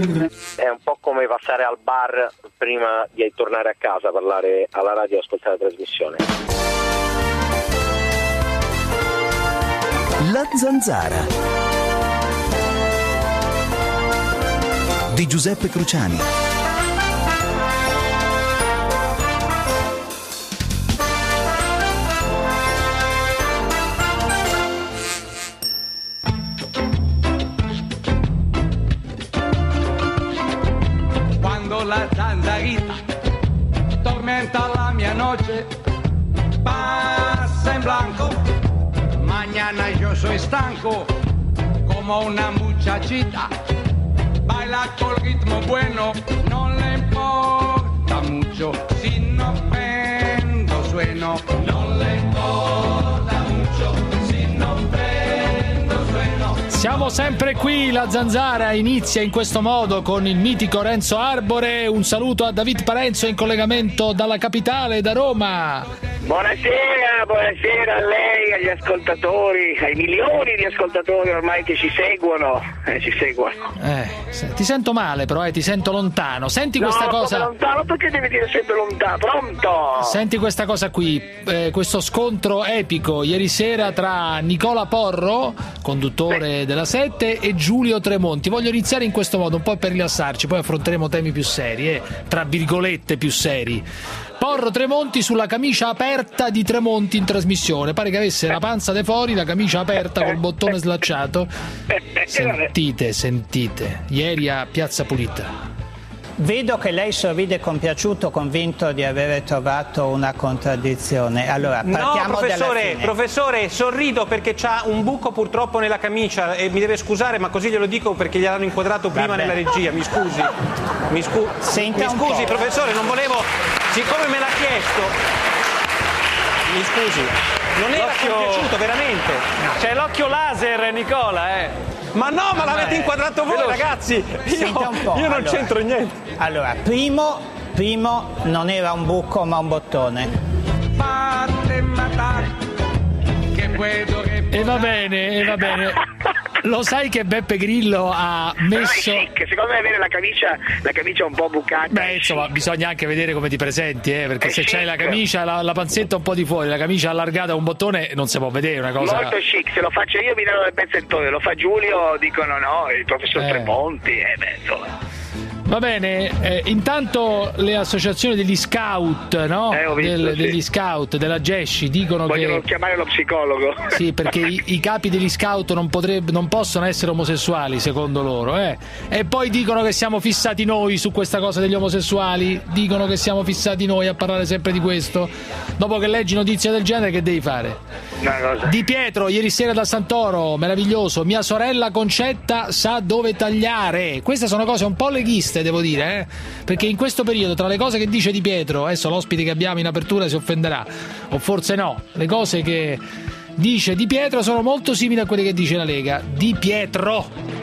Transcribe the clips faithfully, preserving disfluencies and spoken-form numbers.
È un po' come passare al bar prima di tornare a casa, parlare alla radio e ascoltare la trasmissione. La Zanzara di Giuseppe Cruciani. Quando la zanzarita tormenta la mia noche, passa en blanco. Mañana yo soy estanco como una muchachita, baila con ritmo bueno, no le importa mucho si no prendo sueno, no le importa mucho si no prendo sueno. Siamo sempre qui, la Zanzara inizia in questo modo con il mitico Renzo Arbore. Un saluto a David Parenzo in collegamento dalla capitale, da Roma. Buonasera, buonasera a lei, agli ascoltatori, ai milioni di ascoltatori ormai che ci seguono, eh, ci seguono. Eh, se, ti sento male però, eh, ti sento lontano. Senti no, questa cosa. lontano, perché devi dire sempre lontano? Pronto? Senti questa cosa qui, eh, questo scontro epico ieri sera tra Nicola Porro, conduttore Beh. della Sette, e Giulio Tremonti. Voglio iniziare in questo modo, un po' per rilassarci, poi affronteremo temi più seri, eh, tra virgolette più seri. Porro Tremonti sulla camicia aperta di Tremonti in trasmissione, pare che avesse la panza de fuori, la camicia aperta col bottone slacciato. Sentite, sentite, ieri a Piazza Pulita. Vedo che lei sorride compiaciuto, convinto di aver trovato una contraddizione. Allora, partiamo no, professore, dalla fine. professore, sorrido perché c'ha un buco purtroppo nella camicia e mi deve scusare, ma così glielo dico perché gliel'hanno inquadrato prima nella regia. Mi scusi. Mi, scu- mi scusi, professore, non volevo. Siccome me l'ha chiesto. Mi scusi. Non era compiaciuto, veramente. C'è l'occhio laser, Nicola, eh. Ma no, ma l'avete inquadrato voi, ragazzi! Io, un po'. io non allora, c'entro niente. Allora, primo, primo non era un buco ma un bottone. E va bene, e va bene. Lo sai che Beppe Grillo ha messo. Però è chic, secondo me avere la camicia, la camicia un po' bucata. Beh, insomma, chic. Bisogna anche vedere come ti presenti, eh, perché è se chic. c'hai la camicia, la, la panzetta un po' di fuori, la camicia allargata, un bottone, non si può vedere una cosa. Molto chic, se lo faccio io mi danno del pezzettone, lo fa Giulio, dicono no, il professor eh. Tremonti, eh beh, insomma. Va bene, eh, intanto le associazioni degli scout, no? Eh, ho visto, Del, sì. degli scout, della Gesci, dicono Vogliono che. Vogliono chiamare lo psicologo. Sì, perché i, i capi degli scout non, potrebbe, non possono essere omosessuali, secondo loro, eh? E poi dicono che siamo fissati noi su questa cosa degli omosessuali, dicono che siamo fissati noi a parlare sempre di questo. Dopo che leggi notizie del genere, che devi fare? No, no, Di Pietro, ieri sera da Santoro, meraviglioso. Mia sorella Concetta sa dove tagliare. Queste sono cose un po' leghiste, devo dire, eh? Perché in questo periodo, tra le cose che dice Di Pietro, adesso l'ospite che abbiamo in apertura si offenderà, o forse no, le cose che dice Di Pietro sono molto simili a quelle che dice la Lega. Di Pietro.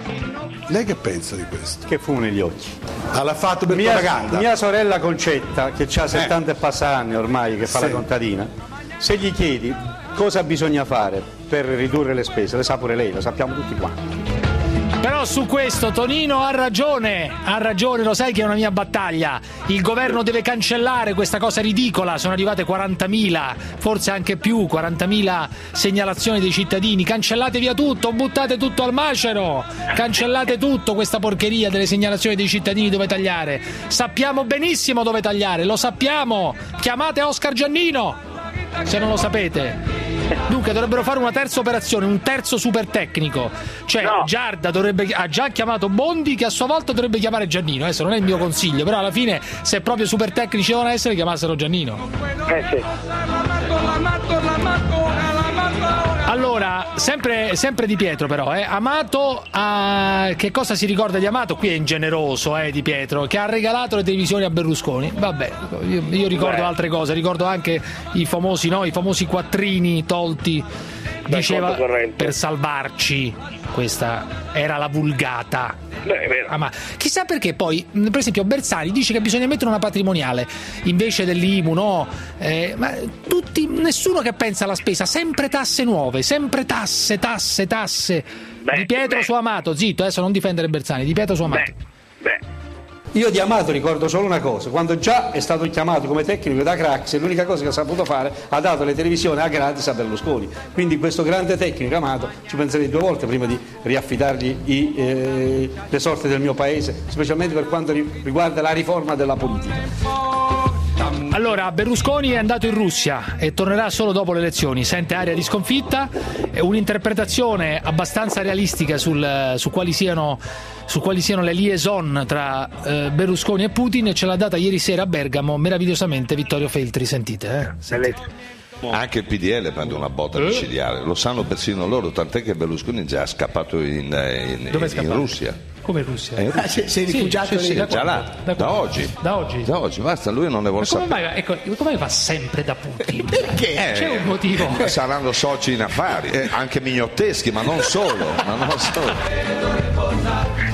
Lei che pensa di questo? Che fumo negli occhi. Ah, l'ha fatto per mia, propaganda? Mia sorella Concetta, che ha settanta eh. e passa anni ormai, che fa sì. la contadina, se gli chiedi cosa bisogna fare per ridurre le spese, le sa pure lei, lo sappiamo tutti quanti. Però su questo Tonino ha ragione, ha ragione, lo sai che è una mia battaglia. Il governo deve cancellare questa cosa ridicola, sono arrivate quarantamila, forse anche più, quarantamila segnalazioni dei cittadini. Cancellate via tutto, buttate tutto al macero, cancellate tutto, questa porcheria delle segnalazioni dei cittadini dove tagliare. Sappiamo benissimo dove tagliare, lo sappiamo, chiamate Oscar Giannino se non lo sapete. Dunque dovrebbero fare una terza operazione, un terzo super tecnico, cioè no. Giarda dovrebbe, ha già chiamato Bondi, che a sua volta dovrebbe chiamare Giannino. Adesso non è il mio consiglio, però alla fine se proprio super tecnici devono essere, chiamassero Giannino. Eh sì. Allora, sempre, sempre Di Pietro però, eh. Amato, a... che cosa si ricorda di Amato? Qui è ingeneroso, eh, Di Pietro, che ha regalato le televisioni a Berlusconi. Vabbè, io, io ricordo Beh. altre cose, ricordo anche i famosi, no, i famosi quattrini tolti, diceva, per salvarci. Questa era la vulgata. Beh, è vero. Ah, ma chissà perché poi, per esempio, Bersani dice che bisogna mettere una patrimoniale invece dell'I M U, no? Eh, ma tutti, nessuno che pensa alla spesa, sempre tasse nuove, sempre tasse, tasse, tasse. Beh, Di Pietro beh. su Amato, zitto, adesso non difendere Bersani, Di Pietro su Amato. Beh. Beh, Io di Amato ricordo solo una cosa: quando già è stato chiamato come tecnico da Craxi, l'unica cosa che ha saputo fare, ha dato le televisioni a gratis a Berlusconi. Quindi questo grande tecnico Amato ci penserei due volte prima di riaffidargli i, eh, le sorti del mio paese, specialmente per quanto riguarda la riforma della politica. Allora, Berlusconi è andato in Russia e tornerà solo dopo le elezioni, sente aria di sconfitta, un'interpretazione abbastanza realistica sul, su quali siano su quali siano le liaison tra eh, Berlusconi e Putin ce l'ha data ieri sera a Bergamo meravigliosamente Vittorio Feltri, sentite, eh? Sentite. Anche il P D L prende una botta micidiale, lo sanno persino loro, tant'è che Berlusconi è già scappato in, in, in, in Russia. Come in Russia? È in Russia. Ah, sei rifugiato sì, sì, sì, già là, da, da oggi. Da oggi? Da oggi, basta, lui non ne vuole sapere. Come mai, ecco, come va sempre da Putin? Perché? Eh, C'è un motivo. Saranno soci in affari, eh, anche mignotteschi, ma non solo. Ma non solo.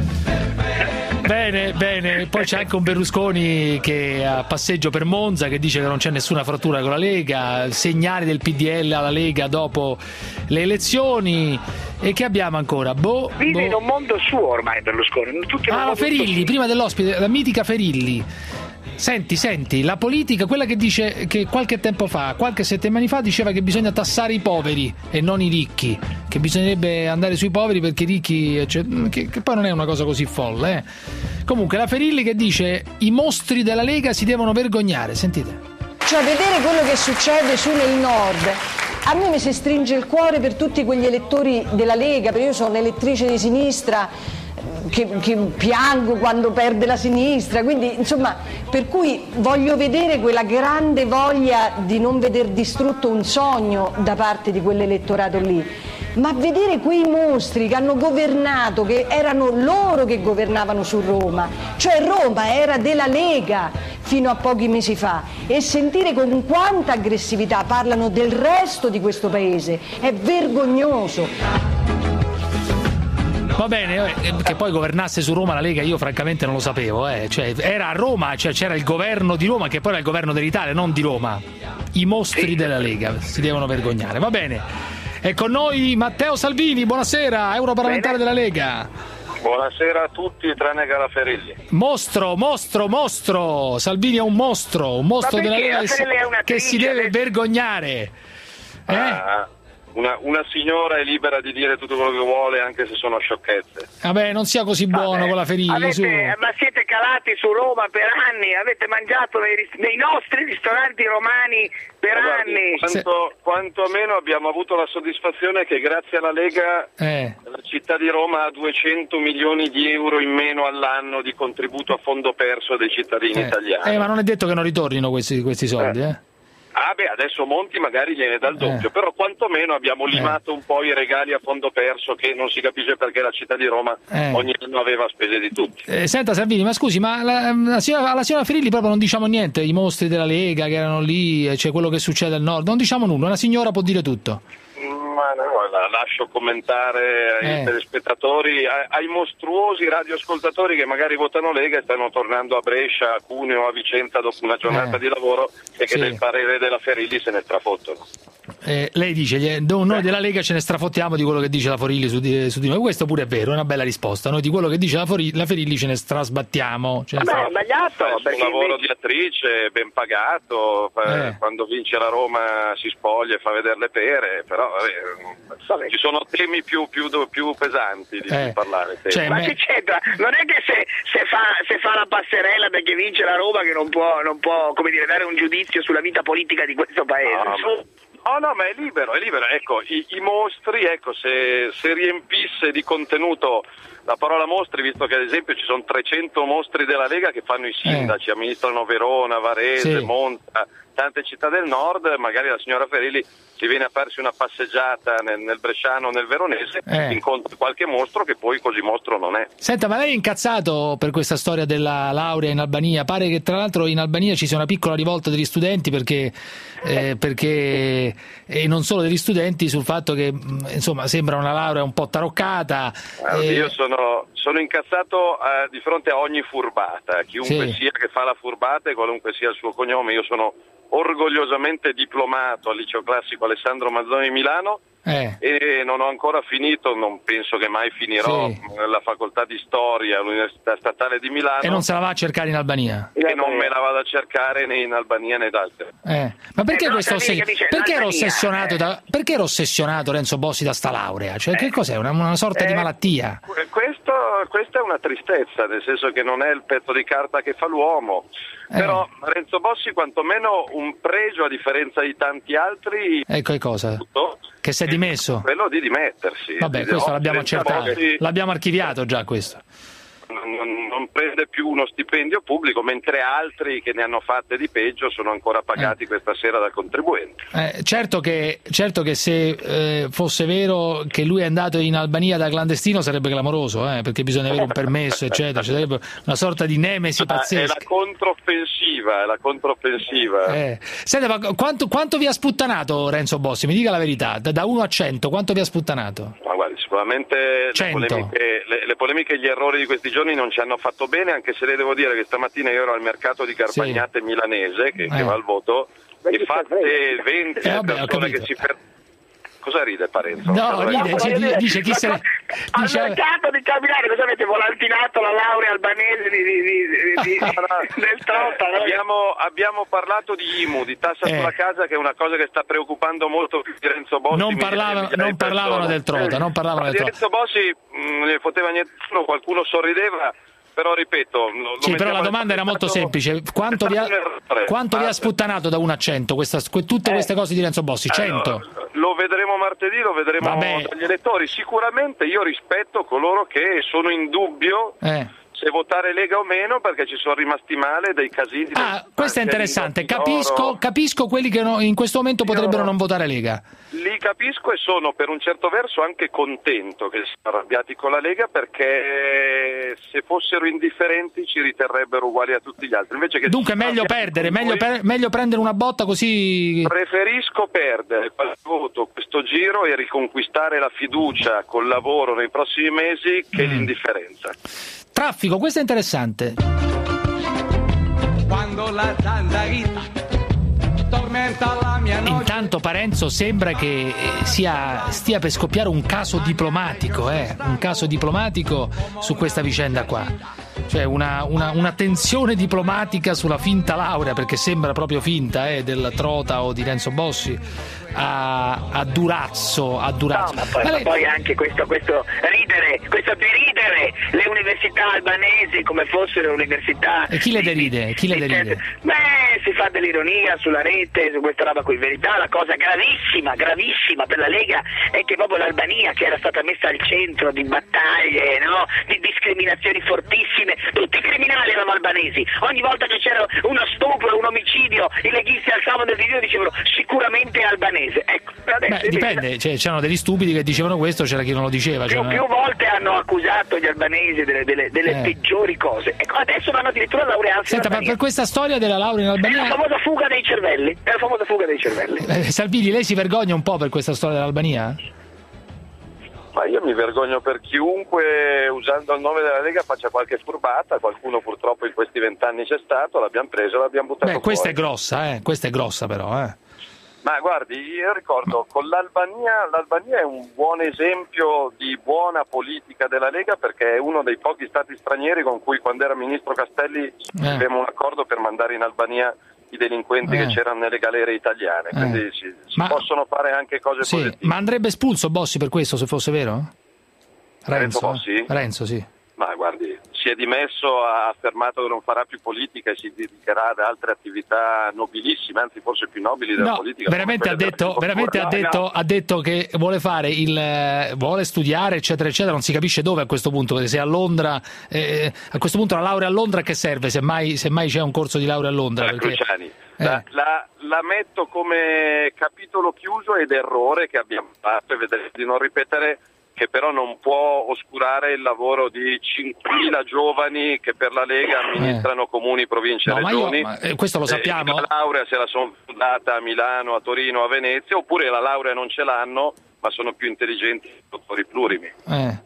Bene, bene, poi c'è anche un Berlusconi che è a passeggio per Monza, che dice che non c'è nessuna frattura con la Lega, segnali del P D L alla Lega dopo le elezioni. E che abbiamo ancora? Boh, Vive boh. in un mondo suo ormai Berlusconi. Tutti ah, la Ferilli, suo. Prima dell'ospite, la mitica Ferilli. Senti, senti, la politica, quella che dice che qualche tempo fa, qualche settimana fa, diceva che bisogna tassare i poveri e non i ricchi, che bisognerebbe andare sui poveri perché i ricchi, cioè, che, che poi non è una cosa così folle, eh. Comunque la Ferilli che dice i mostri della Lega si devono vergognare, sentite. Cioè, vedere quello che succede su nel nord, a me mi si stringe il cuore per tutti quegli elettori della Lega, perché io sono un'elettrice di sinistra. Che, che piango quando perde la sinistra, quindi insomma, per cui voglio vedere quella grande voglia di non veder distrutto un sogno da parte di quell'elettorato lì, ma vedere quei mostri che hanno governato, che erano loro che governavano su Roma, cioè Roma era della Lega fino a pochi mesi fa, e sentire con quanta aggressività parlano del resto di questo paese è vergognoso. Va bene, eh, che poi governasse su Roma la Lega io francamente non lo sapevo, eh. Cioè, era a Roma, cioè c'era il governo di Roma che poi era il governo dell'Italia, non di Roma. I mostri della Lega si devono vergognare, va bene. È con noi Matteo Salvini, buonasera, europarlamentare della Lega. Buonasera a tutti, tranne che alla Ferilli. Mostro, mostro, mostro, Salvini è un mostro, un mostro della Lega che si, che si deve vergognare. Eh? Ah. Una, una signora è libera di dire tutto quello che vuole, anche se sono sciocchezze. Vabbè, non sia così buono. Vabbè, con la Ferilli. Avete, su. Ma siete calati su Roma per anni, avete mangiato nei, nei nostri ristoranti romani per Guardi, anni. Quanto, quantomeno abbiamo avuto la soddisfazione che grazie alla Lega eh. la città di Roma ha duecento milioni di euro in meno all'anno di contributo a fondo perso dei cittadini eh. italiani. Eh, ma non è detto che non ritornino questi, questi soldi, eh. eh. Ah beh, adesso Monti magari gliene dà il doppio, eh. però quantomeno abbiamo limato eh. un po' i regali a fondo perso che non si capisce perché la città di Roma eh. ogni anno aveva spese di tutti. Eh, senta Salvini, ma scusi, ma la, la signora, alla signora Ferilli proprio non diciamo niente, i mostri della Lega che erano lì, cioè quello che succede al nord, non diciamo nulla, una signora può dire tutto. Ma no, la lascio commentare ai eh. telespettatori, ai mostruosi radioascoltatori che magari votano Lega e stanno tornando a Brescia, a Cuneo, a Vicenza dopo una giornata eh. di lavoro e che sì. del parere della Ferilli se ne strafottono. Eh, lei dice, noi della Lega ce ne strafottiamo di quello che dice la Ferilli su di, su di noi, questo pure è vero, è una bella risposta, noi di quello che dice la Ferilli, la Ferilli ce ne strasbattiamo. Ce ne Vabbè, è sbagliato. È un lavoro di attrice, ben pagato, eh. quando vince la Roma si spoglia e fa vedere le pere, però vabbè, ci sono temi più, più, più pesanti di eh. cui parlare. Cioè, ma me... che c'entra? Non è che se, se, fa, se fa la passerella perché vince la Roma che non può, non può come dire, dare un giudizio sulla vita politica di questo paese. No, ma... Oh no, ma è libero, è libero. Ecco, i, i mostri, ecco, se, se riempisse di contenuto la parola mostri, visto che ad esempio ci sono trecento mostri della Lega che fanno i sindaci, eh. amministrano Verona, Varese, sì. Monza, tante città del nord, magari la signora Ferilli si viene a farsi una passeggiata nel, nel bresciano o nel veronese, eh. incontra qualche mostro che poi così mostro non è. Senta, ma lei è incazzato per questa storia della laurea in Albania? Pare che tra l'altro in Albania ci sia una piccola rivolta degli studenti perché, eh, perché e non solo degli studenti, sul fatto che insomma sembra una laurea un po' taroccata. Eh, eh. Io sono, sono incazzato eh, di fronte a ogni furbata, chiunque sì. sia che fa la furbata e qualunque sia il suo cognome. Io sono orgogliosamente diplomato al liceo classico Alessandro Manzoni di Milano. Eh. E non ho ancora finito, non penso che mai finirò Sì. nella facoltà di storia all'Università Statale di Milano. E non se la va a cercare in Albania? E non me la vado a cercare né in Albania né da altre. Eh. Ma perché Eh, no, questo Salvini osse- che dice perché era l'Albania, ossessionato eh. da perché era ossessionato Renzo Bossi da sta laurea? Cioè, che cos'è? Una, una sorta di Eh, malattia? que- Questo, questa è una tristezza, nel senso che non è il pezzo di carta che fa l'uomo. Eh. Però Renzo Bossi quantomeno un pregio a differenza di tanti altri. Ecco che cosa? Che si è dimesso? Quello di dimettersi. Vabbè, Di- questo no, l'abbiamo Renzo accertato. Bossi L'abbiamo archiviato già questo. non, non prende più uno stipendio pubblico, mentre altri che ne hanno fatte di peggio sono ancora pagati Eh. questa sera dal contribuente. Eh, certo che, certo che se eh, fosse vero che lui è andato in Albania da clandestino sarebbe clamoroso, eh, perché bisogna avere un permesso, eccetera. Ci sarebbe una sorta di nemesi Ah, è pazzesca. la controffensiva, è la controffensiva. Eh. Senta, ma quanto, quanto vi ha sputtanato Renzo Bossi? Mi dica la verità, da, da uno a cento, quanto vi ha sputtanato? Ma guardi, sicuramente le cento. polemiche, le, le polemiche e gli errori di questi giorni non ci hanno fatto bene, anche se le devo dire che stamattina io ero al mercato di Garbagnate milanese, che, che Eh. va al voto, e fatte venti Eh, vabbè, ho persone capito. che si fermano. Cosa ride Parenzo? No, Cosa ride, ride? cioè, di- dice chi se ne... Al dice- mercato di camminare, cosa avete volantinato la laurea albanese di, di, di, di, di- del Trota? no? Abbiamo, abbiamo parlato di I M U, di tassa Eh. sulla casa, che è una cosa che sta preoccupando molto più di Renzo Bossi. Non migliaia e parlavano, migliaia non di parlavano persone. del Trota, non parlavano Ma del di Trota. Renzo Bossi mh, non ne poteva niente, qualcuno sorrideva, però ripeto... lo- lo Sì, però mettiamo la nel domanda era molto contesto- semplice. Quanto vi ha, È stato un errore. quanto vi ha Basta. sputtanato da uno a cento questa, que- tutte queste cose di Renzo Bossi? cento? Allora, lo vedremo martedì, lo vedremo Vabbè. dagli elettori. Sicuramente io rispetto coloro che sono in dubbio Eh. se votare Lega o meno, perché ci sono rimasti male dei casini. Ah, questo è interessante. Finora. Capisco, capisco quelli che no- in questo momento potrebbero non votare Lega. Li capisco e sono per un certo verso anche contento che siano arrabbiati con la Lega, perché se fossero indifferenti ci riterrebbero uguali a tutti gli altri. Invece che Dunque, si meglio arrabbiano perdere, con meglio, noi, per- meglio prendere una botta così. preferisco perdere qualche voto questo giro e riconquistare la fiducia col lavoro nei prossimi mesi che Mm. l'indifferenza. Traffico, questo è interessante. Quando la zanzarita tormenta la mia noce. Intanto Parenzo sembra che eh, sia, stia per scoppiare un caso diplomatico, eh, un caso diplomatico su questa vicenda qua. Cioè una, una, una tensione diplomatica sulla finta laurea, perché sembra proprio finta, eh, del Trota o di Renzo Bossi a, a Durazzo, a Durazzo. No, ma poi, Ma ma lei- poi anche questo, questo ridere, questo deridere le università albanesi come fossero università. E chi le deride? Chi le deride? Beh, si fa dell'ironia sulla rete, su questa roba qui. In verità la cosa gravissima, gravissima per la Lega è che proprio l'Albania, che era stata messa al centro di battaglie, no? Di discriminazioni fortissime, tutti i criminali erano albanesi. Ogni volta che c'era uno stupro, un omicidio, i leghisti alzavano del video e dicevano sicuramente è albanese. Ecco, adesso Beh, dipende, cioè, c'erano degli stupidi che dicevano questo, c'era chi non lo diceva. più, Cioè, più volte hanno accusato gli albanesi delle, delle, delle Eh. peggiori cose. Ecco, adesso vanno addirittura a laurearsi Senta, in ma Albania. per questa storia della laurea in È la Albania, famosa fuga dei cervelli. È la famosa fuga dei cervelli. eh, Salvini, lei si vergogna un po' per questa storia dell'Albania? Ma io mi vergogno per chiunque, usando il nome della Lega, faccia qualche furbata. Qualcuno purtroppo in questi vent'anni c'è stato, l'abbiamo preso, l'abbiamo buttato Beh, questa è fuori. grossa, eh, questa è grossa però, eh. Ma guardi, io ricordo, con l'Albania, l'Albania è un buon esempio di buona politica della Lega, perché è uno dei pochi stati stranieri con cui, quando era ministro Castelli, avevamo un accordo per mandare in Albania i delinquenti Eh. che c'erano nelle galere italiane, Eh. quindi si, si Ma- possono fare anche cose Sì, positive. ma andrebbe espulso Bossi per questo, se fosse vero? Renzo Renzo? Bossi? Renzo, sì. Ma guardi, si è dimesso, ha affermato che non farà più politica e si dedicherà ad altre attività nobilissime, anzi forse più nobili della No, politica. veramente, ha come quelle detto, della veramente ha, agricoltura. detto, ha detto che vuole fare il eh, vuole studiare, eccetera, eccetera. Non si capisce dove a questo punto, perché se a Londra, eh, a questo punto la laurea a Londra che serve? Se mai, se mai c'è un corso di laurea a Londra? Allora, Perché, Cruciani, eh, la, la- la metto come capitolo chiuso ed errore che abbiamo fatto, e vedrete di non ripetere, che però non può oscurare il lavoro di cinquemila giovani che per la Lega amministrano comuni, province e No, ma io- regioni. ma, eh, questo lo sappiamo. La laurea se la sono data a Milano, a Torino, a Venezia, oppure la laurea non ce l'hanno, ma sono più intelligenti dottori plurimi. eh.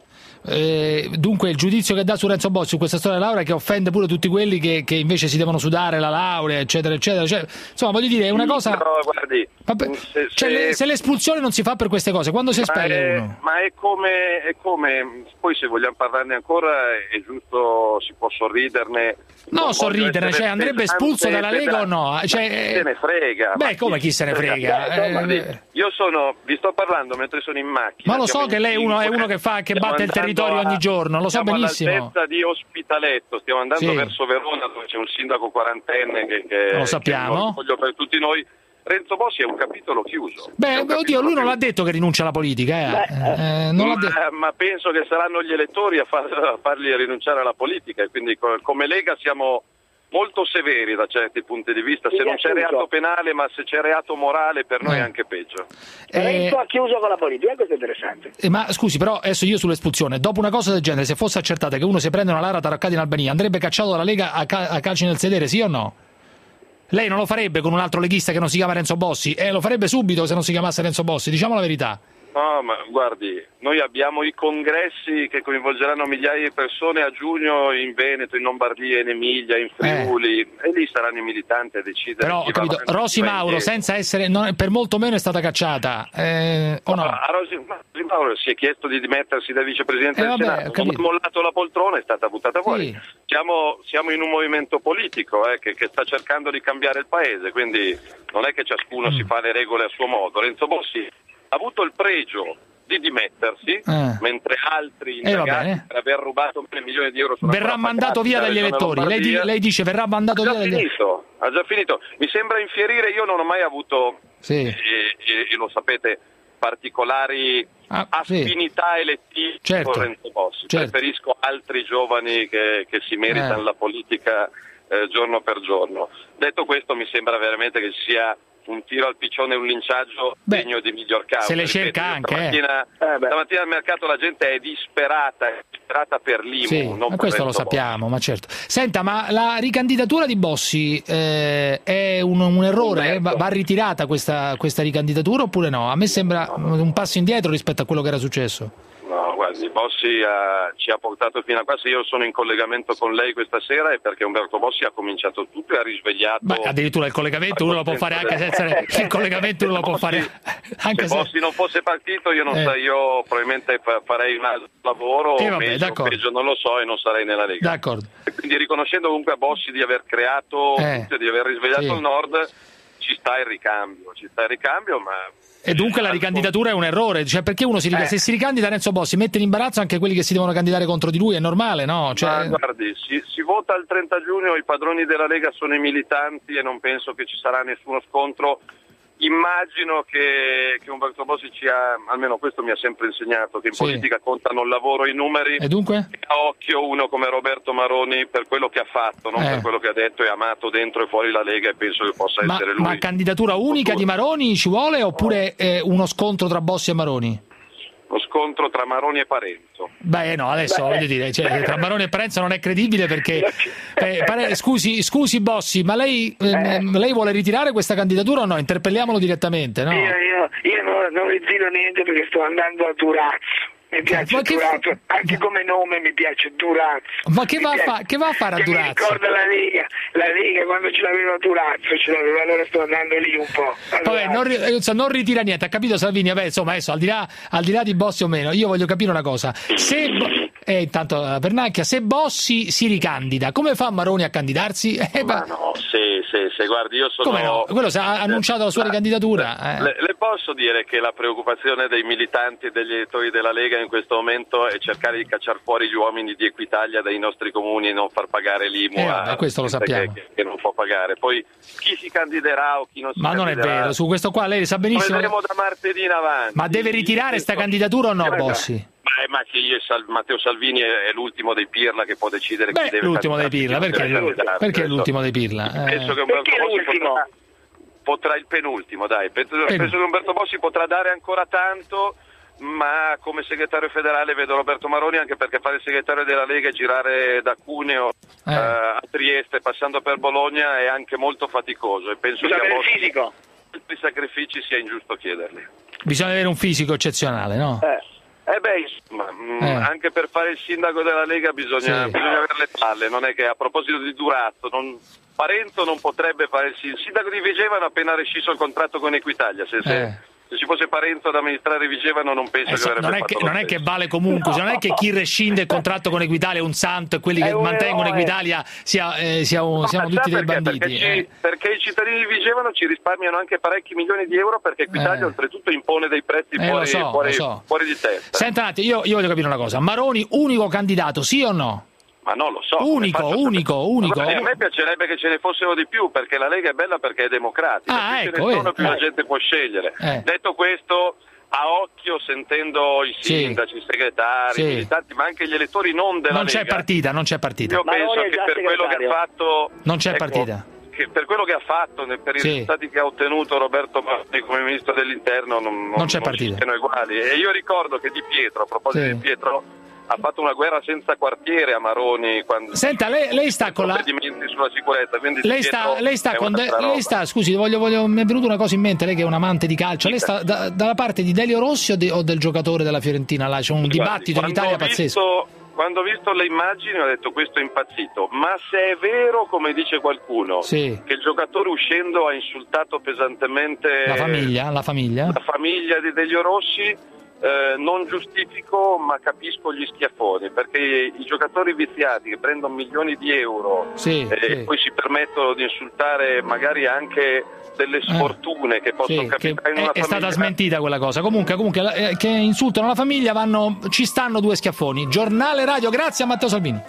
Eh, dunque il giudizio che dà su Renzo Bossi su questa storia della laurea, che offende pure tutti quelli che, che invece si devono sudare la laurea, eccetera eccetera, cioè, insomma voglio dire è una cosa. No, guardi, Vabbè, se, cioè, se... se l'espulsione non si fa per queste cose, quando si espelle uno? Ma è come, è come, poi se vogliamo parlarne ancora è giusto, si può sorriderne. No, sorridere, cioè andrebbe espulso dalla Lega o no? Cioè, chi se ne frega? Beh, come chi se ne frega? Eh, no, eh, io sono, vi sto parlando mentre sono in macchina. Ma lo so che lei uno, è uno che fa che batte il territorio ogni giorno, lo so benissimo. Siamo all'altezza di Ospitaletto, stiamo andando sì. verso Verona dove c'è un sindaco quarantenne che, che lo sappiamo. Che voglio per tutti noi. Renzo Bossi è un capitolo chiuso. Beh, oddio, lui non l'ha detto che rinuncia alla politica, eh. Eh, non ma, l'ha detto. ma penso che saranno gli elettori a, far, a fargli rinunciare alla politica e quindi come Lega siamo molto severi da certi punti di vista. Se non c'è reato penale, ma se c'è reato morale, per noi eh. è anche peggio. Eh, Renzo ha chiuso con la politica, questo è interessante. Eh, ma scusi, però adesso io sull'espulsione, dopo una cosa del genere, se fosse accertata che uno si prende una laurea taraccata in Albania, andrebbe cacciato dalla Lega a, ca- a calci nel sedere, sì o no? Lei non lo farebbe con un altro leghista che non si chiama Renzo Bossi? E eh, lo farebbe subito se non si chiamasse Renzo Bossi, diciamo la verità. No, ma guardi, noi abbiamo i congressi che coinvolgeranno migliaia di persone a giugno in Veneto, in Lombardia, in Emilia, in Friuli, eh. e lì saranno i militanti a decidere. Però ho capito, Rosi Mauro, senza essere, non, per molto meno è stata cacciata, eh, o no? no? A Rosi, Rosi Mauro si è chiesto di dimettersi da vicepresidente eh, del vabbè, Senato, non ha mollato la poltrona, è stata buttata fuori. Sì. Siamo, siamo in un movimento politico eh, che, che sta cercando di cambiare il paese, quindi non è che ciascuno mm. si fa le regole a suo modo. Renzo Bossi ha avuto il pregio di dimettersi, eh. mentre altri indagati eh, per aver rubato un milione di euro verrà mandato via dagli elettori. Lei, di, lei dice verrà mandato via dagli elettori. Ha già finito. Mi sembra infierire, io non ho mai avuto, sì. e, e, e lo sapete, particolari ah, affinità sì. elettive certo. con Renzo Bossi. Certo. Preferisco altri giovani che, che si meritano eh. la politica eh, giorno per giorno. Detto questo, mi sembra veramente che sia un tiro al piccione e un linciaggio Beh, degno di miglior causa. Se le cerca anche. Stamattina, eh. stamattina al mercato la gente è disperata, è disperata per l'I M U. Sì, non ma per questo lo sappiamo, ma certo. Senta, ma la ricandidatura di Bossi eh, è un, un errore? Eh? Va, va ritirata questa, questa ricandidatura oppure no? A me sembra un passo indietro rispetto a quello che era successo. No, guardi, Bossi ha, ci ha portato fino a qua. Se io sono in collegamento con lei questa sera è perché Umberto Bossi ha cominciato tutto e ha risvegliato. Ma addirittura il collegamento uno lo può fare anche senza il collegamento uno lo può fare anche se Bossi non fosse partito io non eh. so, io probabilmente farei un altro lavoro eh, vabbè, meglio, peggio non lo so e non sarei nella Lega. D'accordo. E quindi riconoscendo comunque a Bossi di aver creato eh. tutto, di aver risvegliato sì. il Nord, ci sta il ricambio, ci sta il ricambio, ma e dunque la ricandidatura è un errore, cioè perché uno si ricandida, eh. se si ricandida Renzo Bossi mette in imbarazzo anche quelli che si devono candidare contro di lui, è normale, no? Cioè... Ma guardi, si, si vota il trenta giugno, i padroni della Lega sono i militanti e non penso che ci sarà nessuno scontro. Immagino che, che Umberto Bossi ci ha, almeno questo mi ha sempre insegnato, che in sì. politica contano il lavoro e i numeri. E dunque? E a occhio uno come Roberto Maroni per quello che ha fatto, non eh. per quello che ha detto e amato dentro e fuori la Lega, e penso che possa ma, essere lui. Ma candidatura unica di Maroni ci vuole oppure eh, uno scontro tra Bossi e Maroni? Lo scontro tra Maroni e Parenzo. Beh no, adesso Beh. voglio dire, cioè, tra Maroni e Parenzo non è credibile perché eh, pare, scusi, scusi Bossi, ma lei, eh, lei vuole ritirare questa candidatura o no? Interpelliamolo direttamente, no? Io, io, io non, non ritiro niente perché sto andando a Durazzo. Mi piace ma Durazzo, fa... anche come nome mi piace Durazzo. Ma che va, fa... che va a fare a Durazzo? Mi ricorda la Lega, la Lega quando ce l'aveva Durazzo, ce l'aveva, allora sto andando lì un po'. Vabbè, non, non ritira niente, ha capito Salvini? Vabbè, insomma, adesso al di là, al di là di Bossi o meno, io voglio capire una cosa. Se eh, intanto Pernacchia, se Bossi si ricandida, come fa Maroni a candidarsi? Eh, ma no, sì, sì, sì, guardi, io sono... Come no? Quello ha annunciato la sua la, ricandidatura. Eh. Le, le posso dire che la preoccupazione dei militanti e degli elettori della Lega in questo momento è cercare di cacciare fuori gli uomini di Equitalia dai nostri comuni e non far pagare l'I M U eh, a vabbè, questo lo sappiamo. Che, che non può pagare. Poi chi si candiderà o chi non si ma candiderà... Ma non è vero, su questo qua lei sa benissimo... Vedremo da martedì in avanti. Ma deve ritirare sta candidatura o no, Bossi? Beh, ma che io, Sal, Matteo Salvini è, è l'ultimo dei Pirla che può decidere Beh, chi deve l'ultimo dei Pirla, perché, perché è l'ultimo dei Pirla? Eh. Penso che Umberto Bossi potrà, potrà il penultimo, dai, penso, penso che Umberto Bossi potrà dare ancora tanto, ma come segretario federale vedo Roberto Maroni, anche perché fare il segretario della Lega e girare da Cuneo eh. Uh, a Trieste passando per Bologna è anche molto faticoso e penso Bisogna che a Bossi i sacrifici sia ingiusto chiederli. Bisogna avere un fisico eccezionale, no? Eh. Eh beh, insomma, mh, Eh. anche per fare il sindaco della Lega bisogna, Sì. bisogna avere le palle, non è che a proposito di Durazzo, non, Parenzo non potrebbe fare il sindaco. Il sindaco di Vigevano ha appena rescisso il contratto con Equitalia, se, se, Eh. se ci fosse Parenzo ad amministrare Vigevano non penso Eh, che so- avrebbe non è fatto che, lo non è che stesso. vale comunque, cioè non è che chi rescinde il contratto con Equitalia è un santo e quelli che È un mantengono eroe. Equitalia sia, eh, sia un- Ma siamo sa tutti dei perché? banditi. Perché, ci- eh. perché i cittadini di Vigevano ci risparmiano anche parecchi milioni di euro perché Equitalia Eh. oltretutto impone dei prezzi Eh, lo fuori, so, fuori, lo so. fuori di testa. Senta un attimo, io, io voglio capire una cosa. Maroni, unico candidato, sì o no? Ma non lo so. come Unico, faccio a unico, sapere? unico. Guardi, a me piacerebbe che ce ne fossero di più perché la Lega è bella perché è democratica. Ah, più ecco, ce ne sono, vedi. più la Eh. gente può scegliere. Eh. Detto questo, a occhio sentendo i Sì. sindaci, i segretari, Sì. i militanti, ma anche gli elettori non della Non c'è Lega. partita, non c'è partita. Io penso Maroni è che già per quello che segretario. ha fatto Non c'è ecco, partita. che per quello che ha fatto, ne- per i Sì. risultati che ha ottenuto Roberto Maroni come ministro dell'interno non, Non c'è ci partita. siano uguali. E io ricordo che Di Pietro, a proposito Sì. di Pietro, ha fatto una guerra senza quartiere a Maroni quando Senta, lei, lei sta con la... provvedimenti sulla sicurezza, quindi Di Lei Pietro sta, lei sta è con de- un'altra lei roba. sta, scusi, voglio, voglio, mi è venuta una cosa in mente, lei che è un amante di calcio, lei sta da- dalla parte di Delio Rossi o, de- o del giocatore della Fiorentina? Là c'è un Guardi, dibattito in quando Italia ho visto- pazzesco. Quando ho visto le immagini ho detto questo è impazzito, ma se è vero, come dice qualcuno, Sì. che il giocatore uscendo ha insultato pesantemente La famiglia, la famiglia. la famiglia di Delio Rossi, eh, non giustifico ma capisco gli schiaffoni, perché i giocatori viziati che prendono milioni di euro Sì, e sì. poi si permettono di insultare magari anche delle sfortune che possono Sì, che capitare in è, una è famiglia. stata smentita quella cosa. Comunque, comunque eh, che insultano la famiglia vanno, ci stanno due schiaffoni. Giornale radio, grazie a Matteo Salvini.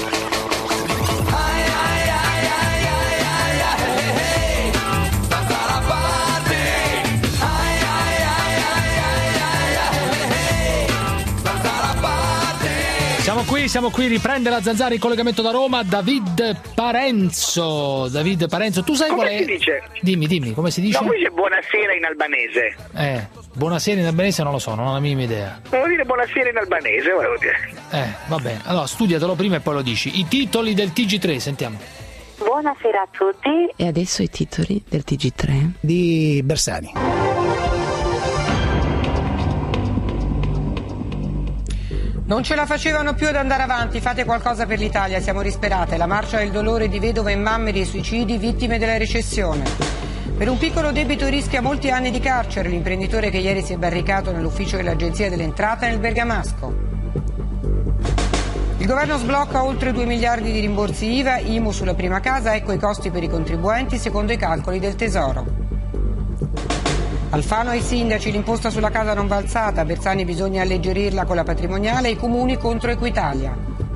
Siamo qui, siamo qui, riprende la Zanzara in collegamento da Roma, David Parenzo. David Parenzo, tu sai Come qual è? si dice? Dimmi, dimmi, come si dice? No, qui dice buonasera in albanese. Eh, buonasera in albanese non lo so, non ho la minima idea. Volevo dire buonasera in albanese, volevo dire. Eh, va bene. Allora, studiatelo prima e poi lo dici. I titoli del T G tre, sentiamo. Buonasera a tutti. E adesso i titoli del T G tre di Bersani. Non ce la facevano più ad andare avanti, fate qualcosa per l'Italia, siamo disperate. La marcia del dolore di vedove e mamme dei suicidi, vittime della recessione. Per un piccolo debito rischia molti anni di carcere l'imprenditore che ieri si è barricato nell'ufficio dell'Agenzia delle Entrate nel Bergamasco. Il governo sblocca oltre due miliardi di rimborsi I V A, I M U sulla prima casa, ecco i costi per i contribuenti secondo i calcoli del Tesoro. Alfano ai sindaci, l'imposta sulla casa non va alzata, a Bersani bisogna alleggerirla con la patrimoniale e i comuni contro Equitalia.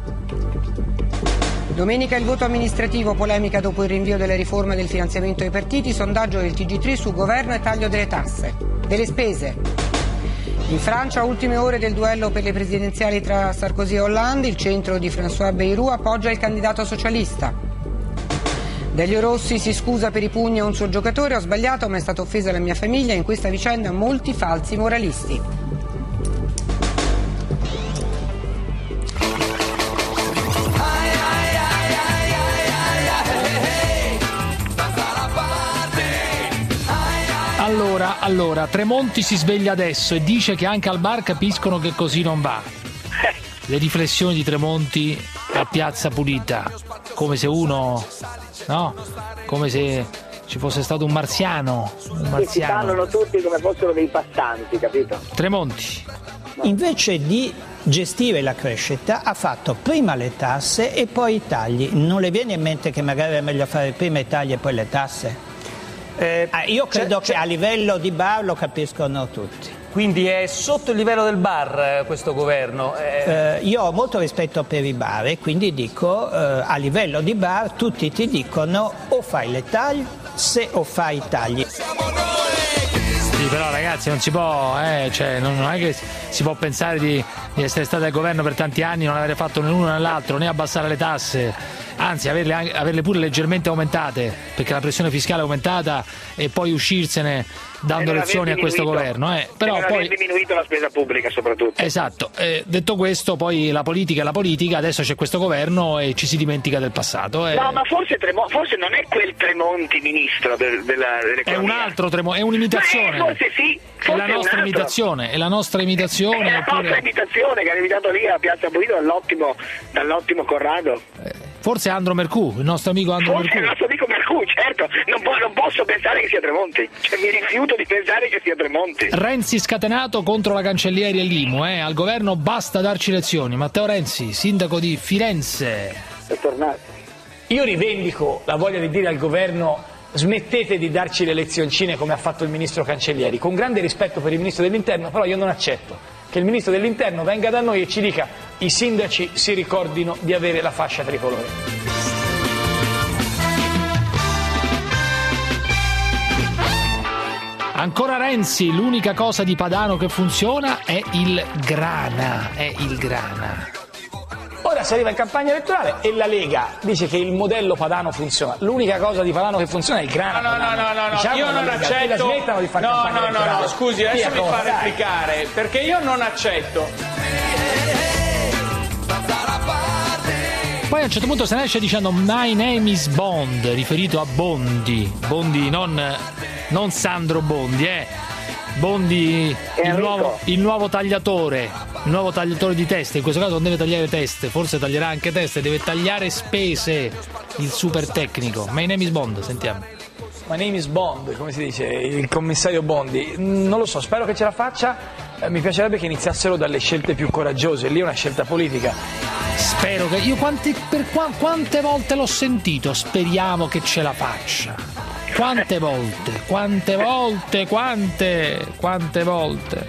Domenica il voto amministrativo, polemica dopo il rinvio della riforma del finanziamento ai partiti, sondaggio del T G tre su governo e taglio delle tasse, delle spese. In Francia, ultime ore del duello per le presidenziali tra Sarkozy e Hollande, il centro di François Bayrou appoggia il candidato socialista. Delio Rossi si scusa per i pugni a un suo giocatore, ho sbagliato ma è stata offesa la mia famiglia, in questa vicenda molti falsi moralisti. Allora, allora, Tremonti si sveglia adesso e dice che anche al bar capiscono che così non va. Le riflessioni di Tremonti a Piazza Pulita, come se uno, no? Come se ci fosse stato un marziano, un Che si marziano. parlano tutti come fossero dei passanti, capito? Tremonti. Invece di gestire la crescita ha fatto prima le tasse e poi i tagli. Non le viene in mente che magari è meglio fare prima i tagli e poi le tasse? Eh, ah, io credo c'è, che c'è... a livello di bar lo capiscono tutti. Quindi è sotto il livello del bar eh, questo governo? Eh... Eh, io ho molto rispetto per i bar e quindi dico eh, a livello di bar tutti ti dicono o fai le tasse o fai i tagli. Sì, però ragazzi non si può, eh, cioè, non, non è che si può pensare di, di essere stati al governo per tanti anni e non avere fatto né l'uno né l'altro, né abbassare le tasse anzi averle, averle pure leggermente aumentate, perché la pressione fiscale è aumentata, e poi uscirsene dando lezioni a questo governo. Eh. Però e poi aver diminuito la spesa pubblica soprattutto. Esatto, eh, detto questo, poi la politica è la politica, adesso c'è questo governo e ci si dimentica del passato. Eh. No, ma forse, Tremo- forse non è quel Tremonti ministro del, della, dell'economia. È un altro Tremonti, è un'imitazione. Ma, eh, forse sì, forse è la nostra è imitazione, è la nostra imitazione. È la oppure... nostra imitazione che ha invitato lì a Piazza Boito dall'ottimo, dall'ottimo Corrado. Eh. Forse Andro Mercù, il nostro amico Andro Forse Mercù. il nostro amico Mercù, certo, non, po- non posso pensare che sia Tremonti, cioè mi rifiuto di pensare che sia Tremonti. Renzi scatenato contro la Cancellieri e l'I M U, eh? Al governo basta darci lezioni. Matteo Renzi, sindaco di Firenze. È tornato. Io rivendico la voglia di dire al governo: smettete di darci le lezioncine come ha fatto il ministro Cancellieri, con grande rispetto per il ministro dell'Interno, però io non accetto che il ministro dell'Interno venga da noi e ci dica: i sindaci si ricordino di avere la fascia tricolore. Ancora Renzi, l'unica cosa di Padano che funziona è il grana, è il grana. Ora si arriva in campagna elettorale e la Lega dice che il modello Padano funziona. L'unica cosa di Padano che funziona è il grana. No, no, no, no, no, diciamo io non Lega, accetto. Smettano di fare no, campagna no, elettorale. no, no, scusi, adesso Via mi fa cosa, replicare, perché io non accetto. Poi a un certo punto se ne esce dicendo My name is Bond, riferito a Bondi. Bondi, non, non Sandro Bondi, eh. Bondi, il nuovo, il nuovo tagliatore, il nuovo tagliatore di teste. In questo caso non deve tagliare teste, forse taglierà anche teste, deve tagliare spese. Il super tecnico. My name is Bond, sentiamo. My name is Bond, come si dice, il commissario Bondi. Non lo so, spero che ce la faccia. Eh, mi piacerebbe che iniziassero dalle scelte più coraggiose. Lì è una scelta politica. Spero che. Io quanti, per qua, quante volte l'ho sentito? Speriamo che ce la faccia. Quante volte? Quante volte? Quante? Quante volte?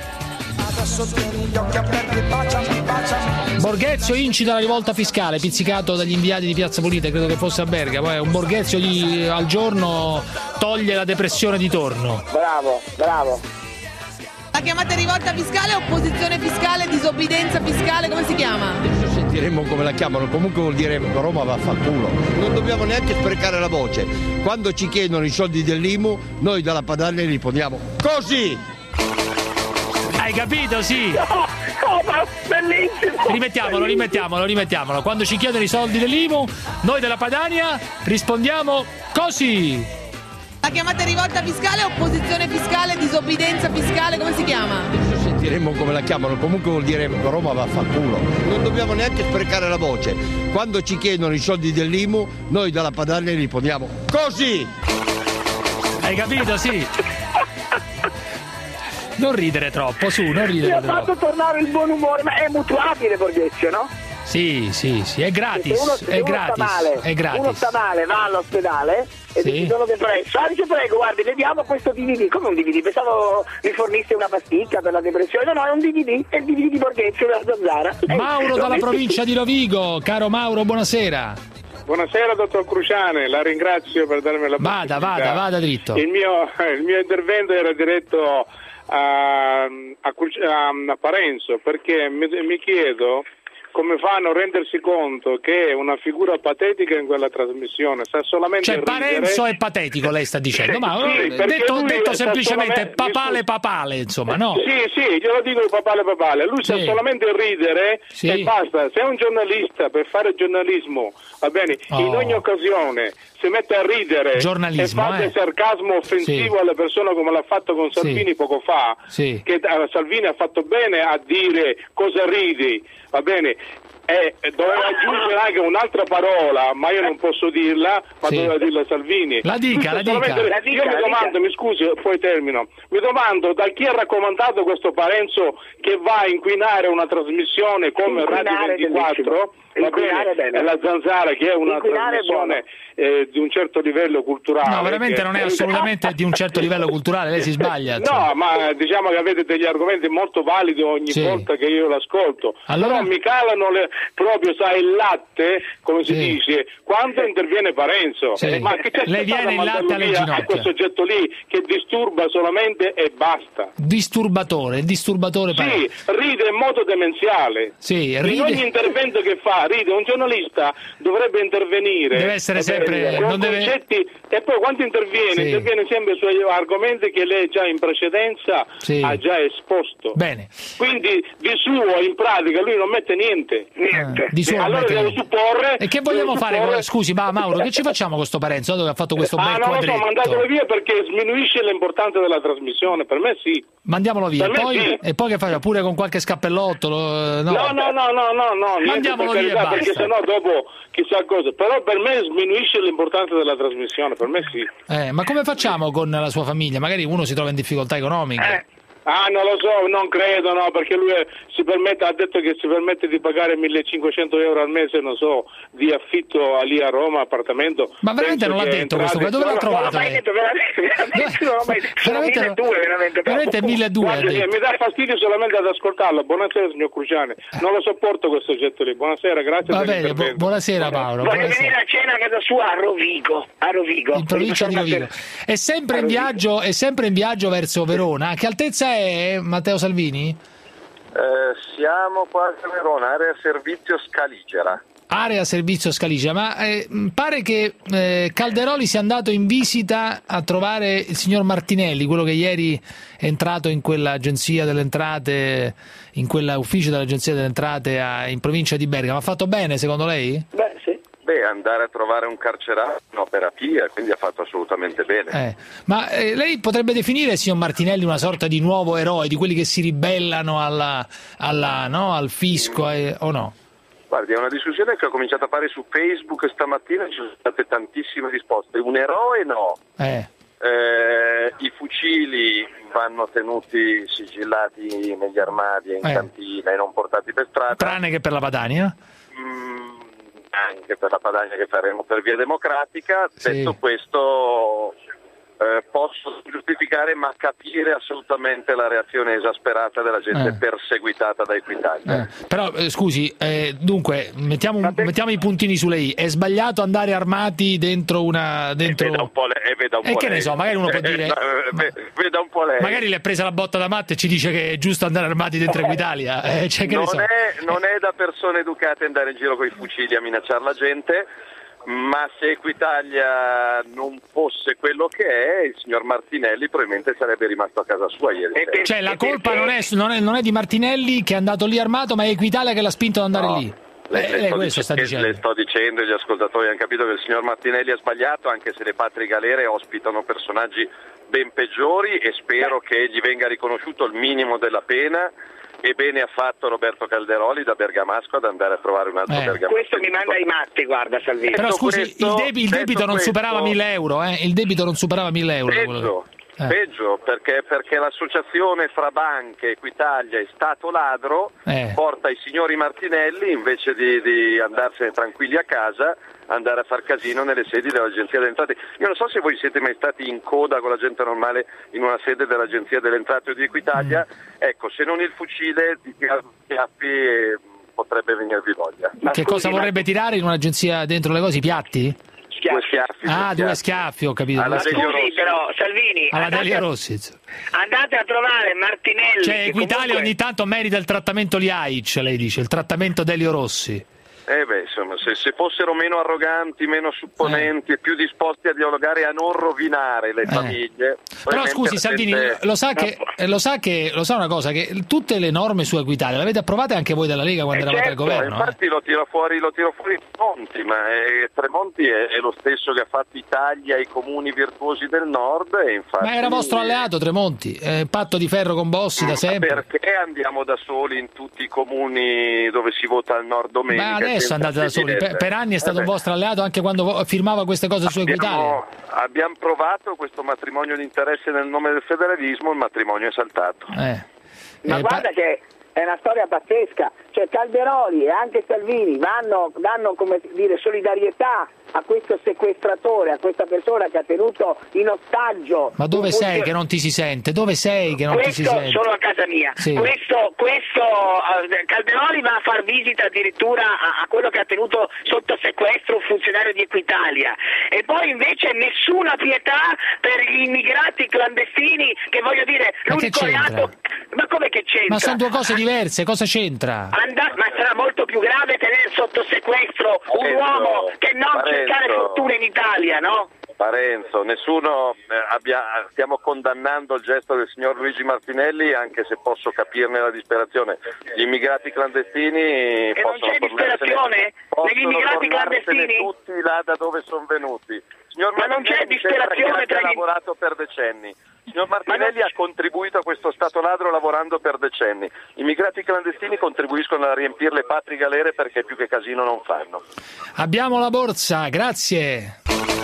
Borghezio incita la rivolta fiscale, pizzicato dagli inviati di Piazza Pulita, credo che fosse a Bergamo. Poi un Borghezio gli, al giorno toglie la depressione di torno. Bravo, bravo. La chiamate rivolta fiscale, opposizione fiscale, disobbedienza fiscale, come si chiama? Adesso sentiremo come la chiamano, comunque vuol dire Roma va a fa culo. Non dobbiamo neanche sprecare la voce. Quando ci chiedono i soldi dell'I M U, noi dalla Padania li rispondiamo così. Hai capito, sì? No, no, ma bellissimo! Rimettiamolo, rimettiamolo, rimettiamolo. Quando ci chiedono i soldi dell'I M U, noi della Padania rispondiamo così. La chiamate rivolta fiscale, opposizione fiscale, disobbedienza fiscale, come si chiama? Adesso sentiremo come la chiamano, comunque vuol dire Roma va a fa culo. Non dobbiamo neanche sprecare la voce. Quando ci chiedono i soldi dell'I M U, noi dalla Padania li rispondiamo così. Hai capito, sì? Non ridere troppo, su, non ridere Mi ha troppo. fatto tornare il buon umore, ma è mutuabile Borghezio, no? Sì, sì, sì, è gratis, Se uno, se è uno gratis, sta male, è gratis. Uno sta male, va all'ospedale e Sì. ti dicono che prego, ah, dice prego, guardi, le diamo questo D V D. Come un D V D? Pensavo mi fornisse una pasticca per la depressione. No, no, è un D V D, è il D V D di Borghezio della Zanzara. Mauro Eh, dalla lo provincia di Rovigo, caro Mauro, buonasera. Buonasera dottor Cruciani, la ringrazio per darmi la Vada, possibilità. vada, vada dritto. Il mio, il mio intervento era diretto a, a, Cruci- a, a Parenzo, perché mi, mi chiedo come fanno a rendersi conto che è una figura patetica in quella trasmissione, sa solamente Cioè ridere. Parenzo è patetico, lei sta dicendo, ma Sì, perché detto, lui detto sa semplicemente solamente- papale papale, insomma, no? Sì, sì, glielo dico il papale papale, lui sa Sì. solamente ridere Sì. e basta. Se è un giornalista per fare giornalismo, va bene, Oh. in ogni occasione si mette a ridere Giornalismo, e fa eh. del sarcasmo offensivo Sì. alle persone come l'ha fatto con Salvini Sì. poco fa, Sì. che eh, Salvini ha fatto bene a dire cosa ridi, va bene. E doveva aggiungere anche un'altra parola, ma io non posso dirla, ma Sì. doveva dirla Salvini. La dica, Lui la dica. solamente- La dica, Io mi la domando, mi scusi, poi termino. Mi domando da chi ha raccomandato questo Parenzo che va a inquinare una trasmissione come Inquinare Radio ventiquattro, va Inquinare bene, bene. e la Zanzara, che è una Inquinare è trasmissione eh, di un certo livello culturale. No, veramente che- non è assolutamente di un certo livello culturale, lei si sbaglia. insomma. No, ma diciamo che avete degli argomenti molto validi ogni Sì. volta che io l'ascolto. Allora- Però mi calano le, proprio, sai, il latte, come si Sì. dice, quando interviene Parenzo. Sì. Ma che c'è Le viene il latte alle via a ginocchia. quel soggetto lì che disturba solamente e basta. Disturbatore, il disturbatore Sì, Parenzo. ride in modo demenziale. Sì, In ogni ride. intervento che fa ride. Un giornalista dovrebbe intervenire. Deve essere sempre... con non deve... concetti, e poi quando interviene, sì. interviene sempre su argomenti che lei già in precedenza sì. ha già esposto. Bene. Quindi di suo, in pratica, lui non mette niente. Niente. Ah, di suo allora mette... devo supporre... E che vogliamo devo fare? supporre... Scusi, ma Mauro, che ci facciamo con sto Parenzo? Dove ha fatto questo ah, bel non quadretto? lo so, mandatelo via perché sminuisce l'importanza della trasmissione. Per me sì. Mandiamolo via. Per me Poi, sì. E poi che faccia? Pure con qualche scappellotto? Lo... No. No, no, no, no, no, no. Mandiamolo via e basta. Perché sennò dopo chissà cosa. Però per me sminuisce l'importanza della trasmissione. Per me sì. Eh, ma come facciamo con la sua famiglia? Magari uno si trova in difficoltà economiche. Eh. Ah, non lo so, non credo, no, perché lui è, si permette, ha detto che si permette di pagare millecinquecento euro al mese, non so, di affitto lì a Roma, appartamento. Ma veramente non l'ha detto questo qua, dove l'ha trovato? No, detto, veramente, veramente, no, ma sono milleduecento, veramente. Veramente milleduecento. Mi dà fastidio solamente ad ascoltarlo. Buonasera, signor Cruciani. Non lo sopporto questo oggetto lì. Buonasera, grazie. Va bene, bu- buonasera Paolo. Voglio buonasera. venire a cena a casa sua a Rovigo, a Rovigo. In provincia di Rovigo. È sempre in viaggio, è sempre in viaggio verso Verona. Che altezza è Matteo Salvini? Eh, siamo quasi a Verona, area servizio Scaligera. Area servizio Scaligera, ma eh, pare che eh, Calderoli sia andato in visita a trovare il signor Martinelli, quello che ieri è entrato in quell'agenzia delle entrate, in quell'ufficio dell'agenzia delle entrate a, in provincia di Bergamo. Ha fatto bene secondo lei? Beh, sì. Beh, andare a trovare un carcerato è un'opera pia, quindi ha fatto assolutamente bene. Eh, ma eh, lei potrebbe definire il signor Martinelli una sorta di nuovo eroe, di quelli che si ribellano alla, alla, no, al fisco, eh, o no? Guardi, è una discussione che ho cominciato a fare su Facebook stamattina e ci sono state tantissime risposte. Un eroe no. Eh. Eh, I fucili vanno tenuti sigillati negli armadi, in eh. cantina e non portati per strada. Tranne che per la Padania? Mm, anche per la Padania che faremo per via democratica. Sì. Detto questo, eh, posso giustificare ma capire assolutamente la reazione esasperata della gente eh. perseguitata da Equitalia. Eh. Però eh, scusi, eh, dunque mettiamo, un, mettiamo i puntini su lei. È sbagliato andare armati dentro una dentro... E veda un po' lei, e veda un e po' che lei. ne so, magari uno può dire eh, ma... veda un po' lei. Magari le ha presa la botta da matte e ci dice che è giusto andare armati dentro Equitalia. Eh, cioè, che non, ne so. è, non è da persone educate andare in giro con i fucili a minacciare la gente. Ma se Equitalia non fosse quello che è, il signor Martinelli probabilmente sarebbe rimasto a casa sua ieri sera. Cioè la colpa non è, non, è, non è di Martinelli che è andato lì armato, ma è Equitalia che l'ha spinto ad andare no. lì. Le, eh, le, lei sto questo sta dic- dicendo. le sto dicendo e gli ascoltatori hanno capito che il signor Martinelli ha sbagliato, anche se le patrie galere ospitano personaggi ben peggiori e spero che gli venga riconosciuto il minimo della pena. E bene ha fatto Roberto Calderoli da Bergamasco ad andare a trovare un altro eh. bergamasco. Questo mi manda ai matti, guarda Salvini. Però scusi, questo, il, debi- il debito non questo, superava mille euro, eh? Il debito non superava mille euro. Peggio, eh. peggio perché, perché l'associazione fra banche Equitalia e Stato ladro eh. porta i signori Martinelli invece di, di andarsene tranquilli a casa, andare a far casino nelle sedi dell'Agenzia delle Entrate. Io non so se voi siete mai stati in coda con la gente normale in una sede dell'Agenzia delle Entrate o di Equitalia, mm. ecco, se non il fucile di schiaffi eh, potrebbe venirvi voglia. Ma che scusi, cosa vorrebbe ma... tirare in un'agenzia dentro le cose? I piatti? Schiaffi. Due schiaffi. Ah, due due schiaffi, ho capito. Ma scusi però, Salvini, alla Delia a... Rossi. Andate a trovare Martinelli. Cioè Equitalia comunque... ogni tanto merita il trattamento L A I C, lei dice, il trattamento Delio Rossi. Eh beh, insomma, se, se fossero meno arroganti, meno supponenti eh. e più disposti a dialogare e a non rovinare le eh. famiglie. Però scusi Salvini, gente... lo sa che lo sa che lo sa una cosa, che tutte le norme su Equitalia le avete approvate anche voi della Lega quando eh eravate certo, al governo. Infatti eh. lo tiro fuori, lo tiro fuori Tremonti, ma è, Tremonti è, è lo stesso che ha fatto Italia ai comuni virtuosi del nord. E infatti... Ma era vostro alleato Tremonti, eh, patto di ferro con Bossi da sempre. Perché andiamo da soli in tutti i comuni dove si vota al nord domenica? Ma adesso andate da soli. Per, per anni è stato eh un vostro alleato anche quando firmava queste cose su Equitalia. Abbiamo provato questo matrimonio di interesse nel nome del federalismo, il matrimonio è saltato. Eh. Ma eh, guarda pa- che è una storia pazzesca, cioè Calderoli e anche Salvini vanno, danno come dire solidarietà a questo sequestratore, a questa persona che ha tenuto in ostaggio. Ma dove sei funzione... che non ti si sente? Dove sei che non questo ti si sente? Solo a casa mia. Sì. Questo, questo uh, Calderoli va a far visita addirittura a, a quello che ha tenuto sotto sequestro un funzionario di Equitalia. E poi invece nessuna pietà per gli immigrati clandestini, che voglio dire, ma l'unico che c'entra? reato. Ma come che c'entra? Ma sono due cose diverse, cosa c'entra? Ah andà, ma sarà molto più grave tenere sotto sequestro un Parenzo, uomo che non Parenzo. cercare fortuna in Italia, no? Parenzo, nessuno eh, abbia, stiamo condannando il gesto del signor Luigi Martinelli, anche se posso capirne la disperazione. Gli immigrati clandestini E possono non c'è disperazione negli immigrati clandestini? tutti là da dove sono venuti. Signor Ma non c'è Martinelli sembra disperazione che abbia tra gli- lavorato per decenni. Signor Martinelli ha contribuito a questo Stato ladro lavorando per decenni. Gli immigrati clandestini contribuiscono a riempire le patrie galere perché più che casino non fanno. Abbiamo la borsa, grazie.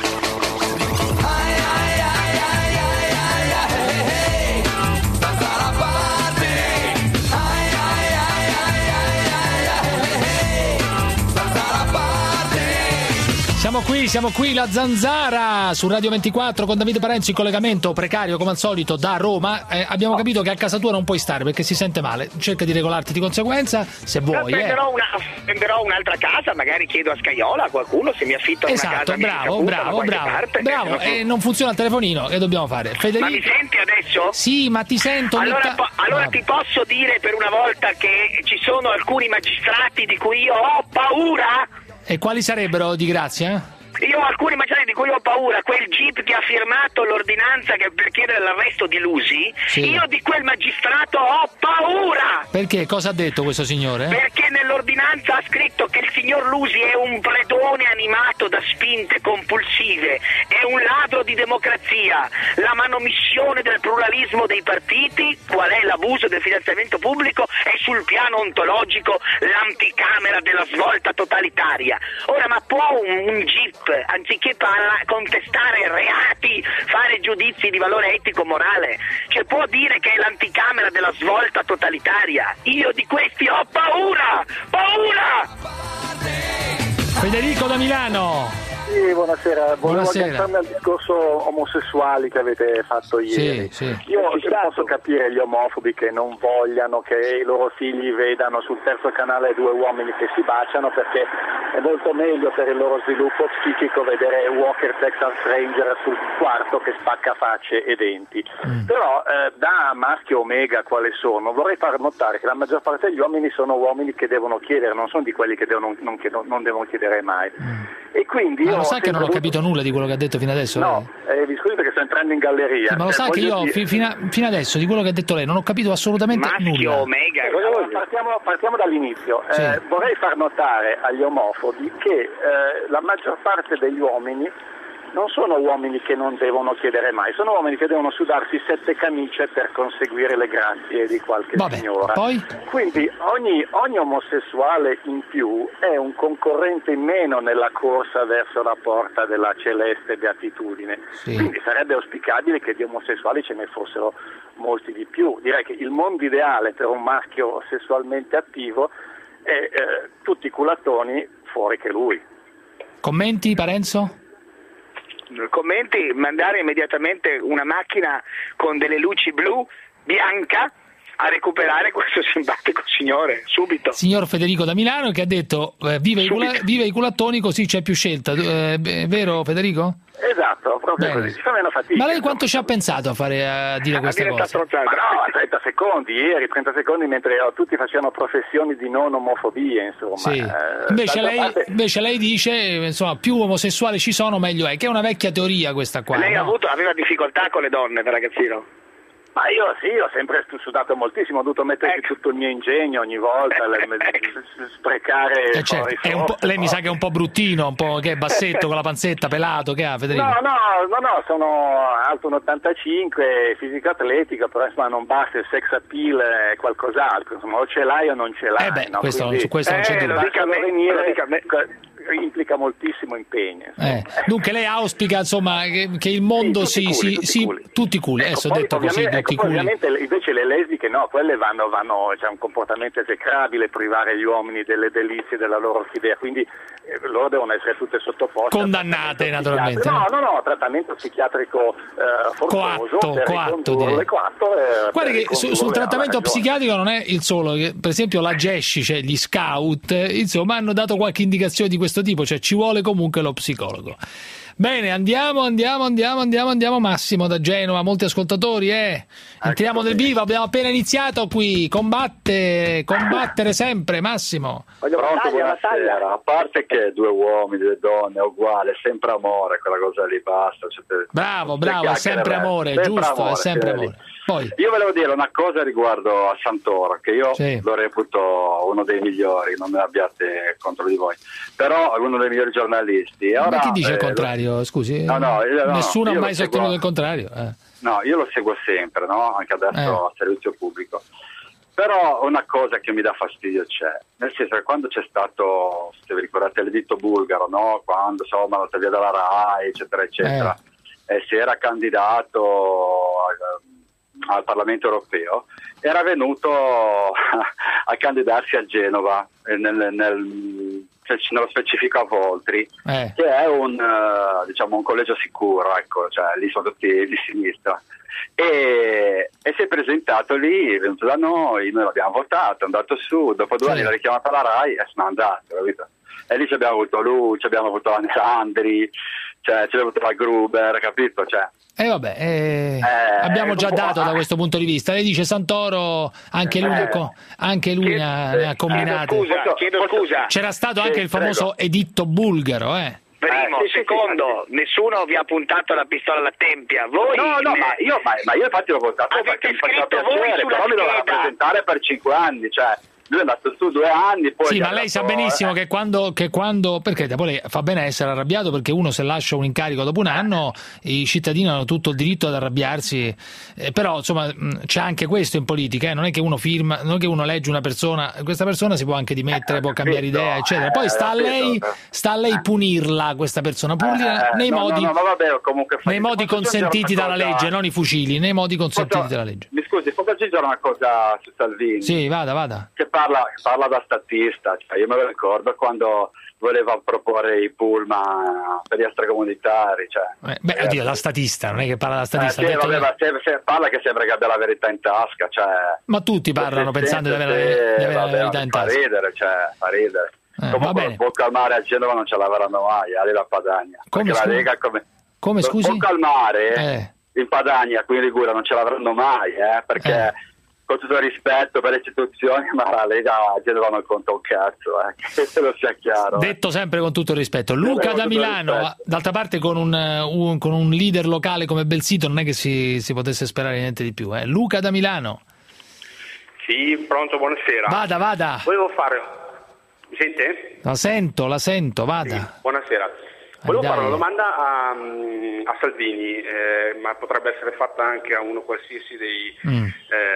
Siamo qui, siamo qui, la Zanzara su Radio ventiquattro con Davide Parenzo in collegamento precario come al solito da Roma. Eh, abbiamo capito che a casa tua non puoi stare perché si sente male. Cerca di regolarti di conseguenza se vuoi. Eh. Prenderò, una, prenderò un'altra casa, magari chiedo a Scaiola a qualcuno se mi affitta una Esatto, casa. bravo, mi bravo, bravo, bravo. E eh, non funziona il telefonino, che dobbiamo fare? Federico... Ma mi senti adesso? Sì, ma ti sento. Allora, ta... po- allora ah. ti posso dire per una volta che ci sono alcuni magistrati di cui io ho paura? E quali sarebbero, di grazia? Io ho alcuni magistrati di cui ho paura, quel jeep che ha firmato l'ordinanza che per chiedere l'arresto di Lusi, sì. Io di quel magistrato ho paura! Perché? Cosa ha detto questo signore? Perché nell'ordinanza ha scritto che il signor Lusi è un predone animato da spinte compulsive, è un ladro di democrazia, la manomissione del pluralismo dei partiti, qual è l'abuso del finanziamento pubblico, e sul piano ontologico l'anticamera della svolta totalitaria. Ora, ma può un, un jeep, anziché parla, contestare reati, fare giudizi di valore etico-morale, cioè può dire che è l'anticamera della svolta totalitaria? Io di questi ho paura! Paura! Federico da Milano. Sì, buonasera. Volevo Buonasera. agganciarmi al discorso omosessuali che avete fatto ieri. Sì, sì. Io posso capire gli omofobi che non vogliano che i loro figli vedano sul terzo canale due uomini che si baciano, perché è molto meglio per il loro sviluppo psichico vedere Walker Texas Ranger sul quarto che spacca facce e denti. Mm. Però eh, da maschio omega quale sono, vorrei far notare che la maggior parte degli uomini sono uomini che devono chiedere, non sono di quelli che devono, non, che non, non devono chiedere mai. Mm. E quindi ma lo sai che non ho avuto... capito nulla di quello che ha detto fino adesso? No, eh, vi scusi perché sto entrando in galleria. Sì, ma lo eh, sai che io dire... fi, fino, a, fino adesso di quello che ha detto lei non ho capito assolutamente Maschio, nulla. omega. Allora, partiamo, partiamo dall'inizio. Sì. Eh, vorrei far notare agli omofobi che eh, la maggior parte degli uomini non sono uomini che non devono chiedere mai, sono uomini che devono sudarsi sette camicie per conseguire le grazie di qualche Vabbè, signora. Poi? Quindi ogni, ogni omosessuale in più è un concorrente in meno nella corsa verso la porta della celeste beatitudine. Sì. Quindi sarebbe auspicabile che di omosessuali ce ne fossero molti di più. Direi che il mondo ideale per un maschio sessualmente attivo è eh, tutti culatoni fuori che lui. Commenti, Parenzo? Commenti, mandare immediatamente una macchina con delle luci blu bianca a recuperare questo simpatico signore, subito. Signor Federico da Milano che ha detto eh, viva, i cula- viva i culattoni così c'è più scelta, eh, è vero Federico? Esatto, proprio Bene. così, ci fa meno fatica. Ma lei quanto ci ha pensato a fare a dire a queste dire cose? Ma no, trenta secondi, ieri trenta secondi mentre oh, tutti facevano professioni di non omofobia, insomma. Sì. Eh, invece, lei, parte... invece lei dice insomma più omosessuali ci sono meglio è, che è una vecchia teoria questa qua. Lei no? ha avuto, aveva difficoltà con le donne da ragazzino? Ma io sì, ho sempre sudato moltissimo, ho dovuto mettere ecco. tutto il mio ingegno ogni volta, le, sprecare eh certo. È un po', lei mi sa che è un po' bruttino, un po' che è bassetto con la panzetta, pelato, che ha Federico? No, no, no, no, sono alto un ottantacinque, fisico atletico, però insomma non basta, il sex appeal è qualcos'altro, insomma o ce l'hai o non ce l'hai. Eh beh, no? questo, Quindi, su questo non c'è eh, dubbio. lo dica a me, venire, lo dica a me, implica moltissimo impegno. Eh. Dunque lei auspica insomma che, che il mondo sì, si, tutti si, culi, si tutti tutti culi, ecco, adesso ho poi, detto così, ovviamente, tutti ecco, culi. Ovviamente invece le lesbiche no, quelle vanno, vanno c'è un comportamento esecrabile, privare gli uomini delle delizie della loro orchidea, quindi eh, loro devono essere tutte sottoposte condannate naturalmente. No, no, no, trattamento psichiatrico eh, forzoso coatto, per coatto, ricondurle, coatto, eh, guarda per che su, sul trattamento psichiatrico non è il solo, che, per esempio la Gesci, cioè gli scout, insomma hanno dato qualche indicazione di questo questo tipo, cioè ci vuole comunque lo psicologo. Bene, andiamo, andiamo, andiamo, andiamo, andiamo. Massimo da Genova, molti ascoltatori, eh. Entriamo nel vivo, abbiamo appena iniziato qui. Combatte, combattere sempre, Massimo. Pronto, buonasera. A parte che due uomini, due donne, è uguale, sempre amore, quella cosa lì basta. Cioè, bravo, bravo, è sempre amore, sempre giusto, amore, è sempre amore. Poi. Io volevo dire una cosa riguardo a Santoro, che io sì. lo reputo uno dei migliori, non me ne abbiate contro di voi, però è uno dei migliori giornalisti. E ora, ma chi dice eh, il contrario? Lo... Scusi, no, no, io, no, nessuno ha mai sostenuto seguo... il contrario. Eh. No, io lo seguo sempre, no? Anche adesso eh. a servizio pubblico. Però una cosa che mi dà fastidio c'è, nel senso che quando c'è stato, se vi ricordate, l'editto bulgaro, no? Quando insomma andata via dalla RAI, eccetera, eccetera, eh. e si era candidato a, al Parlamento europeo, era venuto a candidarsi a Genova, nel, nel, nello specifico a Voltri, eh. che è un, uh, diciamo, un collegio sicuro, ecco, cioè lì sono tutti di sinistra. E, e si è presentato lì, è venuto da noi, noi l'abbiamo votato, è andato su, dopo due sì. anni l'ha richiamata la RAI e sono andato, capito? E lì ci abbiamo avuto lui, ci abbiamo avuto Alessandri, cioè ci abbiamo avuto la Gruber, capito? Cioè, E eh vabbè, eh, eh, abbiamo già dato ah, da questo punto di vista. Lei dice Santoro, anche lui, eh, anche lui ne ha, ne ha combinate. Chiedo scusa, chiedo scusa. C'era stato sì, anche il famoso prego. editto bulgaro, eh. Primo, eh, sì, secondo, sì, nessuno vi ha puntato la pistola alla tempia. Voi no, no, ne... ma io, ma, ma io infatti l'ho votato perché mi faceva piacere, però mi doveva presentare per cinque anni, cioè lui è andato su due anni, poi sì, ma lei sa benissimo eh. che quando che quando perché poi lei fa bene a essere arrabbiato, perché uno se lascia un incarico dopo un anno i cittadini hanno tutto il diritto ad arrabbiarsi, eh, però insomma c'è anche questo in politica, eh? Non è che uno firma, non è che uno legge una persona, questa persona si può anche dimettere, eh, può cambiare capito, idea, eccetera. Poi sta a lei sta a lei punirla, questa persona, punirla eh, nei no, modi no, no, vabbè, comunque nei modi consentiti dalla cosa... legge, non i fucili, nei modi consentiti Posso... dalla legge. Mi scusi, posso aggiungere una cosa su Salvini? Sì, vada, vada. Che parla, parla da statista, cioè io me lo ricordo quando voleva proporre i pullman per gli extracomunitari, cioè. Eh, beh, oddio, da statista, non è che parla da statista. Eh, sì, detto vabbè, ma se, se parla che sembra che abbia la verità in tasca, cioè. Ma tutti parlano pensando di avere, se, di avere vabbè, la verità in tasca. Fa ridere, cioè, fa ridere. Eh, Comunque lo sbocco al mare a Genova non ce l'avranno mai, Ali la Padania. Come, perché scusi? la Lega come, come lo scusi? sbocco al mare eh. in Padania, qui in Liguria, non ce l'avranno mai, eh, perché eh. con tutto il rispetto per le istituzioni, ma la Lega a Genova non conta un cazzo, eh, che se lo sia chiaro. Detto sempre con tutto il rispetto. Luca con da Milano, rispetto. D'altra parte con un, un, con un leader locale come Belsito non è che si, si potesse sperare niente di più. Eh. Luca da Milano. Sì, pronto, buonasera. Vada, vada. Volevo fare... Mi sente? La sento, la sento, vada. Sì, buonasera. Volevo Dai. fare una domanda a, a Salvini, eh, ma potrebbe essere fatta anche a uno qualsiasi dei, mm.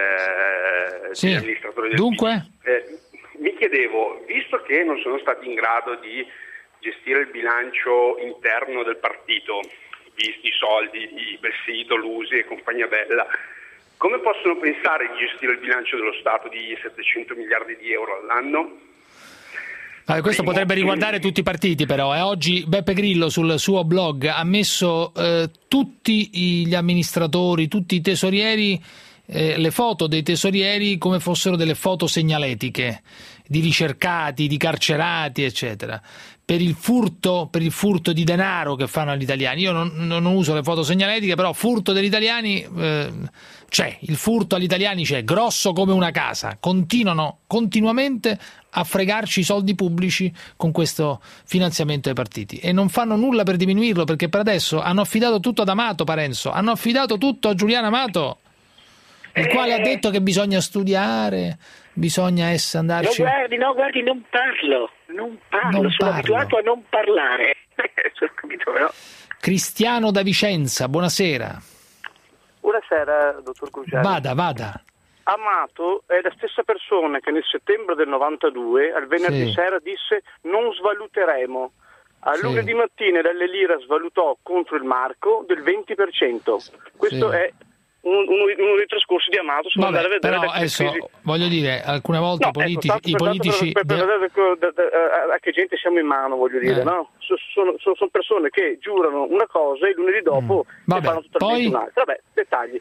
eh, sì. degli amministratori del Dunque? P D. Eh, mi chiedevo, visto che non sono stati in grado di gestire il bilancio interno del partito, visti i soldi di Belsito, Lusi e compagnia bella, come possono pensare di gestire il bilancio dello Stato di settecento miliardi di euro all'anno? Allora, questo Primo. potrebbe riguardare tutti i partiti, però. E oggi Beppe Grillo sul suo blog ha messo eh, tutti gli amministratori, tutti i tesorieri, eh, le foto dei tesorieri come fossero delle foto segnaletiche di ricercati, di carcerati, eccetera. Per il furto, per il furto di denaro che fanno agli italiani. Io non, non uso le foto segnaletiche, però furto degli italiani eh, c'è, il furto agli italiani c'è, grosso come una casa. Continuano continuamente a fregarci i soldi pubblici con questo finanziamento ai partiti e non fanno nulla per diminuirlo, perché per adesso hanno affidato tutto ad Amato, Parenzo, hanno affidato tutto a Giuliano Amato, il quale ha detto che bisogna studiare, bisogna essere andarci... No, guardi, no, guardi, non parlo, non parlo, non sono parlo. abituato a non parlare. Capito, però? Cristiano da Vicenza, buonasera. Buonasera, dottor Cruciani. Vada, vada. Amato è la stessa persona che nel settembre del novantadue, al venerdì sì. sera, disse non svaluteremo. A sì. lunedì mattina l'L Lira svalutò contro il marco del venti per cento. Questo sì. è uno, uno dei trascorsi di Amato. Sono Vabbè, andare a vedere però adesso, crisi... voglio dire, alcune volte no, politici, ecco, i politici... Per, per, per, per, per, per, a, a che gente siamo in mano, voglio dire, eh. no? Sono, sono, sono persone che giurano una cosa e lunedì dopo mm. Vabbè, ne fanno totalmente poi... un'altra. Vabbè, dettagli.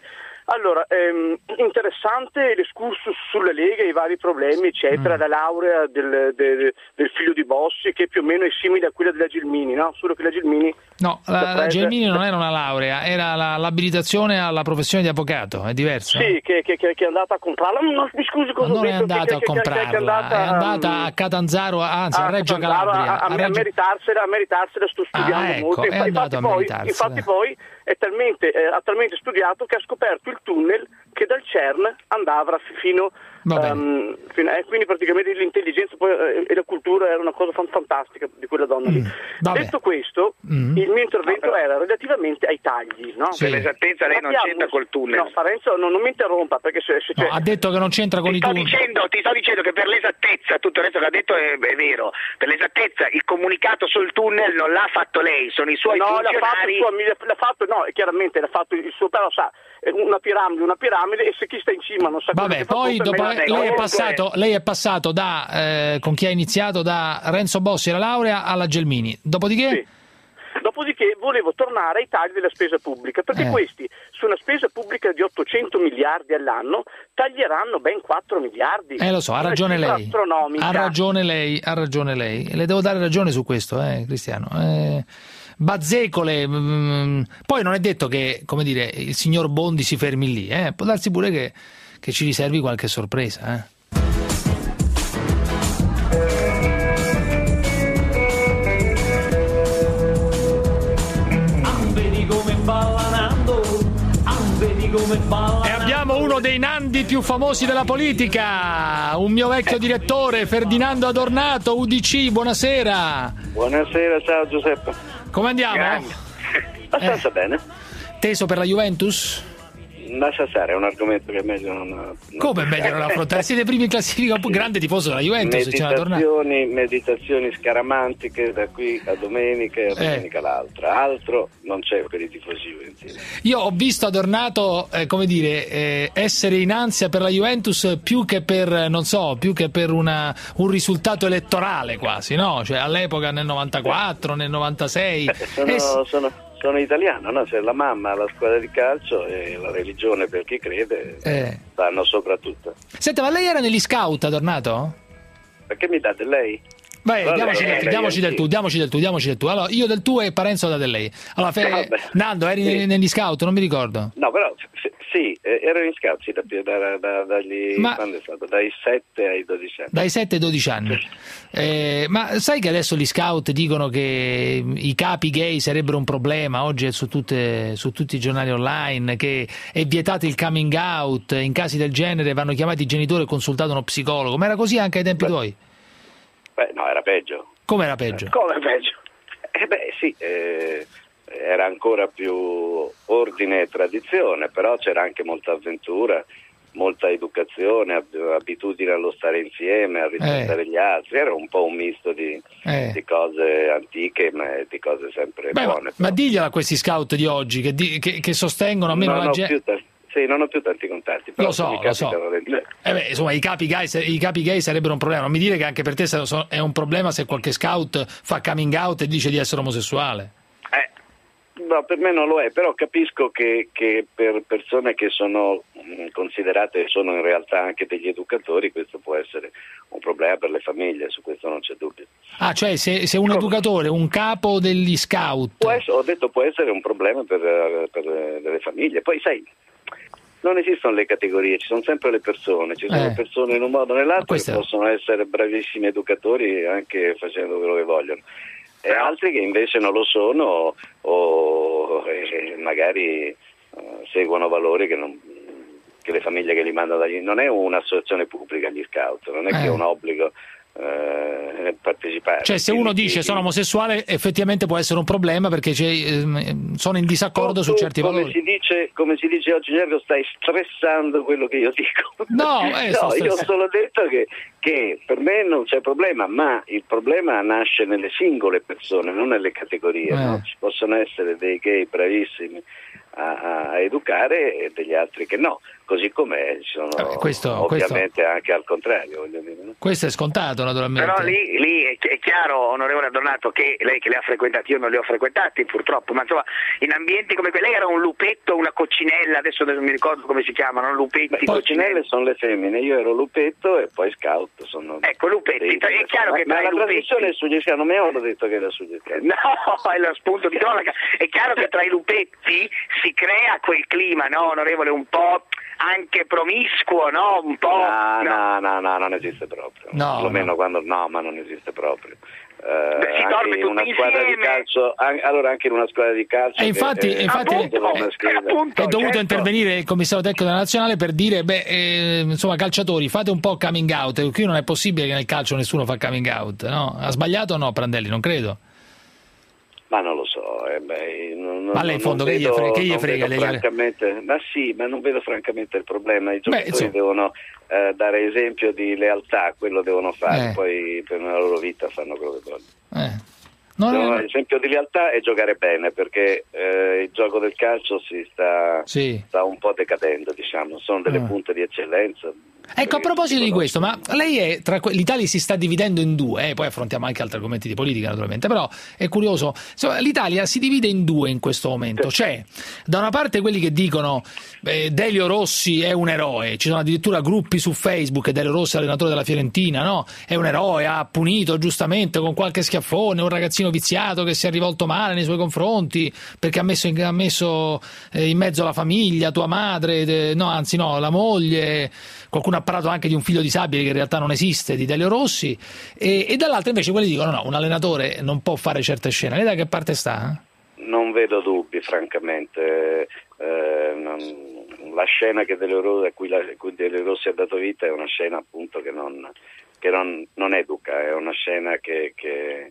Allora, ehm, interessante l'escursus sulle leghe, i vari problemi, eccetera, mm. la laurea del, del, del figlio di Bossi, che più o meno è simile a quella della Gelmini, no? Solo che la Gelmini... No, la, la Gelmini non era una laurea, era la, l'abilitazione alla professione di avvocato, è diverso? Sì, che, che, che è andata a comprarla. No, mi scusi, cosa non ho detto? è andata che, a che, comprarla, che, che è andata, è andata a Catanzaro, anzi a, a Reggio Catanzaro, Calabria. A, a, a, Reggio... a meritarsela, a meritarsela sto studiando ah, ecco, molto. È infatti, andato a poi, meritarsela. infatti poi è talmente, eh, ha talmente studiato che ha scoperto il tunnel che dal CERN andava fino... Um, fino eh, quindi praticamente l'intelligenza poi, eh, e la cultura era una cosa fantastica di quella donna lì. Mm, Detto questo, mm. il mio intervento ah, era relativamente ai tagli, no? Sì. Per l'esattezza lei non Abbiamo... c'entra col tunnel. No, Parenzo non, non mi interrompa perché se, se no, ha detto che non c'entra con ti i sto tunnel. Dicendo, ti sto dicendo che per l'esattezza, tutto il resto che ha detto è, è vero, per l'esattezza il comunicato sul tunnel non l'ha fatto lei, sono i suoi no, funzionari. No, l'ha fatto, l'ha fatto, no, chiaramente l'ha fatto il suo, però sa, una piramide, una piramide e se chi sta in cima non sa cosa Vabbè, poi dopo me... lei, è passato, lei è passato da, eh, con chi ha iniziato, da Renzo Bossi la laurea alla Gelmini, dopodiché? Sì. Dopodiché volevo tornare ai tagli della spesa pubblica, perché eh. questi su una spesa pubblica di ottocento miliardi all'anno taglieranno ben quattro miliardi. Eh lo so, ha ragione lei. Ha ragione lei, ha ragione lei. Le devo dare ragione su questo, eh, Cristiano. Eh... bazzecole, mh, poi non è detto che, come dire, il signor Bondi si fermi lì, eh? Può darsi pure che, che ci riservi qualche sorpresa, eh? E abbiamo uno dei Nandi più famosi della politica, un mio vecchio direttore, Ferdinando Adornato, U D C, buonasera. Buonasera, ciao Giuseppe. Come andiamo? Abbastanza eh. bene. Teso per la Juventus? Lascia stare, è un argomento che è meglio non... non Come è meglio non affrontare? Siete primi in classifica, un po' grande tifoso della Juventus. Meditazioni, meditazioni scaramantiche da qui a domenica e a domenica eh. l'altra. Altro non c'è per i tifosi juventini. Io ho visto Adornato, eh, come dire, eh, essere in ansia per la Juventus più che per, non so, più che per una, un risultato elettorale quasi, no? Cioè all'epoca nel novantaquattro, nel novantasei. Eh, sono... Eh, sono... Sono italiano, no? C'è la mamma, la squadra di calcio e la religione per chi crede eh. stanno soprattutto. Senta, ma lei era negli scout, Adornato? Perché mi date lei? Beh, allora, diamoci, del, tu, diamoci del tu, diamoci del tu, diamoci del tu. Allora, io del tuo e Parenzo date lei. Allora, fe... Nando, eri sì. negli scout? Non mi ricordo. No, però sì, ero in scout sì, da, da, da, dagli, ma... quando è stato? Dai sette ai dodici anni. Dai sette ai dodici anni. Eh, ma sai che adesso gli scout dicono che i capi gay sarebbero un problema? Oggi è su, tutte, su tutti i giornali online, che è vietato il coming out, in casi del genere vanno chiamati i genitori e consultato uno psicologo. Ma era così anche ai tempi Beh. tuoi? Beh, no, era peggio. Come era peggio? Come peggio? Eh beh, sì, eh, era ancora più ordine e tradizione, però c'era anche molta avventura, molta educazione, abitudine allo stare insieme, a rispettare eh. gli altri. Era un po' un misto di, eh. di cose antiche, ma di cose sempre Beh, buone. Ma, ma diglielo a questi scout di oggi che, di, che, che sostengono almeno non la gente. Sì, non ho più tanti contatti. Però lo so, lo so. Eh beh, insomma, i capi, gay, i capi gay sarebbero un problema. Non mi dire che anche per te è un problema se qualche scout fa coming out e dice di essere omosessuale. Eh, no, per me non lo è, però capisco che, che per persone che sono considerate, sono in realtà anche degli educatori, questo può essere un problema per le famiglie, su questo non c'è dubbio. Ah, cioè se, se un educatore, un capo degli scout... Può essere, ho detto può essere un problema per, per le famiglie. Poi sai... Non esistono le categorie, ci sono sempre le persone, ci sono eh. persone in un modo o nell'altro che possono essere bravissimi educatori anche facendo quello che vogliono, e altri che invece non lo sono o eh, magari eh, seguono valori che, non, che le famiglie che li mandano dagli... Non è un'associazione pubblica gli scout, non è eh. che è un obbligo eh, partecipare. Cioè se uno dice sono omosessuale effettivamente può essere un problema perché eh, sono in disaccordo su certi come valori. Si dice, come si dice oggi in gergo, stai stressando quello che io dico. No, eh, no io ho solo detto che, che per me non c'è problema, ma il problema nasce nelle singole persone, non nelle categorie. Eh. No? Ci possono essere dei gay bravissimi a, a educare e degli altri che no, così come ci sono eh, questo, ovviamente questo, anche al contrario, voglio dire, no? Questo è scontato naturalmente. Però lì, lì è, è chiaro, onorevole Adornato, che lei che le ha frequentati, io non li ho frequentati purtroppo, ma insomma in ambienti come quelli, lei era un lupetto, una coccinella, adesso non mi ricordo come si chiamano, lupetti. Beh, coccinelle sono le femmine, io ero lupetto e poi scout sono... Ecco, lupetti, è chiaro ma, che ma tra la i lupetti... trasmissione è suggestiva, non mi avevo detto che era suggestiva. No, è lo spunto di cronaca, è chiaro che tra i lupetti si crea quel clima, no, onorevole, un po' anche promiscuo, no? Un po'... No, no, no, no, non esiste proprio. No, perlomeno no. quando no, ma non esiste proprio. Eh, Beh, si anche in una squadra insieme. di calcio, anche, allora anche in una squadra di calcio. E infatti, che, infatti appunto, è, appunto, è dovuto certo. intervenire il commissario tecnico della nazionale per dire, beh, eh, insomma, calciatori, fate un po' coming out. Qui non è possibile che nel calcio nessuno fa coming out, no? Ha sbagliato o no, Prandelli? Non credo. Ma non lo so, eh, beh, non, ma lei in fondo che gli frega, che gli frega vedo, francamente, ma sì, ma non vedo francamente il problema. I giocatori beh, devono eh, dare esempio di lealtà, quello devono fare, eh. poi per la loro vita fanno quello che vogliono. Eh. No, no, no. L'esempio di lealtà è giocare bene, perché eh, il gioco del calcio si sta, sì. sta un po' decadendo, diciamo, sono delle ah. punte di eccellenza. Ecco, a proposito di questo, ma lei è tra que- l'Italia si sta dividendo in due, eh, poi affrontiamo anche altri argomenti di politica naturalmente, però è curioso, insomma, l'Italia si divide in due in questo momento. C'è da una parte quelli che dicono eh, Delio Rossi è un eroe, ci sono addirittura gruppi su Facebook, Delio Rossi allenatore della Fiorentina, no? È un eroe, ha punito giustamente con qualche schiaffone un ragazzino viziato che si è rivolto male nei suoi confronti perché ha messo in, ha messo, eh, in mezzo la famiglia, tua madre, de, no, anzi no, la moglie. Qualcuno ha parlato anche di un figlio disabile che in realtà non esiste, di Delio Rossi, e, e dall'altra invece quelli dicono no, un allenatore non può fare certe scene. Lei da che parte sta? Non vedo dubbi, francamente. Eh, non, la scena che Delio Rossi, a cui, la, a cui Delio Rossi ha dato vita è una scena appunto che non, che non, non educa, è una scena che, che,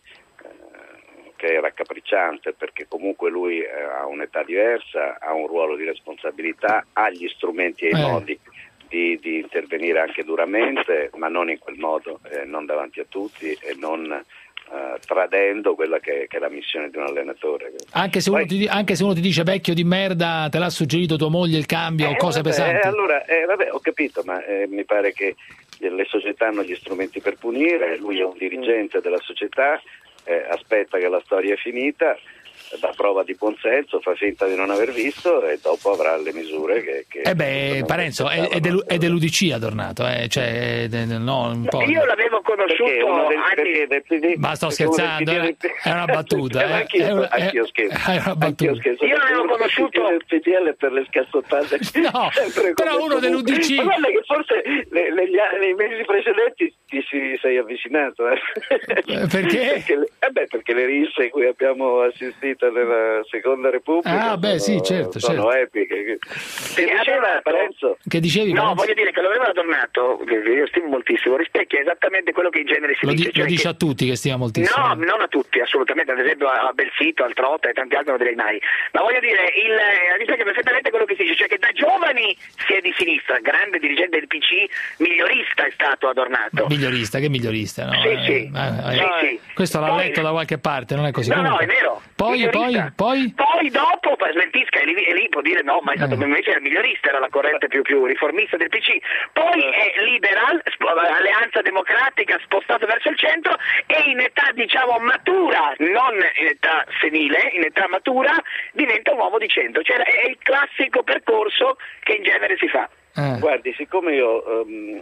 eh, che è raccapricciante, perché comunque lui ha un'età diversa, ha un ruolo di responsabilità, ha gli strumenti e i eh. modi Di, di intervenire anche duramente, ma non in quel modo, eh, non davanti a tutti e non eh, tradendo quella che, che è la missione di un allenatore. Anche se, Poi, uno ti, anche se uno ti dice vecchio di merda, te l'ha suggerito tua moglie il cambio, eh, cose vabbè, pesanti. Eh, allora, eh, vabbè, ho capito, ma eh, mi pare che le società hanno gli strumenti per punire, lui è un dirigente della società, eh, aspetta che la storia è finita, dà prova di buonsenso, fa finta di non aver visto e dopo avrà le misure che... che eh beh, Parenzo, è, è, dell'U- è dell'U D C adornato, eh? Cioè, de, de, no, un po'... Io l'avevo conosciuto del, anni... del P D, ma sto scherzando, è, è una battuta. eh, anch'io, è una, anch'io scherzo. È una battuta. Anch'io scherzo. Io l'avevo conosciuto... Il P D L per le scassottate. No, però uno dell'U D C... Ma guarda che forse ne, negli, nei mesi precedenti ti si, sei avvicinato. Eh? Perché? Perché, eh beh, perché le risse cui abbiamo assistito nella Seconda Repubblica ah, beh, sono, sì, certo, sono certo. epiche. Che, che diceva Parenzo? Che dicevi? No, Parenzo? voglio dire che l'onorevole Adornato, che io stimo moltissimo, rispecchia esattamente quello che in genere si lo dice. Di, cioè lo dice che... a tutti che stima moltissimo. No, non a tutti, assolutamente, ad esempio a Belsito, al Trota e tanti altri non direi mai. Ma voglio dire, il, rispecchia perfettamente quello che si dice, cioè che da giovani si è di sinistra, grande dirigente del P C, migliorista è stato Adornato. Ma migliorista, che migliorista? No? Sì, sì. Eh, eh, sì, eh, sì. Questo l'ha Poi... letto da qualche parte, non è così? No, Comunque. no, è vero. Poi, poi, poi? Poi dopo, smentisca, e lì, e lì può dire no, ma è stato eh. invece era migliorista, era la corrente più, più riformista del P C. Poi è liberal, sp- alleanza democratica, spostato verso il centro, e in età diciamo matura, non in età senile, in età matura, diventa un uomo di centro. Cioè è il classico percorso che in genere si fa. Eh. Guardi, siccome io... Um...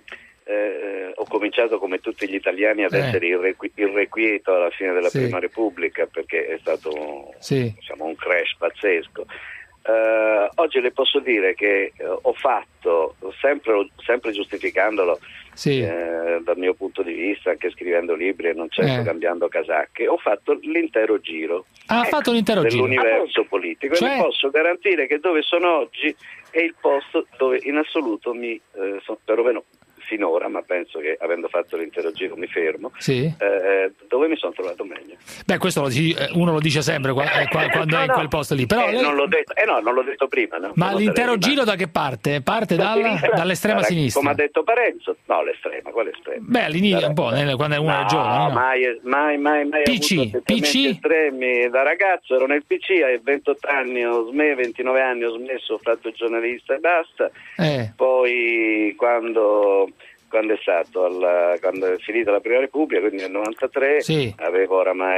Eh, ho cominciato come tutti gli italiani ad eh. essere irrequi- irrequieto alla fine della sì. Prima Repubblica, perché è stato sì. diciamo, un crash pazzesco. Eh, oggi le posso dire che eh, ho fatto, sempre, sempre giustificandolo sì. eh, dal mio punto di vista, anche scrivendo libri e non certo eh. cambiando casacche, ho fatto l'intero giro ah, ha fatto l'intero dell'universo giro. politico Cioè... e vi posso garantire che dove sono oggi è il posto dove in assoluto mi, eh, so, perlomeno finora, ma penso che avendo fatto l'intero giro mi fermo, sì. eh, dove mi sono trovato meglio. Beh, questo lo dici, uno lo dice sempre quando, quando no, è in no. quel posto lì. Però eh, lei... non l'ho detto, eh no, non l'ho detto prima. No? Ma non l'intero giro da che parte? Parte da dalla, sinistra, dall'estrema da, sinistra? Come ha detto Parenzo, no, l'estrema, quale estrema? Beh, all'inizio un po', nel, quando uno no, era giovane. No, mai, mai, mai, mai P C, avuto P C? estremi. Da ragazzo ero nel P C, ai ventotto anni ho smesso, ventinove anni ho smesso, ho fatto il giornalista e basta. Eh. Poi quando... quando è stato alla, quando è finita la prima Repubblica, quindi nel novantatré, sì. avevo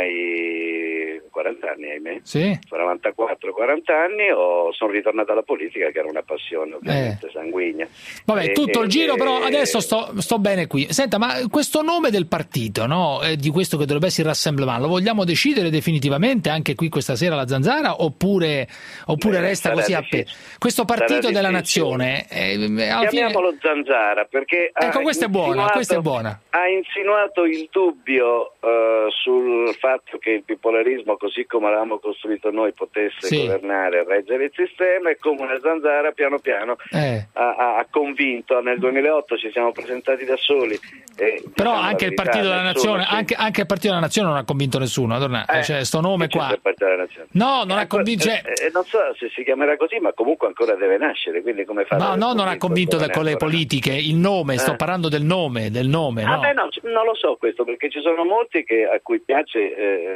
oramai quaranta anni, ahimè, sì. novantaquattro quaranta anni, ho, sono ritornato alla politica, che era una passione ovviamente eh. sanguigna. Vabbè, e, tutto il giro, e, però adesso sto, sto bene qui. Senta, ma questo nome del partito, no, eh, di questo che dovrebbe essere il Rassemblement, lo vogliamo decidere definitivamente anche qui questa sera alla Zanzara, oppure, oppure beh, resta così a pe... Questo partito della nazione, eh, alla chiamiamolo fine... Zanzara, perché ecco, questa è buona, questa è buona. Ha insinuato il dubbio uh, sul fatto che il bipolarismo, così come l'avevamo costruito noi, potesse sì. governare e reggere il sistema, e come una Zanzara piano piano eh. ha, ha convinto. Nel duemilaotto ci siamo presentati da soli. E, però diciamo, anche il Partito della Nazione, che... anche, anche il Partito della Nazione non ha convinto nessuno, eh, cioè sto nome qua. Il Partito della Nazione? No, non eh, ha convinto. Eh, eh, non so se si chiamerà così, ma comunque ancora deve nascere, quindi come fa? No, no, non ha convinto con le politiche, il nome, eh. sto parlando del nome, del nome. Ah, no. beh, no, non lo so questo, perché ci sono molti che, a cui piace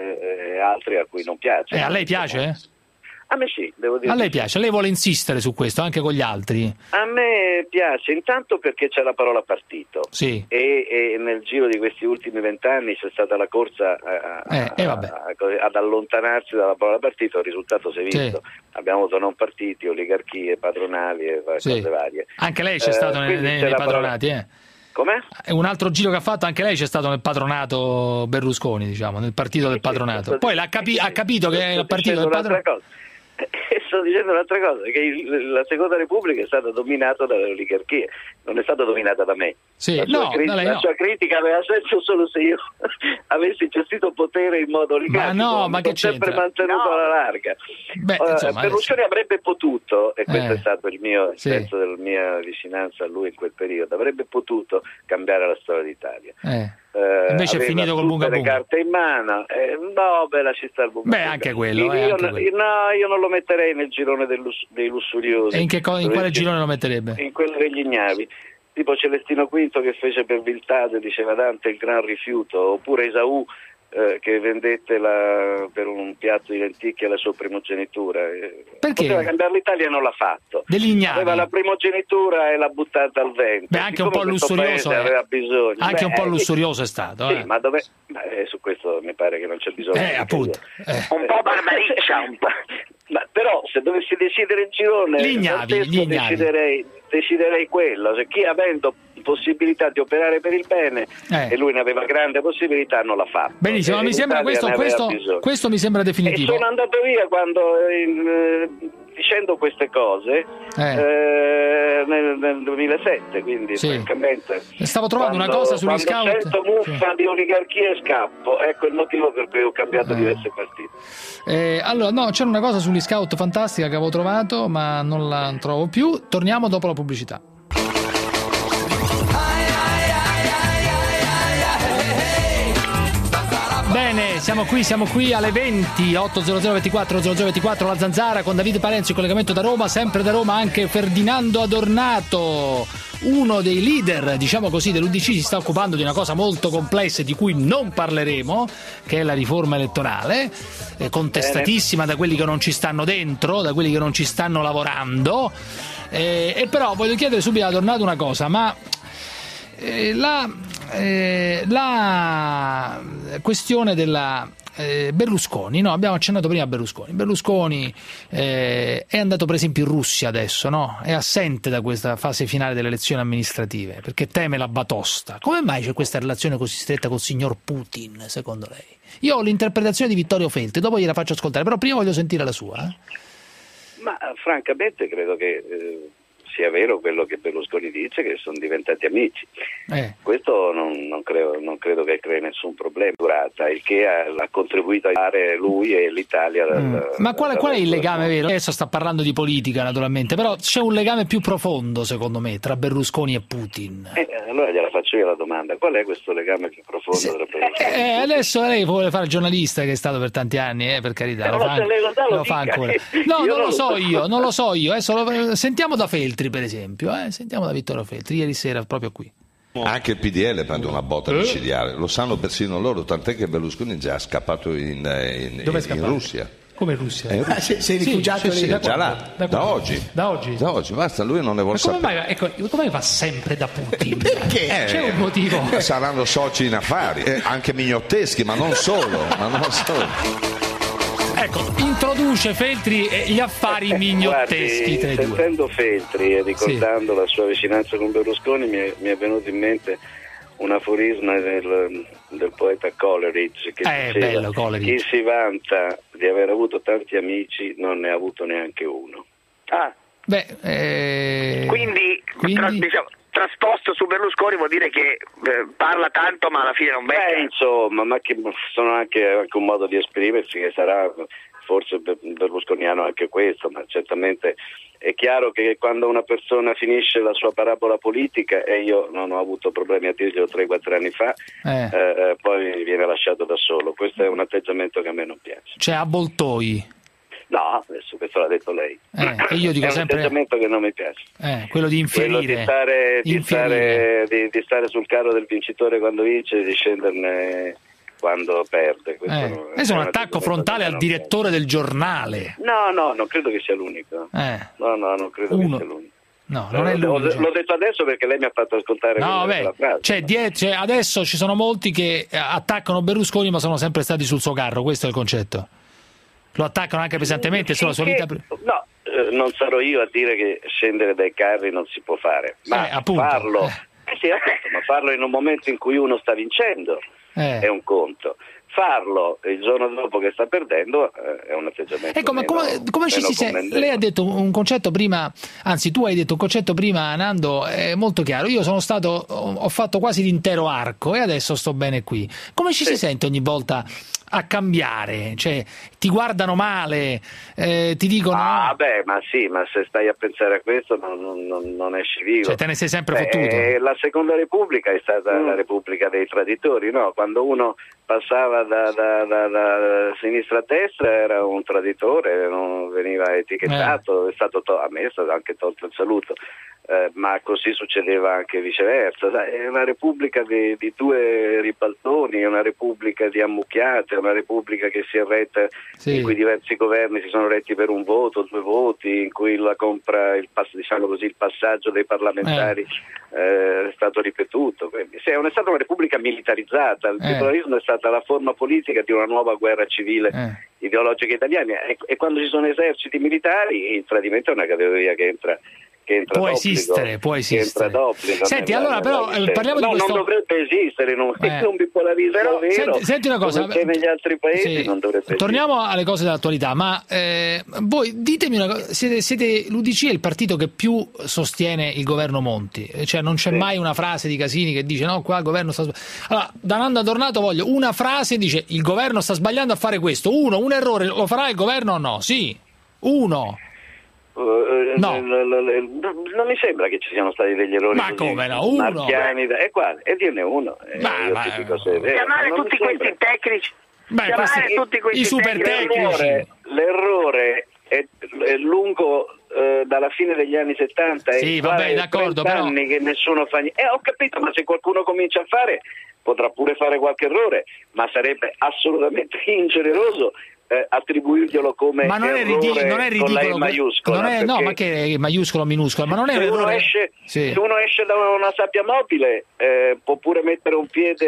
e eh, altri a cui non piace. Eh, a lei piace? Eh? A me sì, devo dire. A lei piace? Lei vuole insistere su questo anche con gli altri? A me piace, intanto perché c'è la parola partito. Sì. E, e nel giro di questi ultimi vent'anni c'è stata la corsa a, eh, eh, a, a, ad allontanarsi dalla parola partito, il risultato si è visto. Sì. Abbiamo avuto non partiti, oligarchie, padronali e sì. cose varie. Anche lei c'è eh, stato nei, nei, nei padronati, parola... eh? Com'è? Un altro giro che ha fatto anche lei c'è stato nel patronato Berlusconi, diciamo, nel partito sì, del patronato. Poi l'ha capi- ha capito che è il partito del patronato. E sto dicendo un'altra cosa, che il, la Seconda Repubblica è stata dominata dalle oligarchie, non è stata dominata da me. Sì, la sua, no, crit- la no. sua critica aveva senso solo se io avessi gestito potere in modo oligarchico. Ma no, ma che c'entra? Sempre mantenuto no. alla larga. Beh, uh, insomma, Berlusconi adesso... avrebbe potuto, e questo eh. è stato il mio il sì. senso della mia vicinanza a lui in quel periodo, avrebbe potuto cambiare la storia d'Italia. Eh. Uh, Invece è finito col bunga bunga. Le carte in mano, eh, no, beh, lasci stare il bunga Beh, bunga. anche quello. Io, eh, io, anche quello. No, io non lo metterei nel girone del lus- dei lussuriosi. E in, che co- in quale girone lo metterebbe? In quello degli ignavi. Tipo Celestino Quinto che fece per viltà, diceva Dante il gran rifiuto, oppure Esaù eh, che vendette la, per un piatto di lenticchie la sua primogenitura. Perché? Poteva cambiare l'Italia e non l'ha fatto. Degli ignavi. Aveva la primogenitura e l'ha buttata al vento. Beh, anche un po' lussurioso. Aveva bisogno. Anche Beh, un po' lussurioso è stato. Sì, eh. ma dove? Beh, su questo mi pare che non c'è bisogno. Eh, appunto. Eh. Un po' barbariccia, un po'. Ma però se dovessi decidere il girone, gli ignavi, gli ignavi. Deciderei, deciderei quello. Se chi avendo possibilità di operare per il bene eh. e lui ne aveva grande possibilità, non l'ha fatto. Benissimo, ma mi sembra questo, questo, questo mi sembra definitivo. E sono andato via quando in, eh, dicendo queste cose eh. Eh, nel, nel duemilasette, quindi sì. francamente stavo trovando quando, una cosa sugli quando scout. Sento muffa sì. di oligarchia e scappo, ecco il motivo per cui ho cambiato eh. diverse partite. Eh, allora, no, c'era una cosa sugli scout fantastica che avevo trovato, ma non la trovo più. Torniamo dopo la pubblicità. Bene, siamo qui, siamo qui alle venti, otto zero zero ventiquattro zero zero ventiquattro, la Zanzara con Davide Parenzo in collegamento da Roma, sempre da Roma anche Ferdinando Adornato, uno dei leader, diciamo così, dell'U D C, si sta occupando di una cosa molto complessa di cui non parleremo, che è la riforma elettorale, eh, contestatissima da quelli che non ci stanno dentro, da quelli che non ci stanno lavorando, eh, e però voglio chiedere subito a Adornato una cosa, ma eh, la, eh, la questione della Eh, Berlusconi, no? Abbiamo accennato prima a Berlusconi. Berlusconi eh, è andato per esempio in Russia adesso, no? È assente da questa fase finale delle elezioni amministrative perché teme la batosta. Come mai c'è questa relazione così stretta col signor Putin, secondo lei? Io ho l'interpretazione di Vittorio Feltri, dopo gliela faccio ascoltare, però prima voglio sentire la sua. Eh? Ma francamente credo che eh, sia vero quello che Berlusconi dice, che sono diventati amici. Eh. Questo non, non, credo, non credo che crei nessun problema, durata, il che ha, ha contribuito a aiutare lui e l'Italia. Mm. Dal, Ma qual, qual è il legame mondo. vero? Adesso sta parlando di politica naturalmente, però c'è un legame più profondo secondo me tra Berlusconi e Putin. Eh, allora gliela faccio io la domanda, qual è questo legame più profondo Se, tra Berlusconi eh, e adesso lei vuole fare il giornalista che è stato per tanti anni, eh, per carità, eh, lo, fa, se lei lo, sa, lo, lo fa ancora. io No, non non lo so so. io, non lo so io. Adesso lo, sentiamo da Feltri per esempio, eh? Sentiamo da Vittorio Feltri, ieri sera proprio qui. Anche il P D L prende una botta micidiale, lo sanno persino loro, tant'è che Berlusconi è già scappato in, in, Dove è in scappato? Russia. Come in Russia? È in Russia. Ah, si, si è rifugiato sì, sì, lì da, sì, già là, da, da oggi. Da oggi? Da oggi, basta, lui non ne vuole Ma come sapere. mai, ecco, come va sempre da Putin? Perché? C'è un motivo? Eh, saranno soci in affari, eh, anche mignotteschi, ma non solo, ma non solo. Ecco, introduce Feltri gli affari mignotteschi tra i due. Sentendo Feltri e ricordando sì. la sua vicinanza con Berlusconi mi è, mi è venuto in mente un aforisma del, del poeta Coleridge che eh, diceva bello, Coleridge. chi si vanta di aver avuto tanti amici non ne ha avuto neanche uno. Ah. Beh, eh... quindi, quindi... Tra, diciamo, trasposto su Berlusconi vuol dire che eh, parla tanto ma alla fine non becca. Beh, insomma, ma che sono anche, anche un modo di esprimersi che sarà forse berlusconiano anche questo, ma certamente è chiaro che quando una persona finisce la sua parabola politica, e io non ho avuto problemi a dirglielo tre quattro anni fa, eh. Eh, poi viene lasciato da solo. Questo è un atteggiamento che a me non piace. Cioè avvoltoi. No, adesso questo l'ha detto lei. Eh, e io dico è un sempre... atteggiamento che non mi piace. Eh, quello di infierire. Quello di stare, di, infierire. stare, di, di stare sul carro del vincitore quando vince e di scenderne quando perde. Questo Eh. non- Questo è un un attacco frontale al direttore del giornale. No, no, non credo che sia l'unico. Eh. No, no, non credo Uno. che sia l'unico. No, non è L'ho, l'unico. l'ho detto adesso perché lei mi ha fatto ascoltare No, quella- beh, quella frase. cioè, die- cioè, adesso ci sono molti che eh, attaccano Berlusconi ma sono sempre stati sul suo carro, questo è il concetto. Lo attaccano anche pesantemente sulla sua vita. Che- no, eh, non sarò io a dire che scendere dai carri non si può fare, ma Eh, appunto. farlo, Eh. eh sì, appunto, ma farlo in un momento in cui uno sta vincendo Eh. è un conto. Farlo il giorno dopo che sta perdendo eh, è un atteggiamento. Ecco, ma meno- come, come ci meno si sente? commendevole. Lei ha detto un concetto prima, anzi tu hai detto un concetto prima, Nando, è molto chiaro. Io sono stato, ho ho fatto quasi l'intero arco e adesso sto bene qui. Come ci Sì. si sente ogni volta a cambiare? Cioè, ti guardano male, eh, ti dicono... Ah, beh, ma sì, ma se stai a pensare a questo non, non- non- non esci vivo. Cioè, te ne sei sempre Beh, fottuto. eh, La seconda repubblica è stata Mm. la repubblica dei traditori, no? Quando uno passava da, da- da- da sinistra a destra era un traditore, non veniva etichettato, Eh. è stato to- a me è stato anche tolto il saluto. Eh, ma così succedeva anche viceversa. Sai, è una repubblica di, di due ribaltoni, è una repubblica di ammucchiate, è una repubblica che si è retta, Sì. in cui diversi governi si sono retti per un voto, due voti, in cui la compra, il, pass- diciamo così, il passaggio dei parlamentari eh, è stato ripetuto. Quindi, sì, è una- è stata una repubblica militarizzata, il Eh. bipolarismo è stata la forma politica di una nuova guerra civile Eh. ideologica italiana e, e quando ci sono eserciti militari il tradimento è una categoria che entra che entra Può d'obbligo, esistere, può che esistere. entra d'obbligo Senti, nella- allora, però, nella eh, vicenda. parliamo di no, questo- non dovrebbe esistere in un, Eh. in un bipolarismo Però, vero, senti, senti una cosa, come c'è negli altri paesi Sì. non dovrebbe Torniamo alle cose dell'attualità, ma eh, voi ditemi una cosa, siete, siete l'U D C è il partito che più sostiene il governo Monti, cioè non c'è Sì. mai una frase di Casini che dice no, qua il governo sta sbagliando. Allora, da Nando Adornato voglio una frase che dice il governo sta sbagliando a fare questo, uno, un errore, lo farà il governo o no? Sì, uno. Eh, No. l- l- l- non mi sembra che ci siano stati degli errori Ma così come no? Uno. marchiani da- e quale? E dirne uno. Eh, Ma- io ma- ti dico se è vero. Chiamare Non mi tutti sembra. questi tecnici, Beh, chiamare questi- tutti questi i super tecnici. tecnici. L'errore, l'errore è, è lungo eh, dalla fine degli anni settanta Sì, e vabbè, fare d'accordo, trenta però- anni che nessuno fa niente. Eh, ho capito, ma se qualcuno comincia a fare potrà pure fare qualche errore, ma sarebbe assolutamente ingeneroso eh, attribuirglielo come Ma non è, errore ridi- non è con la ridicolo, I maiuscola. non è, no, perché ma che è maiuscolo o minuscolo, ma non è un se uno errore. esce, Sì. se uno esce da una sabbia mobile eh, può pure mettere un piede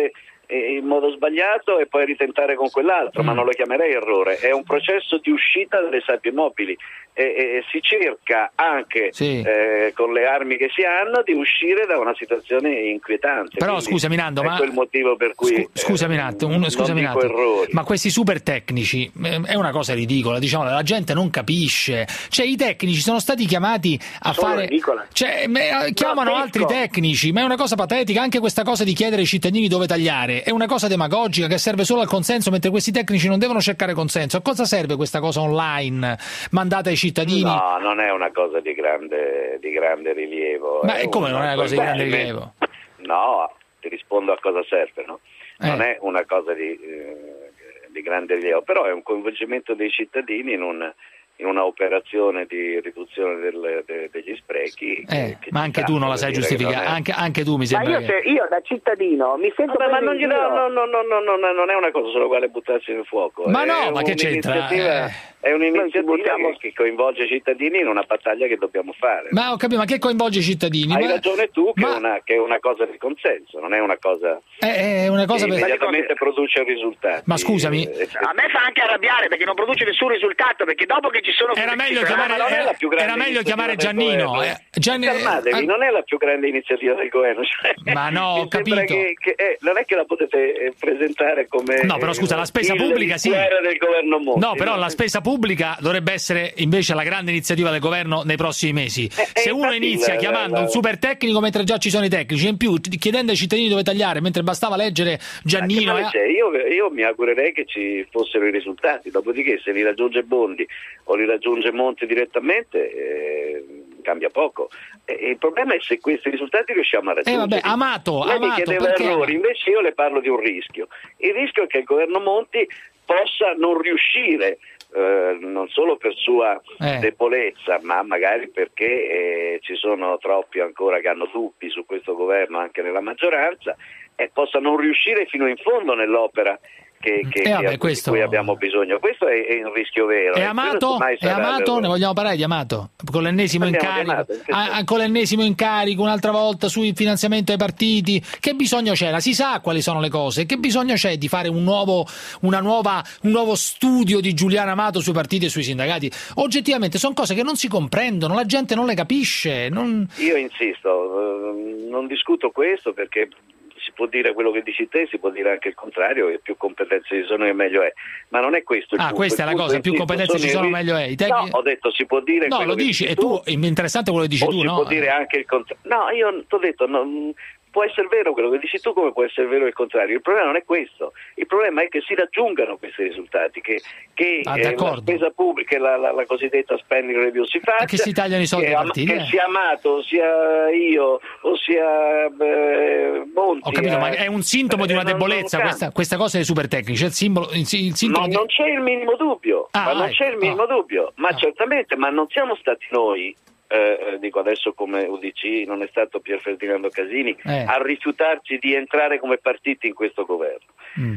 in modo sbagliato e poi ritentare con quell'altro, mm. ma non lo chiamerei errore, è un processo di uscita dalle sabbie mobili e, e si cerca anche sì. eh, con le armi che si hanno di uscire da una situazione inquietante. Però scusami Nando, è ma quel motivo per cui scu- scusami un attimo, un, scusami un attimo, ma questi super tecnici è una cosa ridicola, diciamo, la gente non capisce, cioè i tecnici sono stati chiamati a sono fare ridicola. Cioè, me, chiamano altri tecnici, ma è una cosa patetica anche questa cosa di chiedere ai cittadini dove tagliare, è una cosa demagogica che serve solo al consenso, mentre questi tecnici non devono cercare consenso. A cosa serve questa cosa online mandata ai cittadini? No, non è una cosa di grande, di grande rilievo. Ma è come non è una cosa di grande rilievo? No, ti rispondo a cosa serve, no? Non eh. è una cosa di, eh, di grande rilievo, però è un coinvolgimento dei cittadini in un in una operazione di riduzione del, de, degli sprechi. Eh, che ma anche tu non la sai giustificare, anche, anche tu mi sembra. Ma io, che... se, io da cittadino mi sento. Vabbè, ma non, gli, no, no, no, no, no, no, non è una cosa sulla quale buttarsi nel fuoco. Ma no, è ma che c'entra? Eh... È un'iniziativa che coinvolge i cittadini in una battaglia che dobbiamo fare. Ma ho capito, ma che coinvolge i cittadini? Hai ma... ragione tu che, ma... è una, che è una cosa di consenso, non è una cosa, è una cosa che per... immediatamente produce risultati. Ma scusami, a me fa anche arrabbiare perché non produce nessun risultato, perché dopo che ci sono era meglio chiamare, era, era meglio chiamare Giannino. Eh, Gianni... Fermatevi, eh... non è la più grande iniziativa del governo. Cioè, ma no, ho capito. Che, che è, non è che la potete presentare come. No, però scusa, la spesa pubblica sì. Del governo Monti, no, però no? La spesa pubblica dovrebbe essere invece la grande iniziativa del governo nei prossimi mesi. Eh, Se uno inizia la, chiamando la, la... un super tecnico mentre già ci sono i tecnici, in più chiedendo ai cittadini dove tagliare, mentre bastava leggere Giannino. Eh... Io, io mi augurerei che ci fossero i risultati, dopodiché se li raggiunge Bondi o li raggiunge Monti direttamente eh, cambia poco. Eh, il problema è se questi risultati riusciamo a raggiungere. Eh vabbè, Amato, Lei Amato, mi chiedeva perché... errori, invece io le parlo di un rischio. Il rischio è che il governo Monti possa non riuscire Eh, non solo per sua eh. debolezza, ma magari perché eh, ci sono troppi ancora che hanno dubbi su questo governo anche nella maggioranza e possa non riuscire fino in fondo nell'opera che, che, eh, vabbè, che questo... di cui abbiamo bisogno. Questo è, è un rischio vero. E Amato? E Amato? Ne vogliamo parlare di Amato? Con l'ennesimo incarico, Amato, ah, con l'ennesimo incarico un'altra volta sul finanziamento ai partiti. Che bisogno c'era? Si sa quali sono le cose. Che bisogno c'è di fare un nuovo, una nuova, un nuovo studio di Giuliano Amato sui partiti e sui sindacati? Oggettivamente sono cose che non si comprendono, la gente non le capisce. Non... Io insisto, non discuto questo perché si può dire quello che dici te, si può dire anche il contrario, che più competenze ci sono e meglio è, ma non è questo il ah, punto. questa il è la cosa, più competenze ci sono meglio è. I tec... No, ho detto si può dire no, lo dici, e tu, è interessante quello che dici o tu, si no? può dire anche il contrario. No, io ti ho detto, no, può essere vero quello che dici tu come può essere vero il contrario, il problema non è questo, il problema è che si raggiungano questi risultati, che, che ah, eh, la spesa pubblica, la, la, la cosiddetta spending review si faccia, che si tagliano i soldi che, ai partiti, che eh. sia Amato, sia io o sia eh, Monti. Ho capito, eh, ma è un sintomo eh, di una debolezza non, non questa, questa cosa dei super tecnici, il simbolo, il, il sintomo no, di... non c'è il minimo dubbio, ah, ma non ecco. c'è il minimo oh. dubbio, ma oh. certamente, ma non siamo stati noi. Eh, dico adesso come U D C, non è stato Pier Ferdinando Casini eh. a rifiutarci di entrare come partiti in questo governo. Mm.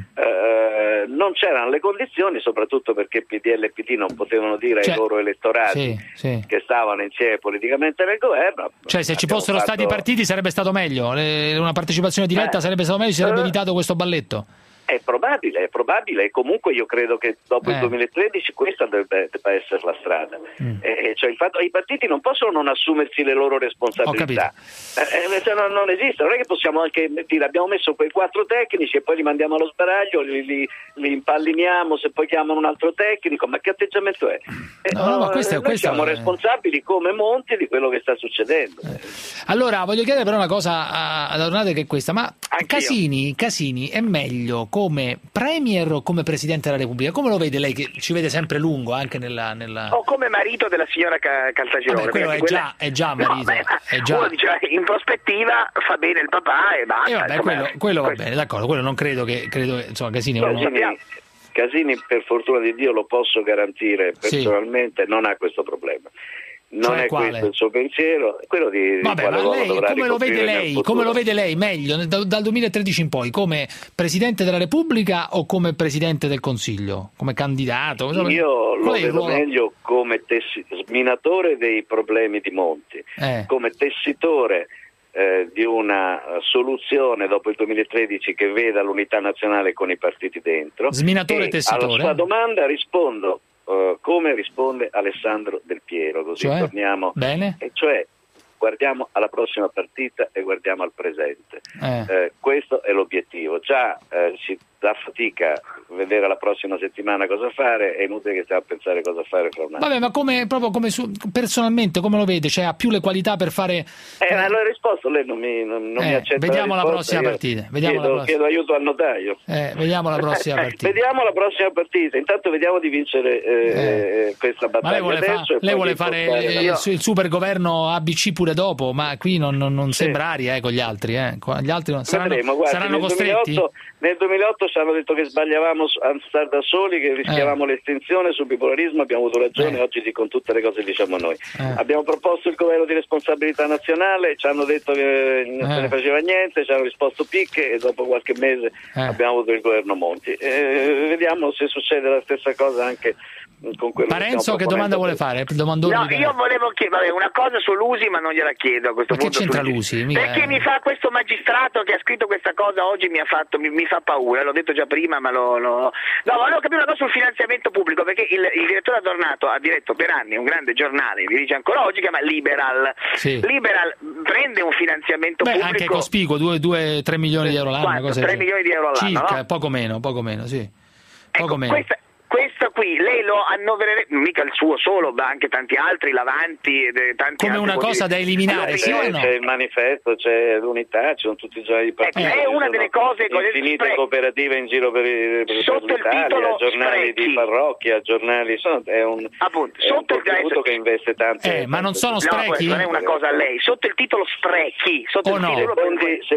Eh, non c'erano le condizioni, soprattutto perché P D L e P D non potevano dire cioè, ai loro elettorati sì, sì. che stavano insieme politicamente nel governo. Cioè se ci fossero fatto... stati i partiti sarebbe stato meglio, Le, una partecipazione diretta eh. sarebbe stato meglio, si sarebbe eh. evitato questo balletto. È probabile, è probabile e comunque io credo che dopo eh. il duemilatredici questa dovrebbe, debba essere la strada. Mm. Eh, cioè il fatto, i partiti non possono non assumersi le loro responsabilità. Eh, eh, non, non esiste, non è che possiamo anche dire abbiamo messo quei quattro tecnici e poi li mandiamo allo sbaraglio, li, li, li impalliniamo se poi chiamano un altro tecnico, ma che atteggiamento è? Eh, no, no, no, questo, noi questo siamo è... responsabili come Monti di quello che sta succedendo. Eh. Allora voglio chiedere però una cosa ad Adornate che è questa, ma Casini, Casini è meglio come premier o come Presidente della Repubblica? Come lo vede lei che ci vede sempre lungo anche nella... nella... O come marito della signora Caltagirone? Vabbè, quello è, quella... già, è già marito. No, beh, è già... Uno dice in prospettiva fa bene il papà e basta. E vabbè, quello, quello va bene, d'accordo, quello non credo che... credo insomma, Casini... No, uno... Casini, Casini per fortuna di Dio lo posso garantire personalmente, sì. Non ha questo problema. Non cioè, è quale? questo il suo pensiero, quello di, Vabbè, di ma lei, come lo vede lei? Come lo vede lei meglio da, dal duemilatredici in poi, come Presidente della Repubblica o come Presidente del Consiglio, come candidato? Io lo vedo meglio come tessi- sminatore dei problemi di Monti, eh. come tessitore eh, di una soluzione dopo il duemilatredici che veda l'unità nazionale con i partiti dentro. Sminatore e tessitore. Alla sua domanda rispondo uh, come risponde Alessandro Del Piero, così cioè? torniamo. Bene. E cioè guardiamo alla prossima partita e guardiamo al presente. Eh. Eh, questo è l'obiettivo. Già eh, si dà fatica vedere la prossima settimana cosa fare, è inutile che stiamo a pensare cosa fare fra un anno. Vabbè, ma come proprio come su, personalmente come lo vede? Cioè ha più le qualità per fare Eh, ma l'ho risposto, lei non mi, non, non eh, mi accetta. Vediamo la, la prossima io partita. Vediamo chiedo, la prossima. chiedo aiuto al notaio. Eh, vediamo la prossima partita. Vediamo la prossima partita. Intanto vediamo di vincere eh, eh. questa battaglia. Ma lei vuole, adesso fa, lei vuole fare il, il, il super governo A B C pure dopo, ma qui non, non, non sì. sembra aria eh, con gli altri. Eh. Gli altri non, saranno, Vedremo, guardi, saranno nel costretti? duemilaotto, nel duemilaotto ci hanno detto che sbagliavamo a stare da soli, che rischiavamo eh. l'estinzione sul bipolarismo, abbiamo avuto ragione, eh. oggi dicono tutte le cose che diciamo noi. Eh. Abbiamo proposto il governo di responsabilità nazionale, ci hanno detto che non eh. se ne faceva niente, ci hanno risposto picche e dopo qualche mese eh. abbiamo avuto il governo Monti. Eh, vediamo se succede la stessa cosa anche con quello Parenzo, che, che domanda vuole fare? Domandone no, di... io volevo chiedere una cosa su Lusi, ma non gliela chiedo a questo ma punto. Che c'entra Lusi? Mica... Perché mi fa questo magistrato che ha scritto questa cosa oggi mi ha fatto, mi, mi fa paura, l'ho detto già prima, ma lo... lo... No, volevo capire una cosa sul finanziamento pubblico, perché il, il direttore Adornato ha diretto per anni un grande giornale, vi dice ancora oggi, che si chiama Liberal. Sì. Liberal prende un finanziamento Beh, pubblico... anche cospicuo, due tre milioni di euro l'anno. tre milioni di euro l'anno, circa, no? poco meno, poco meno, sì. Poco ecco, meno. Questa... Questo qui, lei lo annovererebbe, mica il suo solo, ma anche tanti altri, l'Avanti e tanti come altri una cosa da eliminare, sì o no? C'è il manifesto, c'è l'unità, ci sono tutti i giorni di partiti. È una delle cose infinite spre- cooperative in giro per, per, sotto per l'Italia, il titolo giornali sprechi. di parrocchia, giornali, sono, è un, Appunto, è sotto un contributo il che investe tanto. Eh, ma non sono sprechi? No, non è una cosa a lei, sotto il titolo sprechi, sotto o il no? titolo Se Bondi, se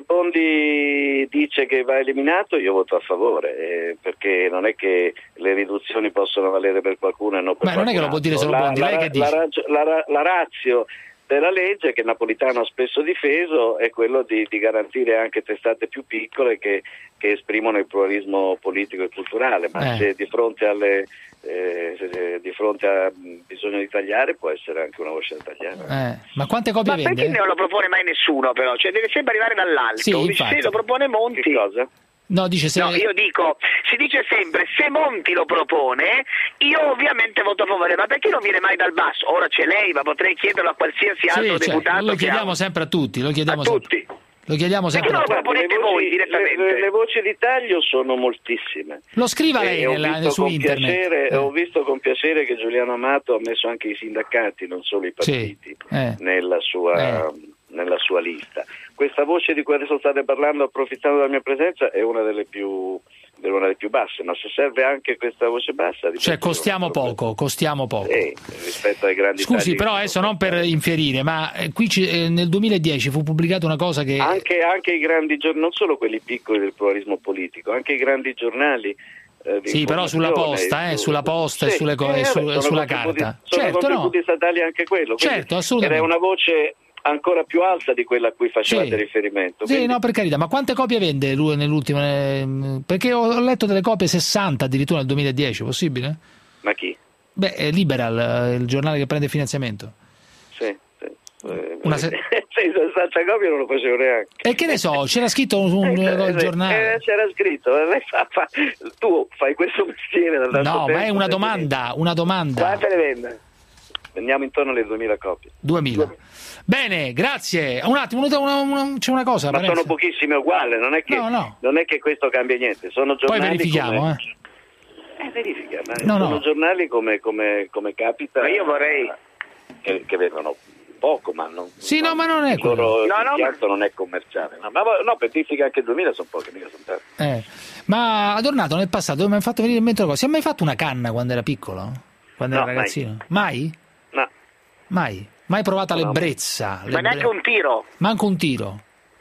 Bondi dice che va eliminato, io voto a favore, eh, perché non è che le riduzioni possono valere per qualcuno e non per ma non è che lo può dire solo Bondi, lei che dice? La, la, la, la razio della legge che Napolitano ha spesso difeso è quello di, di garantire anche testate più piccole che, che esprimono il pluralismo politico e culturale, ma eh. se di fronte alle eh, se di fronte a bisogno di tagliare può essere anche una voce da tagliare. Eh. Ma quante copie ma vende? perché non lo propone mai nessuno però? Cioè deve sempre arrivare dall'alto. Sì, se lo propone Monti. Che cosa? No, dice se... no, io dico, si dice sempre se Monti lo propone, io ovviamente voto a favore, ma perché non viene mai dal basso? Ora c'è lei, ma potrei chiederlo a qualsiasi sì, altro cioè, deputato. lo chiediamo ha... sempre a tutti, lo chiediamo a sempre. tutti. Lo chiediamo sempre perché non lo proponete le voci, voi direttamente? Le, le voci di taglio sono moltissime. Lo scriva lei e nella, ho visto su con internet. Piacere, eh. Ho visto con piacere che Giuliano Amato ha messo anche i sindacati, non solo i partiti, sì. eh. nella sua... Eh. nella sua lista. Questa voce di cui adesso state parlando, approfittando della mia presenza, è una delle più è una delle più basse, ma se serve anche questa voce bassa, cioè costiamo poco, costiamo poco. Eh, rispetto ai grandi Scusi, però adesso non per infierire, ma eh, qui ci, eh, nel duemiladieci fu pubblicata una cosa che anche, anche i grandi giornali, non solo quelli piccoli del pluralismo politico, anche i grandi giornali. Eh, sì, però sulla posta, eh, sulla posta sì, e sulle co- eh, su, vabbè, sulla sono carta. Sono certo, contributi no? statali anche quello. Certo, assolutamente. Era una voce ancora più alta di quella a cui facevate sì. riferimento. Sì, quindi... no, per carità, ma quante copie vende lui nell'ultimo? Eh, perché ho letto delle copie sessanta addirittura nel duemiladieci, possibile? Ma chi? Beh, è Liberal, il giornale che prende finanziamento. Sì, sì. Eh, Una se... sì, sessanta copie non lo facevo neanche. E che ne so, c'era scritto un, un eh, giornale. Eh, c'era scritto, lei fa, fa, tu fai questo mestiere da tanto No, tempo, ma è una domanda, una domanda. Quante ne vende? Vendiamo intorno alle duemila copie. duemila. Bene, grazie. Un attimo, una, una, c'è una cosa. Ma Parenzo. sono pochissime uguali, non è che no, no. non è che questo cambia niente, sono giornali. Poi verifichiamo, come... eh. Eh, verifica, ma no, sono no. giornali come, come, come capita. Ma io vorrei che, che vendono poco, ma non. Sì, no, ma non è il loro no, no, ma... non è commerciale. No, ma no, per verifica anche duemila sono poche, mica sono tante. Eh. Ma Adornato nel passato mi ha fatto venire in mente una cosa. Si è mai fatto una canna quando era piccolo? Quando no, era ragazzino? Mai? mai? No. Mai? Mai provata no, l'ebbrezza? Ma neanche un tiro? Manco un tiro?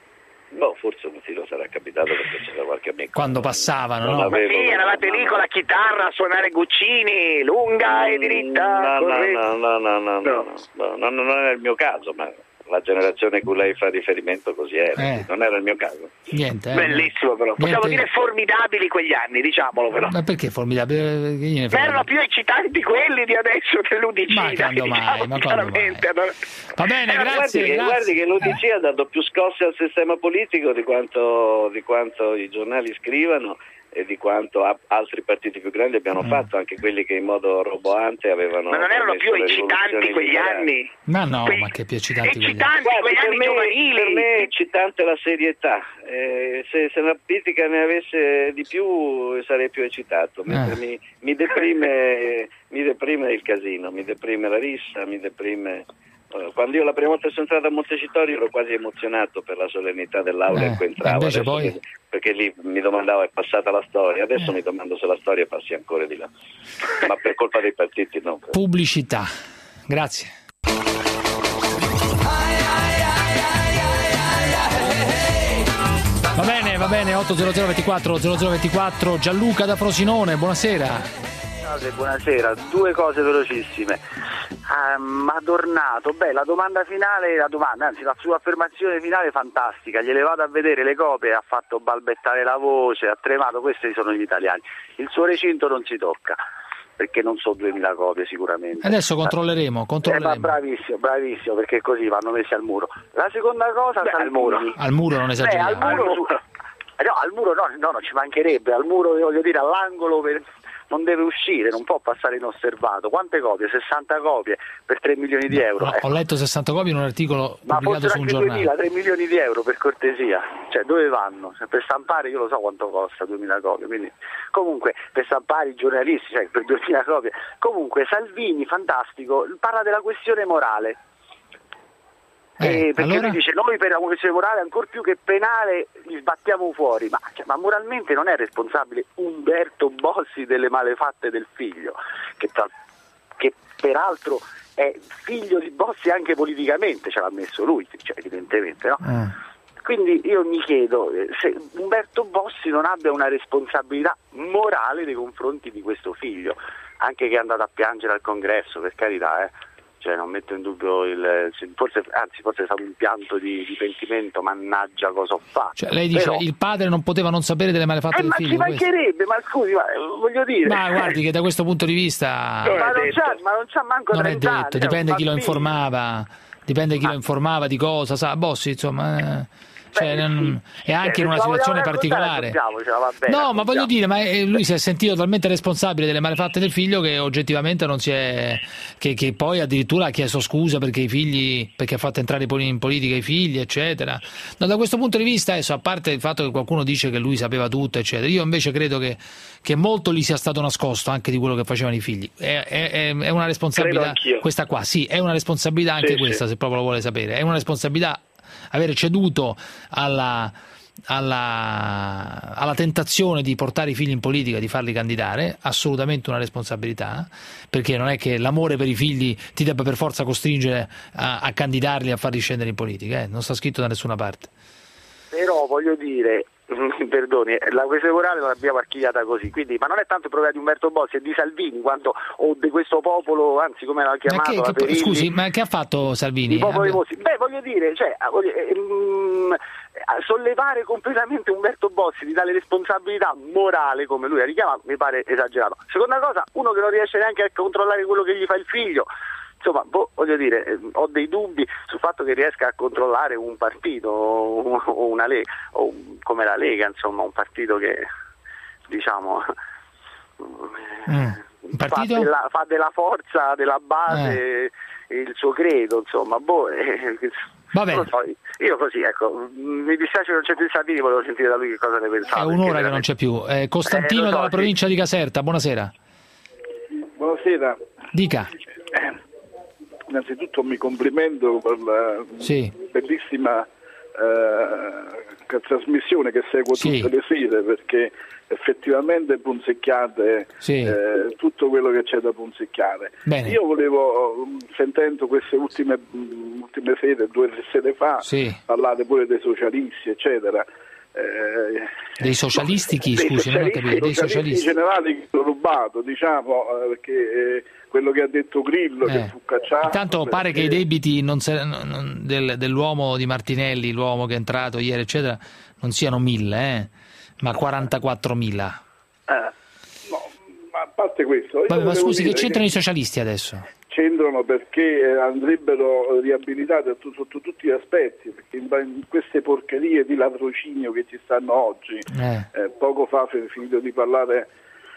No, forse un tiro sarà capitato perché c'era qualche amico. Quando passavano, non no? avevo... Sì, eravate lì con la chitarra a suonare Guccini, lunga e diritta. No, no, corre... no, no, no, no, no, no, no, no, non è il mio caso, ma la generazione a cui lei fa riferimento così era, eh. non era il mio caso. Niente, eh. Bellissimo però, possiamo Niente. dire formidabili quegli anni, diciamolo però. Ma perché formidabile? Che gliene frega? Erano più eccitanti quelli di adesso che l'U D C. Ma quando diciamo, mai, ma quando mai? Va bene, Eh, grazie, guardi, che, grazie. guardi che l'U D C ha dato più scosse al sistema politico di quanto, di quanto i giornali scrivano e di quanto a, altri partiti più grandi abbiano Mm. fatto, anche quelli che in modo roboante avevano... Ma non erano più promesso le eccitanti rivoluzioni quegli liberali. anni? Ma no, Que- ma che più eccitanti quelli. Eccitanti Guardi, quegli per anni me, giovanili. per me è eccitante la serietà. Eh, se, se la politica ne avesse di più sarei più eccitato, mentre Eh. mi, mi deprime mi deprime il casino, mi deprime la rissa, mi deprime... eh, Quando io la prima volta sono entrato a Montecitorio ero quasi emozionato per la solennità dell'aula Eh, in cui entravo, invece adesso poi- mi- perché lì mi domandavo è passata la storia, adesso Eh. mi domando se la storia passi ancora di là, ma per colpa dei partiti no. Pubblicità. Grazie. Va bene, va bene, otto zero zero ventiquattro zero zero ventiquattro, Gianluca da Frosinone, buonasera. Buonasera, due cose velocissime. Ah, Madornato, beh, la domanda finale, la domanda, anzi la sua affermazione finale è fantastica, gliele vado a vedere le copie, ha fatto balbettare la voce, ha tremato, questi sono gli italiani. Il suo recinto non si tocca, perché non so duemila copie sicuramente. Adesso controlleremo, Eh, ma controlleremo. bravissimo, bravissimo, perché così vanno messi al muro. La seconda cosa, Beh, al Salvini. muro. Al muro non Beh, esageriamo. al muro, su- eh, no, al muro no, no, non ci mancherebbe, al muro voglio dire all'angolo per- non deve uscire, non può passare inosservato. Quante copie? sessanta copie per tre milioni di euro. No, ecco. ho letto sessanta copie in un articolo Ma pubblicato fossero su un anche giornale. duemila, tre milioni di euro per cortesia, cioè dove vanno? Cioè, per stampare io lo so quanto costa duemila copie, quindi comunque per stampare i giornalisti, cioè per duemila copie. Comunque Salvini, fantastico, parla della questione morale. Eh, Eh, perché allora? lui dice noi per la questione morale ancor più che penale li sbattiamo fuori, ma, cioè, ma moralmente non è responsabile Umberto Bossi delle malefatte del figlio, che, tra, che peraltro è figlio di Bossi anche politicamente, ce l'ha messo lui, cioè, evidentemente, no? Eh. Quindi io mi chiedo eh, se Umberto Bossi non abbia una responsabilità morale nei confronti di questo figlio, anche che è andato a piangere al congresso, per carità, eh. Cioè, non metto in dubbio il forse, anzi forse è stato un pianto di, di pentimento, mannaggia cosa ho fatto. Cioè, lei dice Però, il padre non poteva non sapere delle malefatte eh, del ma figlio. ci questo? mancherebbe, ma scusi, ma, eh, voglio dire. Ma guardi che da questo punto di vista ma, non c'ha, ma non c'ha manco non è trenta anni, detto, è dipende un chi lo bambino. informava, dipende chi lo informava di cosa, sa, Bossi, insomma, eh, cioè, Beh, non- sì. è anche Eh, in una se la situazione vogliamo raccontare, particolare. raccontiamocela, va bene, No, ma raccontiamo. voglio dire, ma eh, lui si è sentito talmente responsabile delle malefatte del figlio che oggettivamente non si è che, che poi addirittura ha chiesto scusa perché i figli perché ha fatto entrare in politica i figli, eccetera. No, da questo punto di vista, adesso, a parte il fatto che qualcuno dice che lui sapeva tutto, eccetera, io invece credo che, che molto gli sia stato nascosto anche di quello che facevano i figli. È, è, è una responsabilità questa qua, sì, è una responsabilità anche Sì, questa, sì. se proprio lo vuole sapere. È una responsabilità avere ceduto alla, alla, alla tentazione di portare i figli in politica, di farli candidare, assolutamente una responsabilità, perché non è che l'amore per i figli ti debba per forza costringere a, a candidarli, a farli scendere in politica, eh? Non sta scritto da nessuna parte. Però voglio dire, mi perdoni, la questione morale non l'abbiamo archiviata così, quindi, ma non è tanto il problema di Umberto Bossi e di Salvini quanto o di questo popolo, anzi come l'ha Ma chiamato che, la che- Perilli, scusi, ma che ha fatto Salvini? di popolo dei Abbia- Mossi. Beh, voglio dire, cioè, voglio- ehm, sollevare completamente Umberto Bossi di tale responsabilità morale, come lui ha richiamato, mi pare esagerato. Seconda cosa, uno che non riesce neanche a controllare quello che gli fa il figlio. Insomma, boh, voglio dire, eh, ho dei dubbi sul fatto che riesca a controllare un partito o, o una Lega, o come la Lega, insomma, un partito che, diciamo, Mm. Un fa partito? della, fa della forza, della base il suo credo, insomma, boh, eh, Vabbè. non lo so, io così, ecco, mi dispiace che non c'è più Salvini, volevo sentire da lui che cosa ne pensava. È perché un'ora che veramente- non c'è più. Eh, Costantino Eh, lo so, dalla sì. provincia di Caserta, buonasera. Buonasera. Dica. Innanzitutto mi complimento per la Sì. bellissima eh, trasmissione che seguo Sì. tutte le sere, perché effettivamente punzecchiate Sì. eh, tutto quello che c'è da punzecchiare. Bene. Io volevo, sentendo queste ultime, ultime sere, due sere fa, Sì. parlate pure dei socialisti, eccetera. Eh, dei socialisti chi, dei scusi, non ho capito, dei socialisti in generale che hanno rubato, diciamo, eh, perché eh, quello che ha detto Grillo, eh. che fu cacciato. Intanto perché... pare che i debiti non se, non, del, dell'uomo di Martinelli, l'uomo che è entrato ieri, eccetera, non siano mille, eh, ma quarantaquattromila. Eh, no, ma a parte questo... Vabbè, ma scusi, che c'entrano che... i socialisti adesso? C'entrano perché andrebbero riabilitati sotto tutti gli aspetti, perché in queste porcherie di latrocinio che ci stanno oggi, eh. Eh, poco fa ho finito di parlare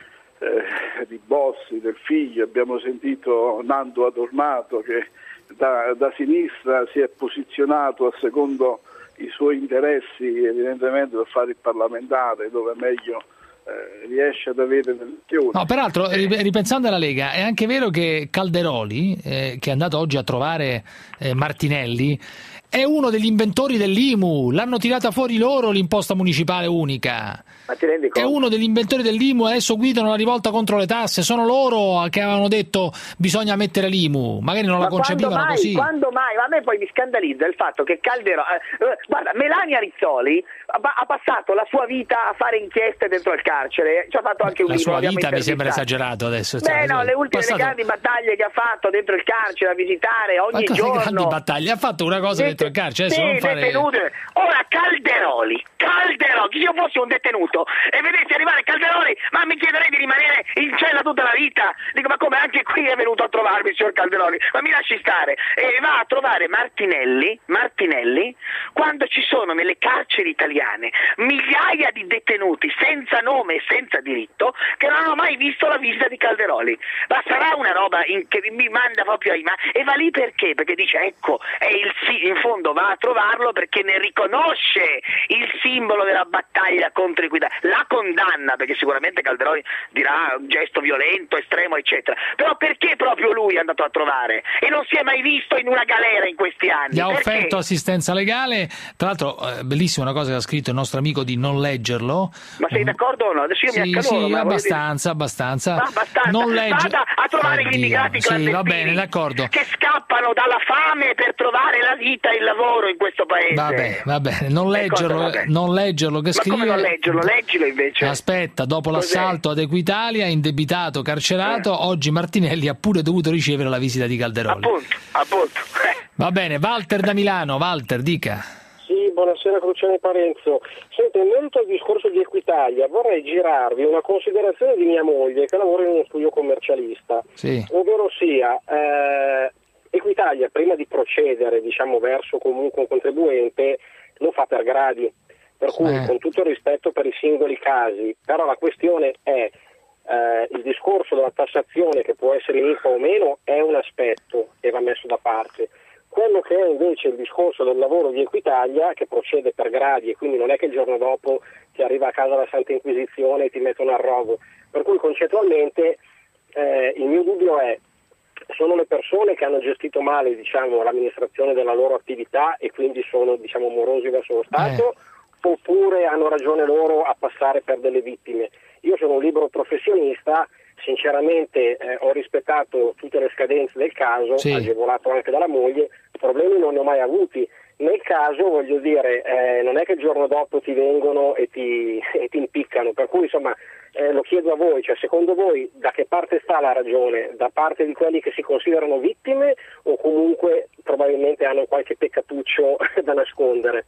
eh, di Bossi, del figlio, abbiamo sentito Nando Adornato che da, da sinistra si è posizionato a secondo i suoi interessi, evidentemente per fare il parlamentare, dove meglio riesce ad avere delle azioni. No, peraltro, ripensando alla Lega, è anche vero che Calderoli, eh, che è andato oggi a trovare eh, Martinelli, è uno degli inventori dell'I M U, l'hanno tirata fuori loro l'imposta municipale unica. Ma ti rendi conto? È uno degli inventori dell'I M U, adesso guidano la rivolta contro le tasse, sono loro che avevano detto bisogna mettere l'I M U, magari non ma la concepivano quando mai, così. Quando mai? Ma a me poi mi scandalizza il fatto che Calderoli, eh, guarda, Melania Rizzoli ha, ha passato la sua vita a fare inchieste dentro il carcere, ci ha fatto anche un la libro. La sua vita mi sembra esagerato adesso. Beh, no, le ultime passato... le grandi battaglie che ha fatto dentro il carcere, a visitare ogni ma giorno. grandi battaglie? Ha fatto una cosa dentro il carcere, adesso sì, non fare... detenute. Ora Calderoli, Calderoli, se io fossi un detenuto e vedessi arrivare Calderoli, ma mi chiederei di rimanere in cella tutta la vita. Dico, ma come anche qui è venuto a trovarmi il signor Calderoli? Ma mi lasci stare. E va a trovare Martinelli, Martinelli, quando ci sono nelle carceri italiane migliaia di detenuti senza nome e senza diritto che non hanno mai visto la visita di Calderoli. Ma sarà una roba in, che mi manda proprio ai ma e va lì perché? Perché dice, ecco, è il sì, in fondo va a trovarlo perché ne riconosce il simbolo della battaglia contro l'equità, la condanna, perché sicuramente Calderoli dirà un gesto violento, estremo, eccetera, però perché proprio lui è andato a trovare e non si è mai visto in una galera in questi anni? Gli ha perché? offerto assistenza legale, tra l'altro eh, bellissima una cosa che ha scritto il nostro amico di non leggerlo. Ma sei d'accordo o no? Adesso io sì, mi accaloro, sì, ma abbastanza, abbastanza, ma abbastanza. non legge... Vada a trovare Oddio. gli immigrati clandestini, sì, va bene, d'accordo, che scappano dalla fame per trovare la vita e il lavoro in questo paese. Va bene, va bene, non leggerlo, cosa, non leggerlo che ma scrive. come non leggerlo? Leggilo invece. Aspetta, dopo Cos'è? l'assalto ad Equitalia, indebitato, carcerato, eh. oggi Martinelli ha pure dovuto ricevere la visita di Calderoli. Appunto, appunto. Va bene, Walter da Milano, Walter, dica. Sì, buonasera Cruciani Parenzo. Senti, in merito al discorso di Equitalia, vorrei girarvi una considerazione di mia moglie che lavora in uno studio commercialista, sì. ovvero sia eh, Equitalia prima di procedere, diciamo, verso comunque un contribuente lo fa per gradi, per cui eh. con tutto il rispetto per i singoli casi, però la questione è eh, il discorso della tassazione, che può essere in I V A o meno, è un aspetto e va messo da parte. Quello che è invece il discorso del lavoro di Equitalia, che procede per gradi e quindi non è che il giorno dopo ti arriva a casa la Santa Inquisizione e ti mettono al rogo, per cui concettualmente eh, il mio dubbio è: sono le persone che hanno gestito male, diciamo, l'amministrazione della loro attività e quindi sono, diciamo, morosi verso lo Stato, eh. oppure hanno ragione loro a passare per delle vittime? Io sono un libero professionista, sinceramente eh, ho rispettato tutte le scadenze del caso, sì. agevolato anche dalla moglie, problemi non ne ho mai avuti. Nel caso, voglio dire, eh, non è che il giorno dopo ti vengono e ti, e ti impiccano, per cui insomma eh, lo chiedo a voi, cioè secondo voi da che parte sta la ragione? Da parte di quelli che si considerano vittime o comunque probabilmente hanno qualche peccatuccio da nascondere?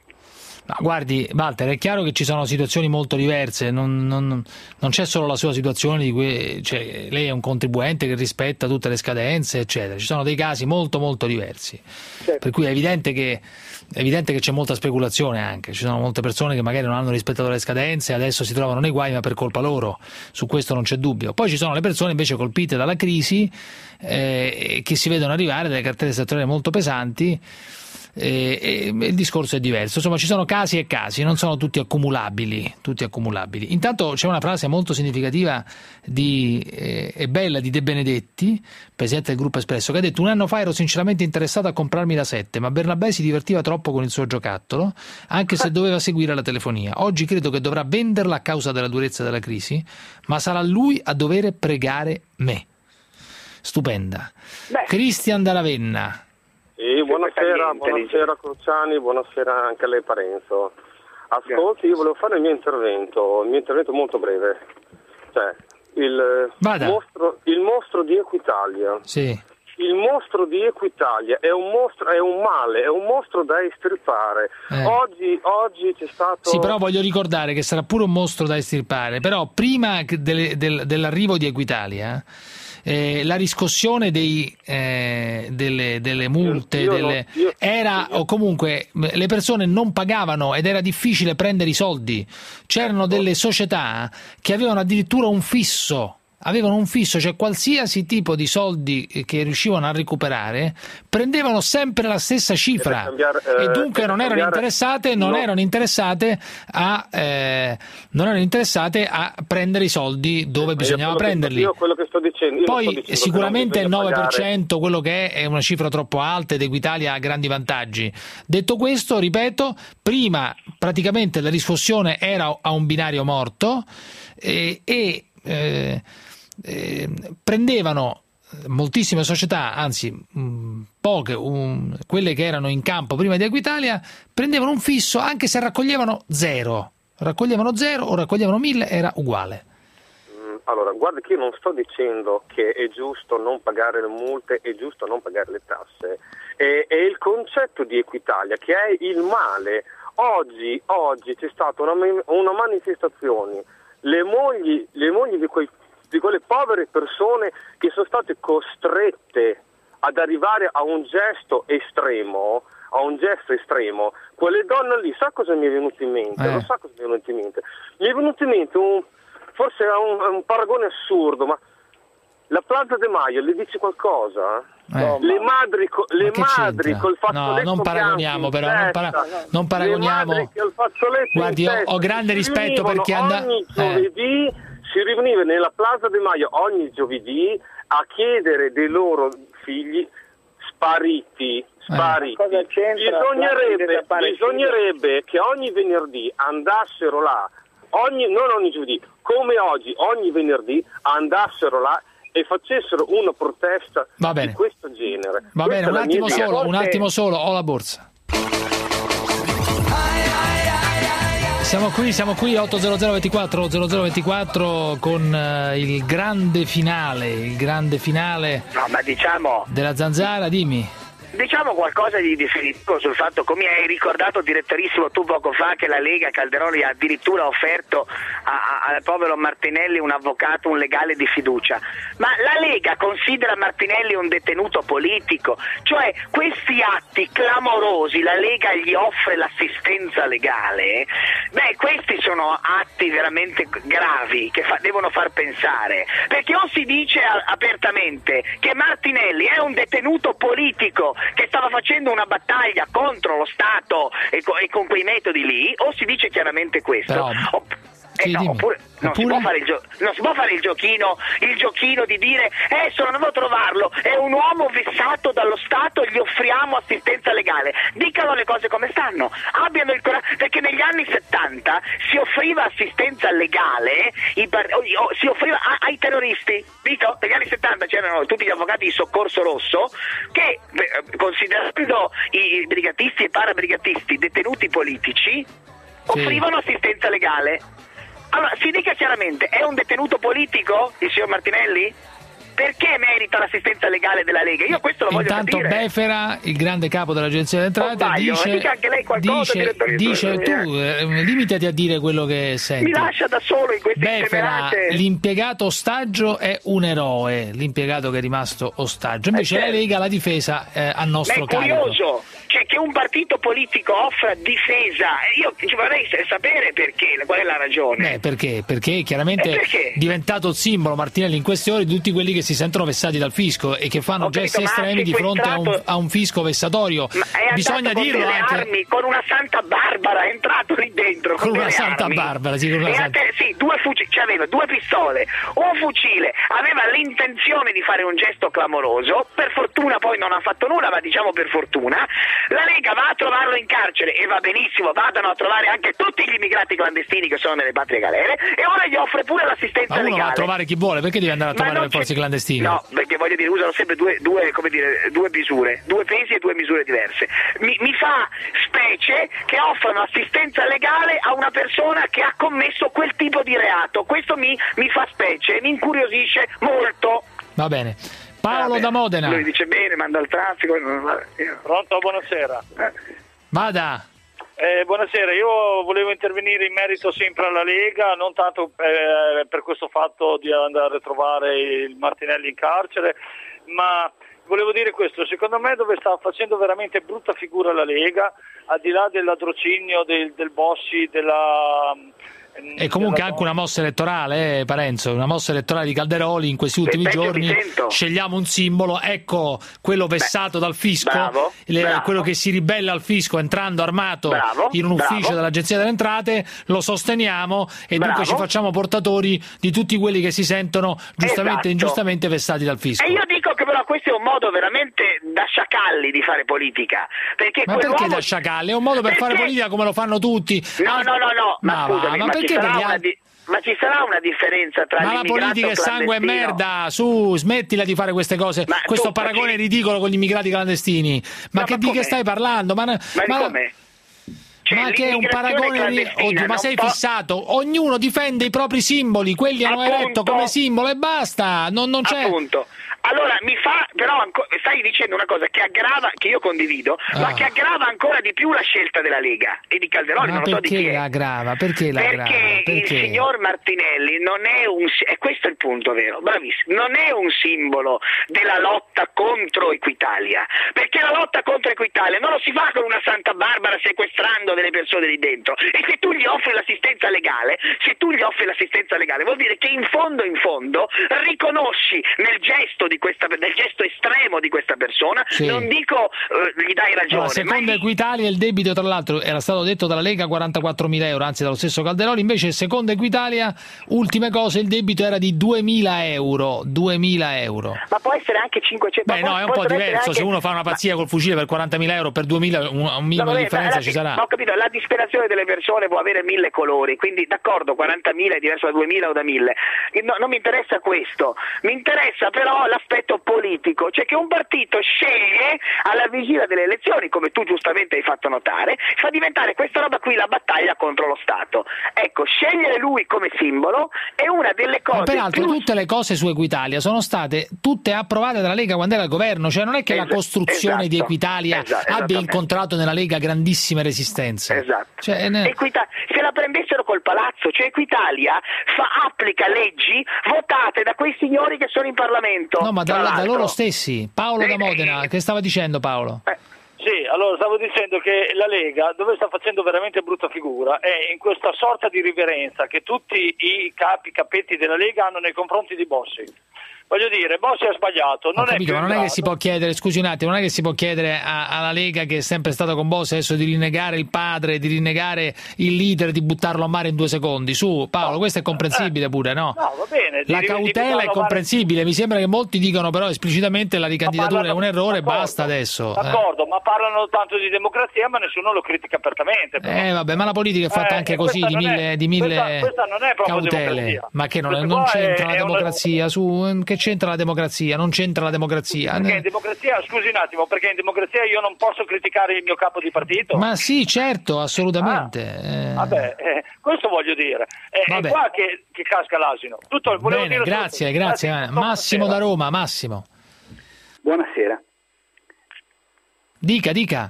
Ma guardi, Walter, è chiaro che ci sono situazioni molto diverse, non, non, non c'è solo la sua situazione, di cui, cioè, lei è un contribuente che rispetta tutte le scadenze, eccetera. Ci sono dei casi molto molto diversi, certo. Per cui è evidente che è evidente che c'è molta speculazione anche, ci sono molte persone che magari non hanno rispettato le scadenze e adesso si trovano nei guai ma per colpa loro, su questo non c'è dubbio. Poi ci sono le persone invece colpite dalla crisi eh, che si vedono arrivare delle cartelle esattoriali molto pesanti. E, e il discorso è diverso, insomma ci sono casi e casi, non sono tutti accumulabili, tutti accumulabili. Intanto c'è una frase molto significativa di eh, e bella di De Benedetti, presidente del gruppo Espresso, che ha detto: un anno fa ero sinceramente interessato a comprarmi la sette, ma Bernabé si divertiva troppo con il suo giocattolo, anche se doveva seguire la telefonia. Oggi credo che dovrà venderla a causa della durezza della crisi, ma sarà lui a dover pregare me. Stupenda. Beh. Cristian da Ravenna. Sì, buonasera, buonasera Cruciani, buonasera anche a lei Parenzo. Ascolti, io volevo fare il mio intervento, il mio intervento molto breve. Cioè, il mostro, il mostro di Equitalia. Sì. Il mostro di Equitalia è un mostro, è un male, è un mostro da estirpare. Eh. Oggi, oggi c'è stato... Sì, però voglio ricordare che sarà pure un mostro da estirpare, però prima delle, del, dell'arrivo di Equitalia... Eh, la riscossione dei, eh, delle, delle multe io, io delle, non, io, era o comunque le persone non pagavano ed era difficile prendere i soldi. C'erano delle società che avevano addirittura un fisso avevano un fisso, cioè qualsiasi tipo di soldi che riuscivano a recuperare prendevano sempre la stessa cifra cambiare, eh, e dunque non erano cambiare, interessate non no. erano interessate a eh, non erano interessate a prendere i soldi dove eh, bisognava prenderli. Io quello che sto dicendo, io Poi sto dicendo sicuramente il nove per cento, pagare. quello che è è una cifra troppo alta ed Equitalia ha grandi vantaggi. Detto questo, ripeto, prima praticamente la riscossione era a un binario morto e, e eh, eh, prendevano moltissime società, anzi mh, poche, um, quelle che erano in campo prima di Equitalia, prendevano un fisso anche se raccoglievano zero, raccoglievano zero o raccoglievano mille, era uguale. Allora, guarda che io non sto dicendo che è giusto non pagare le multe, è giusto non pagare le tasse, è, è il concetto di Equitalia che è il male. Oggi, oggi c'è stata una, una manifestazione, le mogli, le mogli di, quei, di quelle povere persone che sono state costrette ad arrivare a un gesto estremo, a un gesto estremo, quelle donne lì, sa cosa mi è venuto in mente? Eh. Non sa cosa mi è venuto in mente? Mi è venuto in mente un... forse è un, è un paragone assurdo, ma la Plaza De Maio le dice qualcosa? Eh. No, le madri, co- le madri c'entra? col fazzoletto No, non paragoniamo bianco in però, non, testa, para- non paragoniamo. le madri col fazzoletto Guardi, in ho, testa, ho grande si rispetto per chi riunivano anda... ogni Eh. giovedì, si riuniva nella Plaza De Maio ogni giovedì a chiedere dei loro figli spariti. Spariti. Cosa c'entra? Bisognerebbe, bisognerebbe che ogni venerdì andassero là, ogni, non ogni giovedì, come oggi, ogni venerdì andassero là e facessero una protesta Va bene. di questo genere. Va Questa bene, è un la attimo mia idea. solo, un Forse- attimo solo, ho la borsa. Siamo qui, siamo qui otto zero zero ventiquattro zero zero ventiquattro con eh, il grande finale, il grande finale No, ma diciamo, della Zanzara, dimmi. diciamo qualcosa di definitivo sul fatto, come hai ricordato direttorissimo tu poco fa, che la Lega Calderoli ha addirittura offerto a- a- al povero Martinelli un avvocato, un legale di fiducia. Ma la Lega considera Martinelli un detenuto politico? Cioè, questi atti clamorosi, la Lega gli offre l'assistenza legale? Beh, questi sono atti veramente gravi che fa- devono far pensare, perché o si dice a- apertamente che Martinelli è un detenuto politico che stava facendo una battaglia contro lo Stato e, co- e con quei metodi lì, o si dice chiaramente questo. Però- Opp- eh Sì, no, dimmi. oppure non si, Oppure? può fare il gio- non si può fare il giochino il giochino di dire eh sono andato a trovarlo, è un uomo vessato dallo Stato e gli offriamo assistenza legale. Dicano le cose come stanno, abbiano il coraggio, perché negli anni settanta si offriva assistenza legale, i bar- o- o- si offriva a- ai terroristi, dico, negli anni settanta c'erano tutti gli avvocati di soccorso rosso che, beh, considerando i i brigatisti e parabrigatisti detenuti politici, offrivano assistenza legale. Allora, si dica chiaramente, è un detenuto politico il signor Martinelli? Perché merita l'assistenza legale della Lega? Io questo lo voglio Intanto capire. Befera, il grande capo dell'Agenzia delle Entrate, O sbaglio? dice, Dica anche lei qualcosa, dice, direttorissimo. dice tu, eh, limitati a dire quello che senti. Mi lascia da solo in queste Befera, insemerate. l'impiegato ostaggio è un eroe, l'impiegato che è rimasto ostaggio. Invece Eh, la certo. Lega la difesa eh, a Ma nostro è carico. curioso, cioè, che un partito politico offra difesa. Io ci vorrei sapere perché, qual è la ragione. Beh, perché? Perché chiaramente Eh, perché? è diventato il simbolo Martinelli in queste ore di tutti quelli che si sentono vessati dal fisco e che fanno Ho gesti capito, ma estremi ha di fronte a un, sequestrato- a un fisco vessatorio. Ma è Bisogna andato dirlo con delle anche. armi, con una Santa Barbara, è entrato lì dentro con, Con una delle Santa armi. Barbara, sì, con una E a Santa- te- sì, due fucili, cioè aveva due pistole, un fucile, aveva l'intenzione di fare un gesto clamoroso, per fortuna poi non ha fatto nulla, ma diciamo per fortuna. La la Lega va a trovarlo in carcere, e va benissimo, vadano a trovare anche tutti gli immigrati clandestini che sono nelle patrie galere, e ora gli offre pure l'assistenza legale. Ma uno legale. va a trovare chi vuole, perché devi andare a trovare per forza i clandestini? No, perché voglio dire, usano sempre due, due, come dire, due misure, due pesi e due misure diverse. Mi, mi fa specie che offrano assistenza legale a una persona che ha commesso quel tipo di reato. Questo mi, mi fa specie, mi incuriosisce molto. Va bene. Paolo da Modena. Lui dice bene, manda il traffico. Pronto, buonasera. Vada. Eh, buonasera, io volevo intervenire in merito sempre alla Lega, non tanto eh, per questo fatto di andare a trovare il Martinelli in carcere, ma volevo dire questo: secondo me dove sta facendo veramente brutta figura la Lega, al di là del ladrocinio del, del Bossi, della... E comunque anche una mossa elettorale, eh, Parenzo, una mossa elettorale di Calderoli in questi ultimi giorni. Scegliamo un simbolo, ecco quello vessato Beh, dal fisco, bravo, le, bravo. quello che si ribella al fisco entrando armato bravo, in un ufficio bravo. dell'Agenzia delle Entrate, lo sosteniamo e bravo. dunque ci facciamo portatori di tutti quelli che si sentono giustamente esatto. e ingiustamente vessati dal fisco. E io dico che però questo è un modo veramente da sciacalli di fare politica. Perché ma perché uomo... da sciacalli? È un modo per perché... fare politica come lo fanno tutti. No, no, no, no, ma, ma, scusami, ma, ma perché ci sarà per gli una altri... di... Ma ci sarà una differenza tra ma la politica è sangue e merda, su, smettila di fare queste cose, ma questo tu, paragone ci... ridicolo con gli immigrati clandestini. Ma, no, che, ma di che stai parlando? Ma, ma, ma, come? Cioè, ma che è un paragone di... Oddio, ma sei po- fissato, ognuno difende i propri simboli, quelli hanno Appunto. eletto come simbolo e basta, non, non c'è. Appunto. Allora mi fa, però anco, stai dicendo una cosa che aggrava, che io condivido, ah. ma che aggrava ancora di più la scelta della Lega e di Calderoli, ma non so di chi è. La aggrava? Perché la Perché aggrava? Perché il signor Martinelli non è un, e questo è il punto vero, bravissimo, non è un simbolo della lotta contro Equitalia, perché la lotta contro Equitalia non lo si fa con una Santa Barbara sequestrando delle persone lì dentro, e se tu gli offri l'assistenza legale, se tu gli offri l'assistenza legale vuol dire che in fondo in fondo riconosci nel gesto di questa, nel gesto estremo di questa persona, sì. non dico uh, gli dai ragione. Allora, secondo ma... Equitalia il debito, tra l'altro, era stato detto dalla Lega quarantaquattromila euro, anzi dallo stesso Calderoli, invece secondo Equitalia, ultime cose, il debito era di duemila euro. duemila euro. Ma può essere anche cinquecento. Beh, no, è un po' diverso, anche... se uno fa una pazzia ma... col fucile per quarantamila euro, per duemila un, un minimo no, di differenza la, ci sarà. Ma ho capito, la disperazione delle persone può avere mille colori, quindi d'accordo, quarantamila è diverso da duemila o da mille. No, non mi interessa questo, mi interessa però l'aspetto politico, cioè che un partito sceglie alla vigilia delle elezioni, come tu giustamente hai fatto notare, fa diventare questa roba qui la battaglia contro lo Stato. Ecco, scegliere lui come simbolo è una delle cose. Ma peraltro più... tutte le cose su Equitalia sono state tutte approvate dalla Lega quando era al governo, cioè non è che esatto, la costruzione esatto, di Equitalia esatto, abbia incontrato nella Lega grandissime resistenze. Esatto. Cioè, ne... Equita... se la prendessero col palazzo, cioè Equitalia fa, applica leggi votate da quei signori che sono in Parlamento. No, ma da, da loro stessi. Paolo eh, da Modena, eh, che stava dicendo Paolo? Eh. Sì, allora stavo dicendo che la Lega, dove sta facendo veramente brutta figura, è in questa sorta di riverenza che tutti i capi, capetti della Lega hanno nei confronti di Bossi. Voglio dire, Bossi ha sbagliato, non Ho capito, è ma non è che si può chiedere, scusi un attimo, non è che si può chiedere a, alla Lega, che è sempre stata con Bossi, adesso di rinnegare il padre, di rinnegare il leader, di buttarlo a mare in due secondi. Su, Paolo, no. questo è comprensibile eh. pure, no? No, va bene. La di, cautela di è comprensibile, mi sembra che molti dicono però esplicitamente la ricandidatura parlano, è un errore, basta adesso. D'accordo, eh. ma parlano tanto di democrazia, ma nessuno lo critica apertamente. Però. Eh vabbè, ma la politica è fatta eh, anche così, di mille, è, di mille questa, questa non è cautele. Democrazia. Ma che non, non c'entra è, la democrazia, una... su, che c'entra la democrazia? Non c'entra la democrazia. Perché in democrazia, scusi un attimo, perché in democrazia io non posso criticare il mio capo di partito? Ma sì, certo, assolutamente. Ah, eh. Vabbè, eh, questo voglio dire. È, è qua che, che casca l'asino. Tutto, Bene, dire grazie, tutto. grazie. grazie. Massimo da Roma, Massimo. Buonasera. Dica, dica.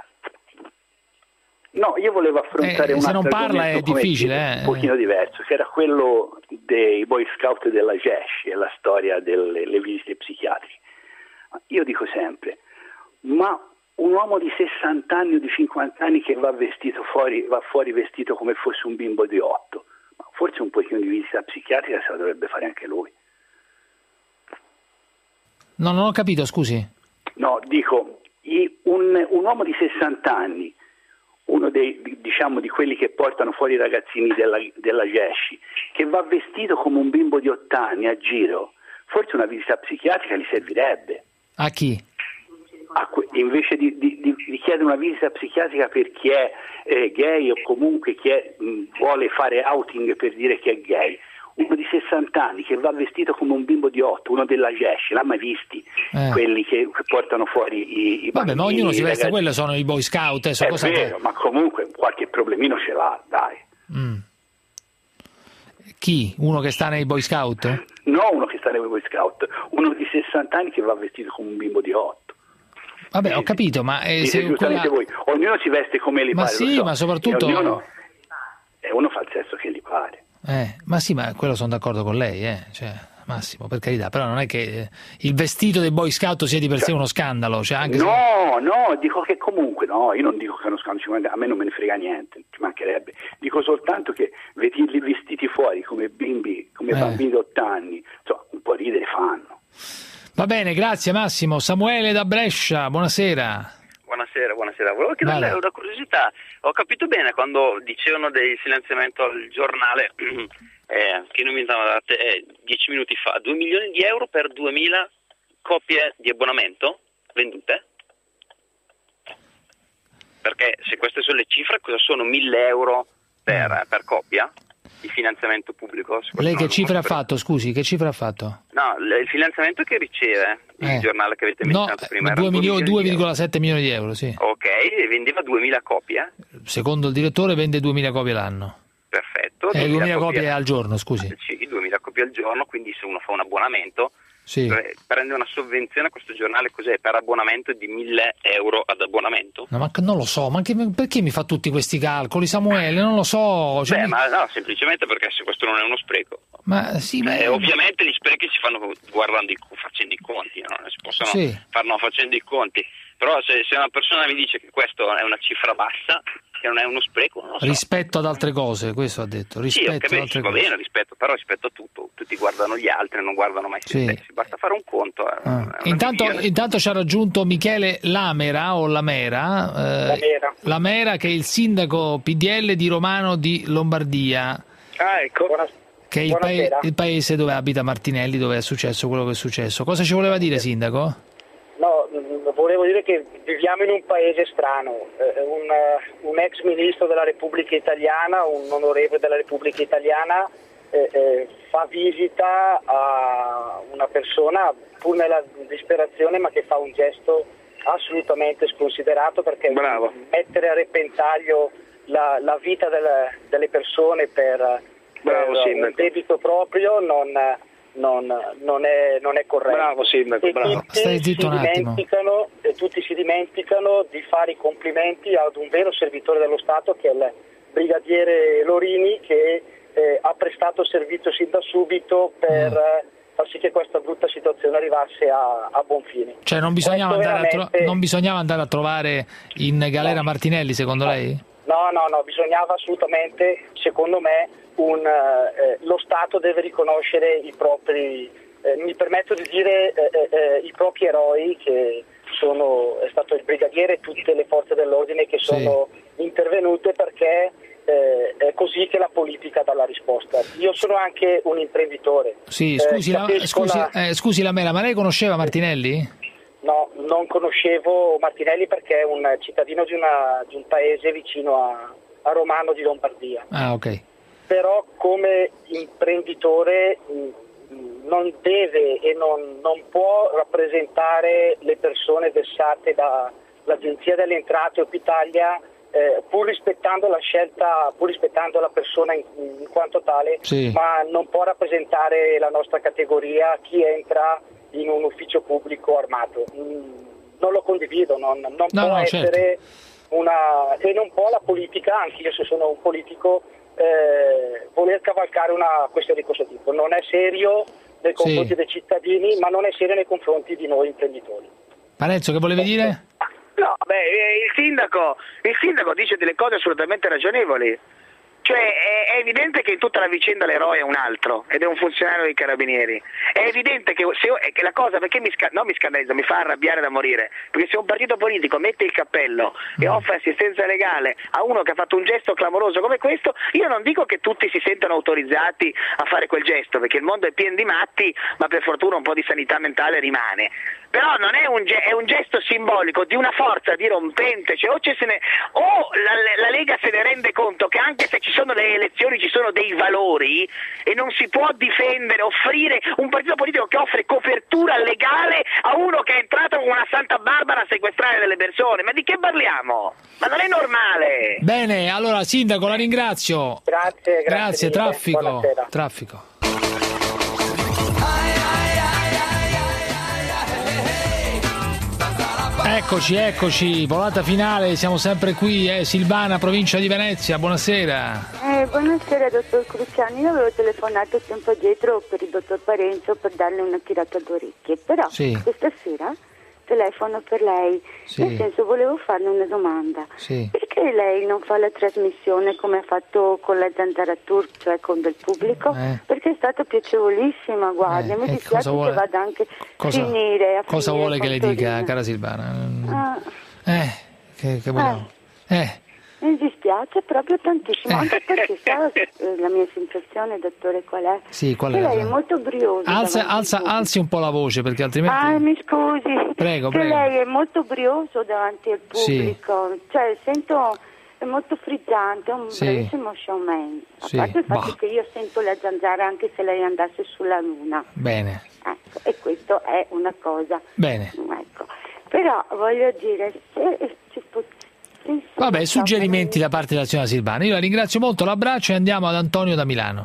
No, io volevo affrontare eh, un se altro non parla è difficile, eh. un pochino diverso, che era quello dei Boy Scout della G E S C e la storia delle le visite psichiatriche. Io dico sempre, ma un uomo di sessanta anni o di cinquanta anni che va vestito fuori, va fuori vestito come fosse un bimbo di otto, ma forse un pochino di visita psichiatrica se la dovrebbe fare anche lui. No, non ho capito, scusi. No, dico, un, un uomo di sessanta anni, uno dei, diciamo, di quelli che portano fuori i ragazzini della, della G E S C, che va vestito come un bimbo di otto anni a giro, forse una visita psichiatrica gli servirebbe. A chi? A que- invece di, di, di, di chiedere una visita psichiatrica per chi è eh, gay o comunque chi è, mh, vuole fare outing per dire che è gay, uno di sessanta anni che va vestito come un bimbo di otto, uno della Gesce, l'ha mai visti? Eh. Quelli che, che portano fuori i, i Vabbè, bambini, ma ognuno si veste, ragazzi. quello sono i Boy Scout. Eh, so è cosa vero, che... ma comunque qualche problemino ce l'ha, dai. Mm. Chi? Uno che sta nei Boy Scout? No, uno che sta nei Boy Scout, uno di sessanta anni che va vestito come un bimbo di otto. Vabbè, ho capito, ma eh, se giustamente quella... voi, ognuno si veste come gli ma pare. sì, so. ma soprattutto e ognuno, e uno fa il sesso che gli pare. Eh, ma sì, ma quello sono d'accordo con lei, eh. Cioè, Massimo, per carità, però non è che il vestito dei Boy Scout sia di per sé cioè, uno scandalo. Cioè anche no, se... no, dico che comunque, no, io non dico che è uno scandalo, a me non me ne frega niente, ci mancherebbe. Dico soltanto che vederli vestiti fuori come bimbi, come eh. bambini di otto anni, insomma, un po' ridere fanno. Va bene, grazie Massimo. Samuele da Brescia, buonasera. Buonasera, buonasera. Volevo chiederle vale. una curiosità. Ho capito bene quando dicevano del finanziamento al giornale eh, che non mi davano date eh, dieci minuti fa, due milioni di euro per duemila copie di abbonamento vendute? Perché se queste sono le cifre, cosa sono mille euro per, per coppia? Il finanziamento pubblico. Lei che cifra ha fatto, scusi, che cifra ha fatto? No, il finanziamento che riceve, il eh. giornale che avete menzionato no, prima, due virgola sette milioni di euro, sì. Ok, e vendeva duemila copie. Secondo il direttore vende duemila copie l'anno. Perfetto. Eh, duemila copie al giorno, scusi. Sì, duemila copie al giorno, quindi se uno fa un abbonamento, sì. prende una sovvenzione a questo giornale, cos'è? Per abbonamento di mille euro ad abbonamento? No, ma non lo so, ma che, perché mi fa tutti questi calcoli, Samuele? Non lo so. Cioè Beh, mi... ma no, semplicemente perché se questo non è uno spreco. Ma sì, ma... Eh, ovviamente gli sprechi si fanno guardando i, facendo i conti, no? Non si possono sì. fare no, facendo i conti. Però se, se una persona mi dice che questo è una cifra bassa, che non è uno spreco, non lo so. Rispetto ad altre cose, questo ha detto. Rispetto sì, okay, ad altre va cose. bene, rispetto, però rispetto a tutto. Tutti guardano gli altri, non guardano mai se sì. stessi. Basta fare un conto. Eh, ah. intanto, intanto ci ha raggiunto Michele Lamera o Lamera, eh, Lamera. Lamera, che è il sindaco P D L di Romano di Lombardia. Ah, ecco. Che è il, paese, il paese dove abita Martinelli, dove è successo quello che è successo. Cosa ci voleva dire, sindaco? No, volevo dire che viviamo in un paese strano. Un, un ex ministro della Repubblica Italiana, un onorevole della Repubblica Italiana, eh, eh, fa visita a una persona pur nella disperazione, ma che fa un gesto assolutamente sconsiderato, perché Bravo. mettere a repentaglio la, la vita delle, delle persone per, Bravo, per un debito proprio non... Non, non, è, non è corretto. Bravo sindaco, e bravo. Tutti Stai zitto un attimo. E tutti si dimenticano di fare i complimenti ad un vero servitore dello Stato, che è il brigadiere Lorini, che eh, ha prestato servizio sin da subito per mm. far sì che questa brutta situazione arrivasse a, a buon fine. Cioè non bisognava, andare veramente... a tro- non bisognava andare a trovare in galera no. Martinelli, secondo no. lei? No, no, no, bisognava assolutamente, secondo me, Un, eh, lo Stato deve riconoscere i propri, eh, mi permetto di dire, eh, eh, i propri eroi, che sono, è stato il brigadiere e tutte le forze dell'ordine che sono sì. intervenute, perché eh, è così che la politica dà la risposta. Io sono anche un imprenditore. Sì, scusi, eh, la, scusi, la... Eh, scusi Lamera, ma lei conosceva Martinelli? No, non conoscevo Martinelli perché è un cittadino di, una, di un paese vicino a, a Romano di Lombardia. Ah, ok. Però come imprenditore mh, non deve e non, non può rappresentare le persone vessate dall'Agenzia delle Entrate o Italia, eh, pur rispettando la scelta, pur rispettando la persona in, in quanto tale, sì. ma non può rappresentare la nostra categoria, chi entra in un ufficio pubblico armato. Mm, non lo condivido, non, non no, può no, essere certo. una... e non può la politica, anche io se sono un politico, Eh, voler cavalcare una questione di questo tipo. Non è serio nei confronti sì. dei cittadini, ma non è serio nei confronti di noi imprenditori. Parenzo, che volevi dire? No, beh, il sindaco, il sindaco dice delle cose assolutamente ragionevoli. Cioè è, è evidente che in tutta la vicenda l'eroe è un altro ed è un funzionario dei carabinieri. È evidente che, se, che la cosa, perché mi, no, mi scandalizza, mi fa arrabbiare da morire, perché se un partito politico mette il cappello e offre assistenza legale a uno che ha fatto un gesto clamoroso come questo, io non dico che tutti si sentono autorizzati a fare quel gesto, perché il mondo è pieno di matti, ma per fortuna un po' di sanità mentale rimane. però non è un, ge- è un gesto simbolico di una forza dirompente, cioè o, se ne, o la, la Lega se ne rende conto che anche se ci sono le elezioni ci sono dei valori e non si può difendere, offrire un partito politico che offre copertura legale a uno che è entrato con una Santa Barbara a sequestrare delle persone, ma di che parliamo? Ma non è normale. Bene, allora sindaco, la ringrazio. Grazie, grazie. Grazie, mille. traffico. Buonasera. Traffico. Eccoci, eccoci, volata finale, siamo sempre qui, eh, Silvana, provincia di Venezia, buonasera. Eh, buonasera dottor Cruciani, io avevo telefonato tempo dietro per il dottor Parenzo per darle una tirata d'orecchie, però sì. questa sera telefono per lei, sì. nel senso volevo farle una domanda, sì. perché lei non fa la trasmissione come ha fatto con la Zanzara Tour, cioè con del pubblico? Eh. Perché è stata piacevolissima, guarda, Eh, mi e dispiace cosa vuole- che vada anche cosa- finire a Cosa finire vuole che con le Torino. dica, cara Silvana? Ah, Eh, che, che vogliamo? Eh. mi dispiace proprio tantissimo, anche perché sa eh, la mia sensazione, dottore, qual è? Sì, qual che è? lei è molto brioso. Alza, davanti alza, al pubblico. alzi un po' la voce perché altrimenti... Ah, mi scusi. Prego, che prego. lei è molto brioso davanti al Sì. pubblico, cioè sento è molto frizzante, è un Sì. bravissimo showman. A Sì, parte il fatto bah. che io sento la Zanzara anche se lei andasse sulla luna. Bene, Ecco, e questo è una cosa. bene. Ecco. Però voglio dire, se ci pot- se- Vabbè, suggerimenti da parte della signora Silvana. Io la ringrazio molto, l'abbraccio e andiamo ad Antonio da Milano.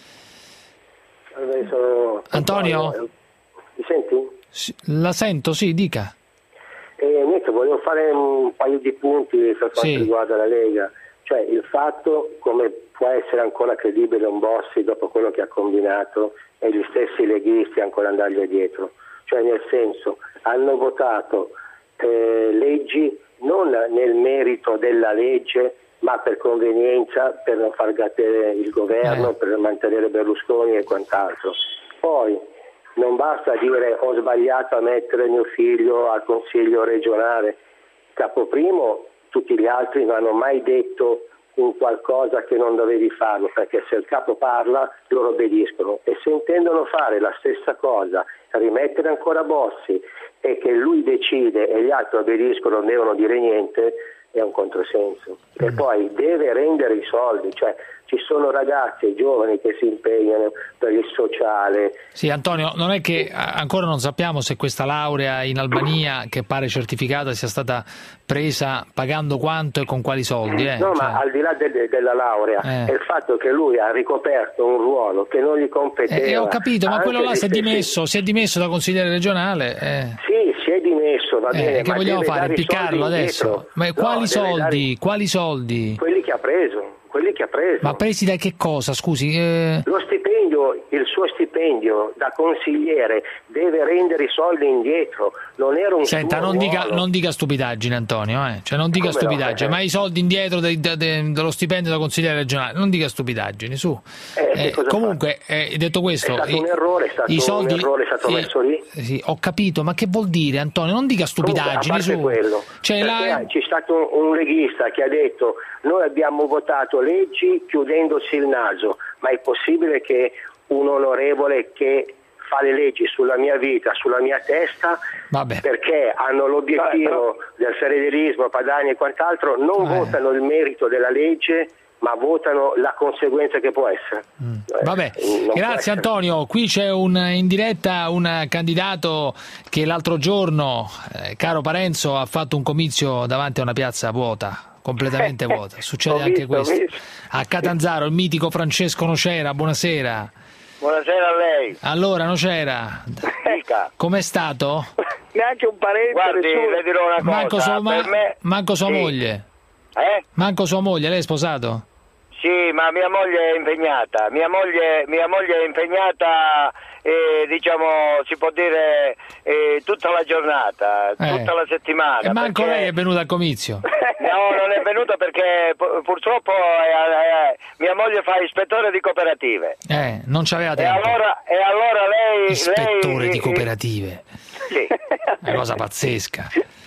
Sono... Antonio? Mi senti? Sì, la sento, sì, dica. Eh, niente, volevo fare un paio di punti per quanto Sì. riguarda la Lega. Cioè il fatto come può essere ancora credibile un Bossi dopo quello che ha combinato e gli stessi leghisti ancora andargli dietro. Cioè nel senso, hanno votato eh, leggi non nel merito della legge, ma per convenienza, per non far cadere il governo, Eh. per mantenere Berlusconi e quant'altro. Poi non basta dire ho sbagliato a mettere mio figlio al consiglio regionale. Capoprimo, tutti gli altri non hanno mai detto un qualcosa che non dovevi farlo, perché se il capo parla loro obbediscono, e se intendono fare la stessa cosa, rimettere ancora Bossi e che lui decide e gli altri obbediscono, non devono dire niente, è un controsenso. E poi deve rendere i soldi, cioè ci sono ragazzi e giovani che si impegnano per il sociale. Sì, Antonio, non è che a- ancora non sappiamo se questa laurea in Albania, che pare certificata, sia stata presa pagando quanto e con quali soldi. Eh? No, Cioè, ma al di là de- de- della laurea, Eh. è il fatto che lui ha ricoperto un ruolo che non gli competeva. eh, eh, ho capito, ma anche quello là gli si è stessi- dimesso, si è dimesso da consigliere regionale. Eh. Sì, si è dimesso, va Eh, bene. che ma vogliamo deve fare? dare i Piccarlo soldi adesso? indietro. Ma No, quali deve soldi? dare- Quali soldi? Quelli che ha preso, quelli che ha preso. Ma presi da che cosa, scusi? Eh, Lo stipendio, il suo stipendio da consigliere deve rendere i soldi indietro, non era un Senta, suo non dica, ruolo. non dica stupidaggini, Antonio, eh. Cioè, non dica Come no? stupidaggini, ma i soldi indietro de- de- de- dello stipendio da consigliere regionale, non dica stupidaggini, su. Eh, che Eh, cosa comunque, eh, detto questo, È stato i- un errore, è stato i un soldi, errore, è stato eh, messo lì. sì, ho capito, ma che vuol dire, Antonio? Non dica Comunque, stupidaggini, a parte su. quello, Cioè, perché la- c'è stato un, un leghista che ha detto noi abbiamo votato leggi chiudendosi il naso, ma è possibile che un onorevole che fa le leggi sulla mia vita, sulla mia testa, Vabbè. perché hanno l'obiettivo del federalismo, Padani e quant'altro, non Eh. votano il merito della legge, ma votano la conseguenza che può essere. Eh, Vabbè, non può grazie essere. Antonio. Qui c'è un, in diretta un candidato che l'altro giorno, eh, caro Parenzo, ha fatto un comizio davanti a una piazza vuota, completamente vuota. Succede Ho anche visto, ho questo. visto. A Catanzaro, il mitico Francesco Nocera, buonasera. Buonasera a lei. Allora, Nocera, Dica. com'è stato? Neanche un parente. Guardi, nessuno. le dirò una cosa. Manco sua, ma- per me... manco sua Sì. moglie. Eh? Manco sua moglie, lei è sposato? Sì, ma mia moglie è impegnata. Mia moglie, mia moglie è impegnata, eh, diciamo, si può dire, eh, tutta la giornata, Eh. tutta la settimana. E manco perché- lei è venuta al comizio. No, non è venuta perché pu- purtroppo eh, eh, mia moglie fa ispettore di cooperative. Eh, non c'aveva E tempo. allora, e allora lei... Ispettore lei, di cooperative. Sì. Una cosa pazzesca.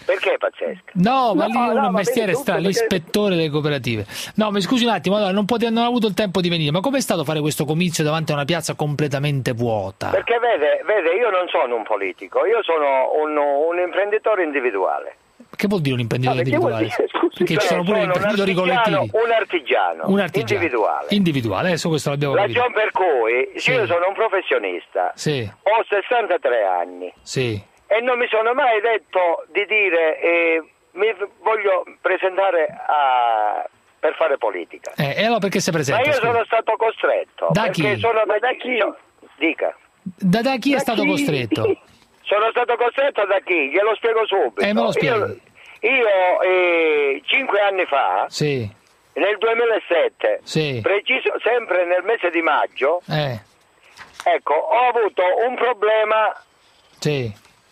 Perché è pazzesca? No, ma no, lì è no, un mestiere strano, l'ispettore delle cooperative. No, mi scusi un attimo, allora, non, pote, non ho avuto il tempo di venire, ma com'è stato fare questo comizio davanti a una piazza completamente vuota? Perché vede, vede io non sono un politico, io sono un, un imprenditore individuale. Che vuol dire un imprenditore no, individuale? Perché ci sono pure sono imprenditori un artigiano, collettivi. Un artigiano, un artigiano individuale. Individuale, adesso questo l'abbiamo capito. Ragion per cui sì. io sono un professionista, sì. ho sessantatré anni sì. e non mi sono mai detto di dire eh, mi voglio presentare a... per fare politica. Eh, e allora perché si presenta? Ma io scusa? sono stato costretto. Da perché chi? Sono... Ma da chi? Dica. Da, da chi da è stato chi? costretto? Sono stato costretto da chi? Glielo spiego subito. Eh, me lo spieghi. Io, io eh, cinque anni fa, sì. nel duemilasette, sì. preciso sempre nel mese di maggio, eh. ecco, ho avuto un problema sì.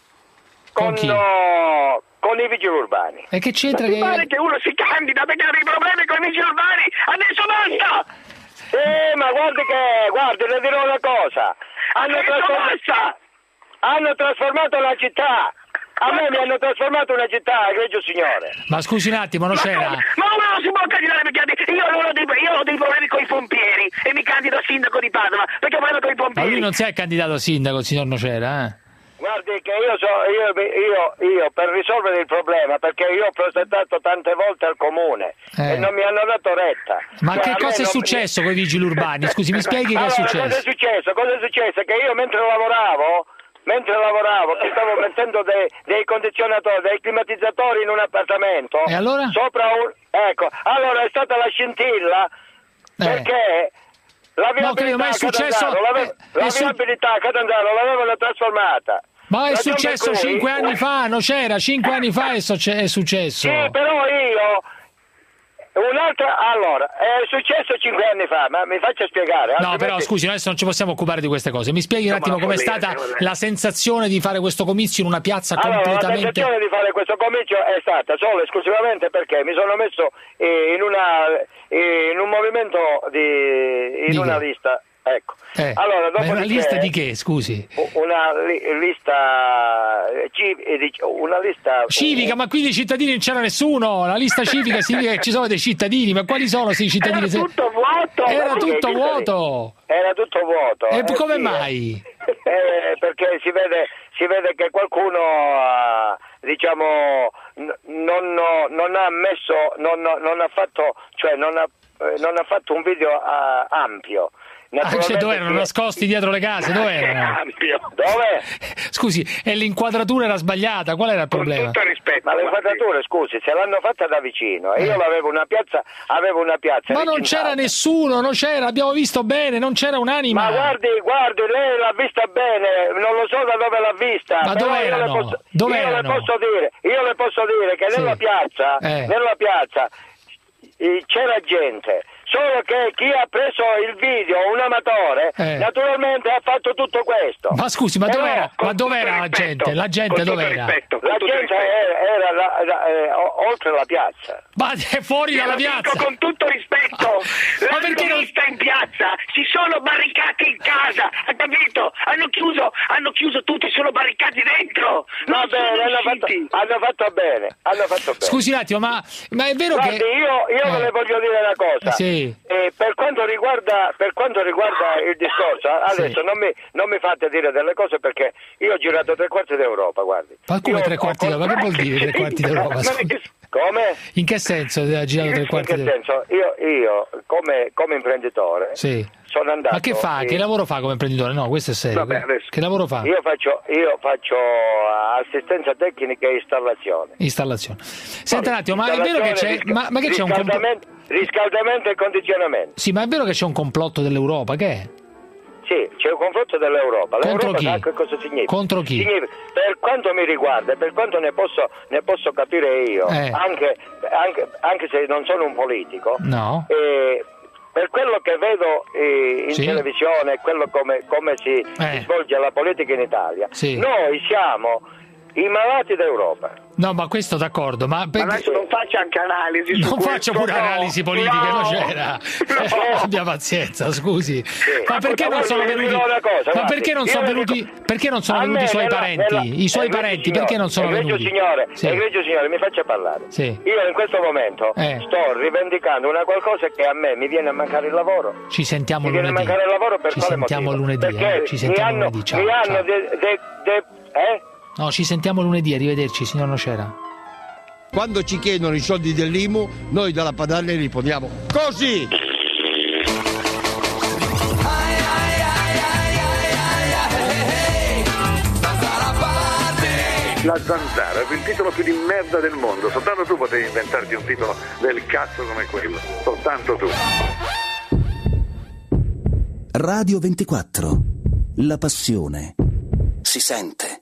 con, con, no, con i vigili urbani. E che c'entra? Ma che... ti pare che uno si candida perché ha dei problemi con i vigili urbani? Adesso basta! Eh, ma guardi che, guardi, le dirò una cosa. Hanno, trasform... hanno trasformato la città. A me mi hanno trasformato una città, egregio signore. Ma scusi un attimo, non ma c'era? Come? Ma uno non si può candidare perché io ho dei, io ho dei problemi con i pompieri e mi candido a sindaco di Padova perché ho problemi con i pompieri. Ma lui non si è candidato a sindaco, il signor Nocera, eh? Guardi che io, so, io, io, io per risolvere il problema, perché io ho presentato tante volte al comune eh. e non mi hanno dato retta. Ma cioè, che cosa è non... successo con i vigili urbani? Scusi, mi spieghi allora, che è successo? Cosa è successo? Cosa è successo? Che io mentre lavoravo, mentre lavoravo, che stavo mettendo dei, dei condizionatori, dei climatizzatori in un appartamento. E allora? Sopra un... Ecco, allora è stata la scintilla eh. perché... La viabilità, no, è successo... Catanzaro, la, la su... viabilità a Catanzaro l'avevano trasformata. Ma è la successo cinque anni fa, non c'era, cinque anni fa è, è successo. Sì, però io un'altra allora, è successo cinque anni fa, ma mi faccia spiegare. No, però scusi, adesso non ci possiamo occupare di queste cose. Mi spieghi un attimo com'è stata la sensazione di fare questo comizio in una piazza allora, completamente... La sensazione di fare questo comizio è stata solo e esclusivamente perché mi sono messo eh, in una eh, in un movimento di in di una che? lista. Ecco. Eh, allora, dopo ma una lista di che, scusi? Una li, lista una lista civica, ma qui di cittadini non c'era nessuno. La lista civica significa che ci sono dei cittadini, ma quali sono questi cittadini? Era tutto vuoto. Era tutto vuoto. Era tutto vuoto. E eh, come sì, mai? Eh, perché si vede si vede che qualcuno uh, diciamo n- non, non ha messo non, non ha fatto cioè non ha, non ha fatto un video uh, ampio. Ah, cioè, dove erano? Nascosti dietro le case? Dove erano? Dove? Scusi, e l'inquadratura era sbagliata? Qual era il problema? Con tutto rispetto, ma l'inquadratura, scusi, se l'hanno fatta da vicino e io l'avevo una piazza, avevo una piazza. Ma non c'era nessuno, non c'era, abbiamo visto bene, non c'era un'anima. Ma guardi, guardi, lei l'ha vista bene, non lo so da dove l'ha vista. Ma dove erano? Io le posso, dove io erano? Le posso dire, io le posso dire che sì. nella piazza, eh. nella piazza eh, c'era gente. Solo che chi ha preso il video, un amatore, eh. naturalmente ha fatto tutto questo. Ma scusi, ma Però, dov'era, ma dov'era la gente? La gente dov'era? Rispetto, la gente era, era la, la, eh, oltre la piazza. Ma è fuori dalla piazza? Dico con tutto rispetto, ma perché non sta in piazza? Si sono barricati in casa, ha capito? Hanno chiuso, hanno chiuso tutti, sono barricati dentro. Va bene, hanno fatto, hanno fatto bene, hanno fatto bene. Scusi un attimo, ma, ma è vero Guardi, che... io, io eh. le voglio dire una cosa. Sì. Eh, per quanto riguarda per quanto riguarda il discorso, adesso sì. non, mi, non mi fate dire delle cose perché io ho girato tre quarti d'Europa, guardi. Ma come io tre quarti d'Europa? Ma che vuol dire tre quarti d'Europa? Come? In che senso ha girato tre quarti d'Europa? In che senso? Io, io come, come imprenditore sì. sono andato... Ma che fa? E... Che lavoro fa come imprenditore? No, questo è serio. Vabbè, adesso... Che lavoro fa? Io faccio, io faccio assistenza tecnica e installazione. Installazione. Senta un attimo, ma è vero che c'è... Risca... Ma, ma che c'è un complotto? Riscaldamento e condizionamento. Sì, ma è vero che c'è un complotto dell'Europa, che è? Sì, c'è un conflitto dell'Europa. Contro L'Europa chi? sa che cosa significa. Contro chi? Significa, per quanto mi riguarda, per quanto ne posso, ne posso capire io, eh. anche, anche, anche se non sono un politico, no. eh, per quello che vedo eh, in sì. televisione, quello come, come si, eh. si svolge la politica in Italia, sì. noi siamo i malati d'Europa. No, ma questo d'accordo, ma, per... ma adesso non faccia anche analisi su non questo, faccio pure no, analisi politiche, no, non c'era. No. Abbia pazienza, scusi. Sì. Ma perché non sono venuti? Cosa, ma guardi, perché non sono venuti? dico... Perché non sono venuti i suoi nella, parenti? nella... I suoi parenti signore, perché non sono egregio venuti? Signore, sì. egregio signore, mi faccia parlare. Sì. Io in questo momento eh. sto rivendicando una qualcosa che a me mi viene a mancare il lavoro. Ci sentiamo mi lunedì. viene a mancare il lavoro per ci quale sentiamo motivo? lunedì, Perché eh. Ci sentiamo mi hanno, lunedì. Ciao, mi ciao. hanno de, de, de, eh? No, ci sentiamo lunedì, arrivederci, signor Nocera. Quando ci chiedono i soldi dell'I M U, noi dalla Padania rispondiamo così! La Zanzara è il titolo più di merda del mondo, soltanto tu potevi inventarti un titolo del cazzo come quello, soltanto tu. Radio ventiquattro, la passione si sente.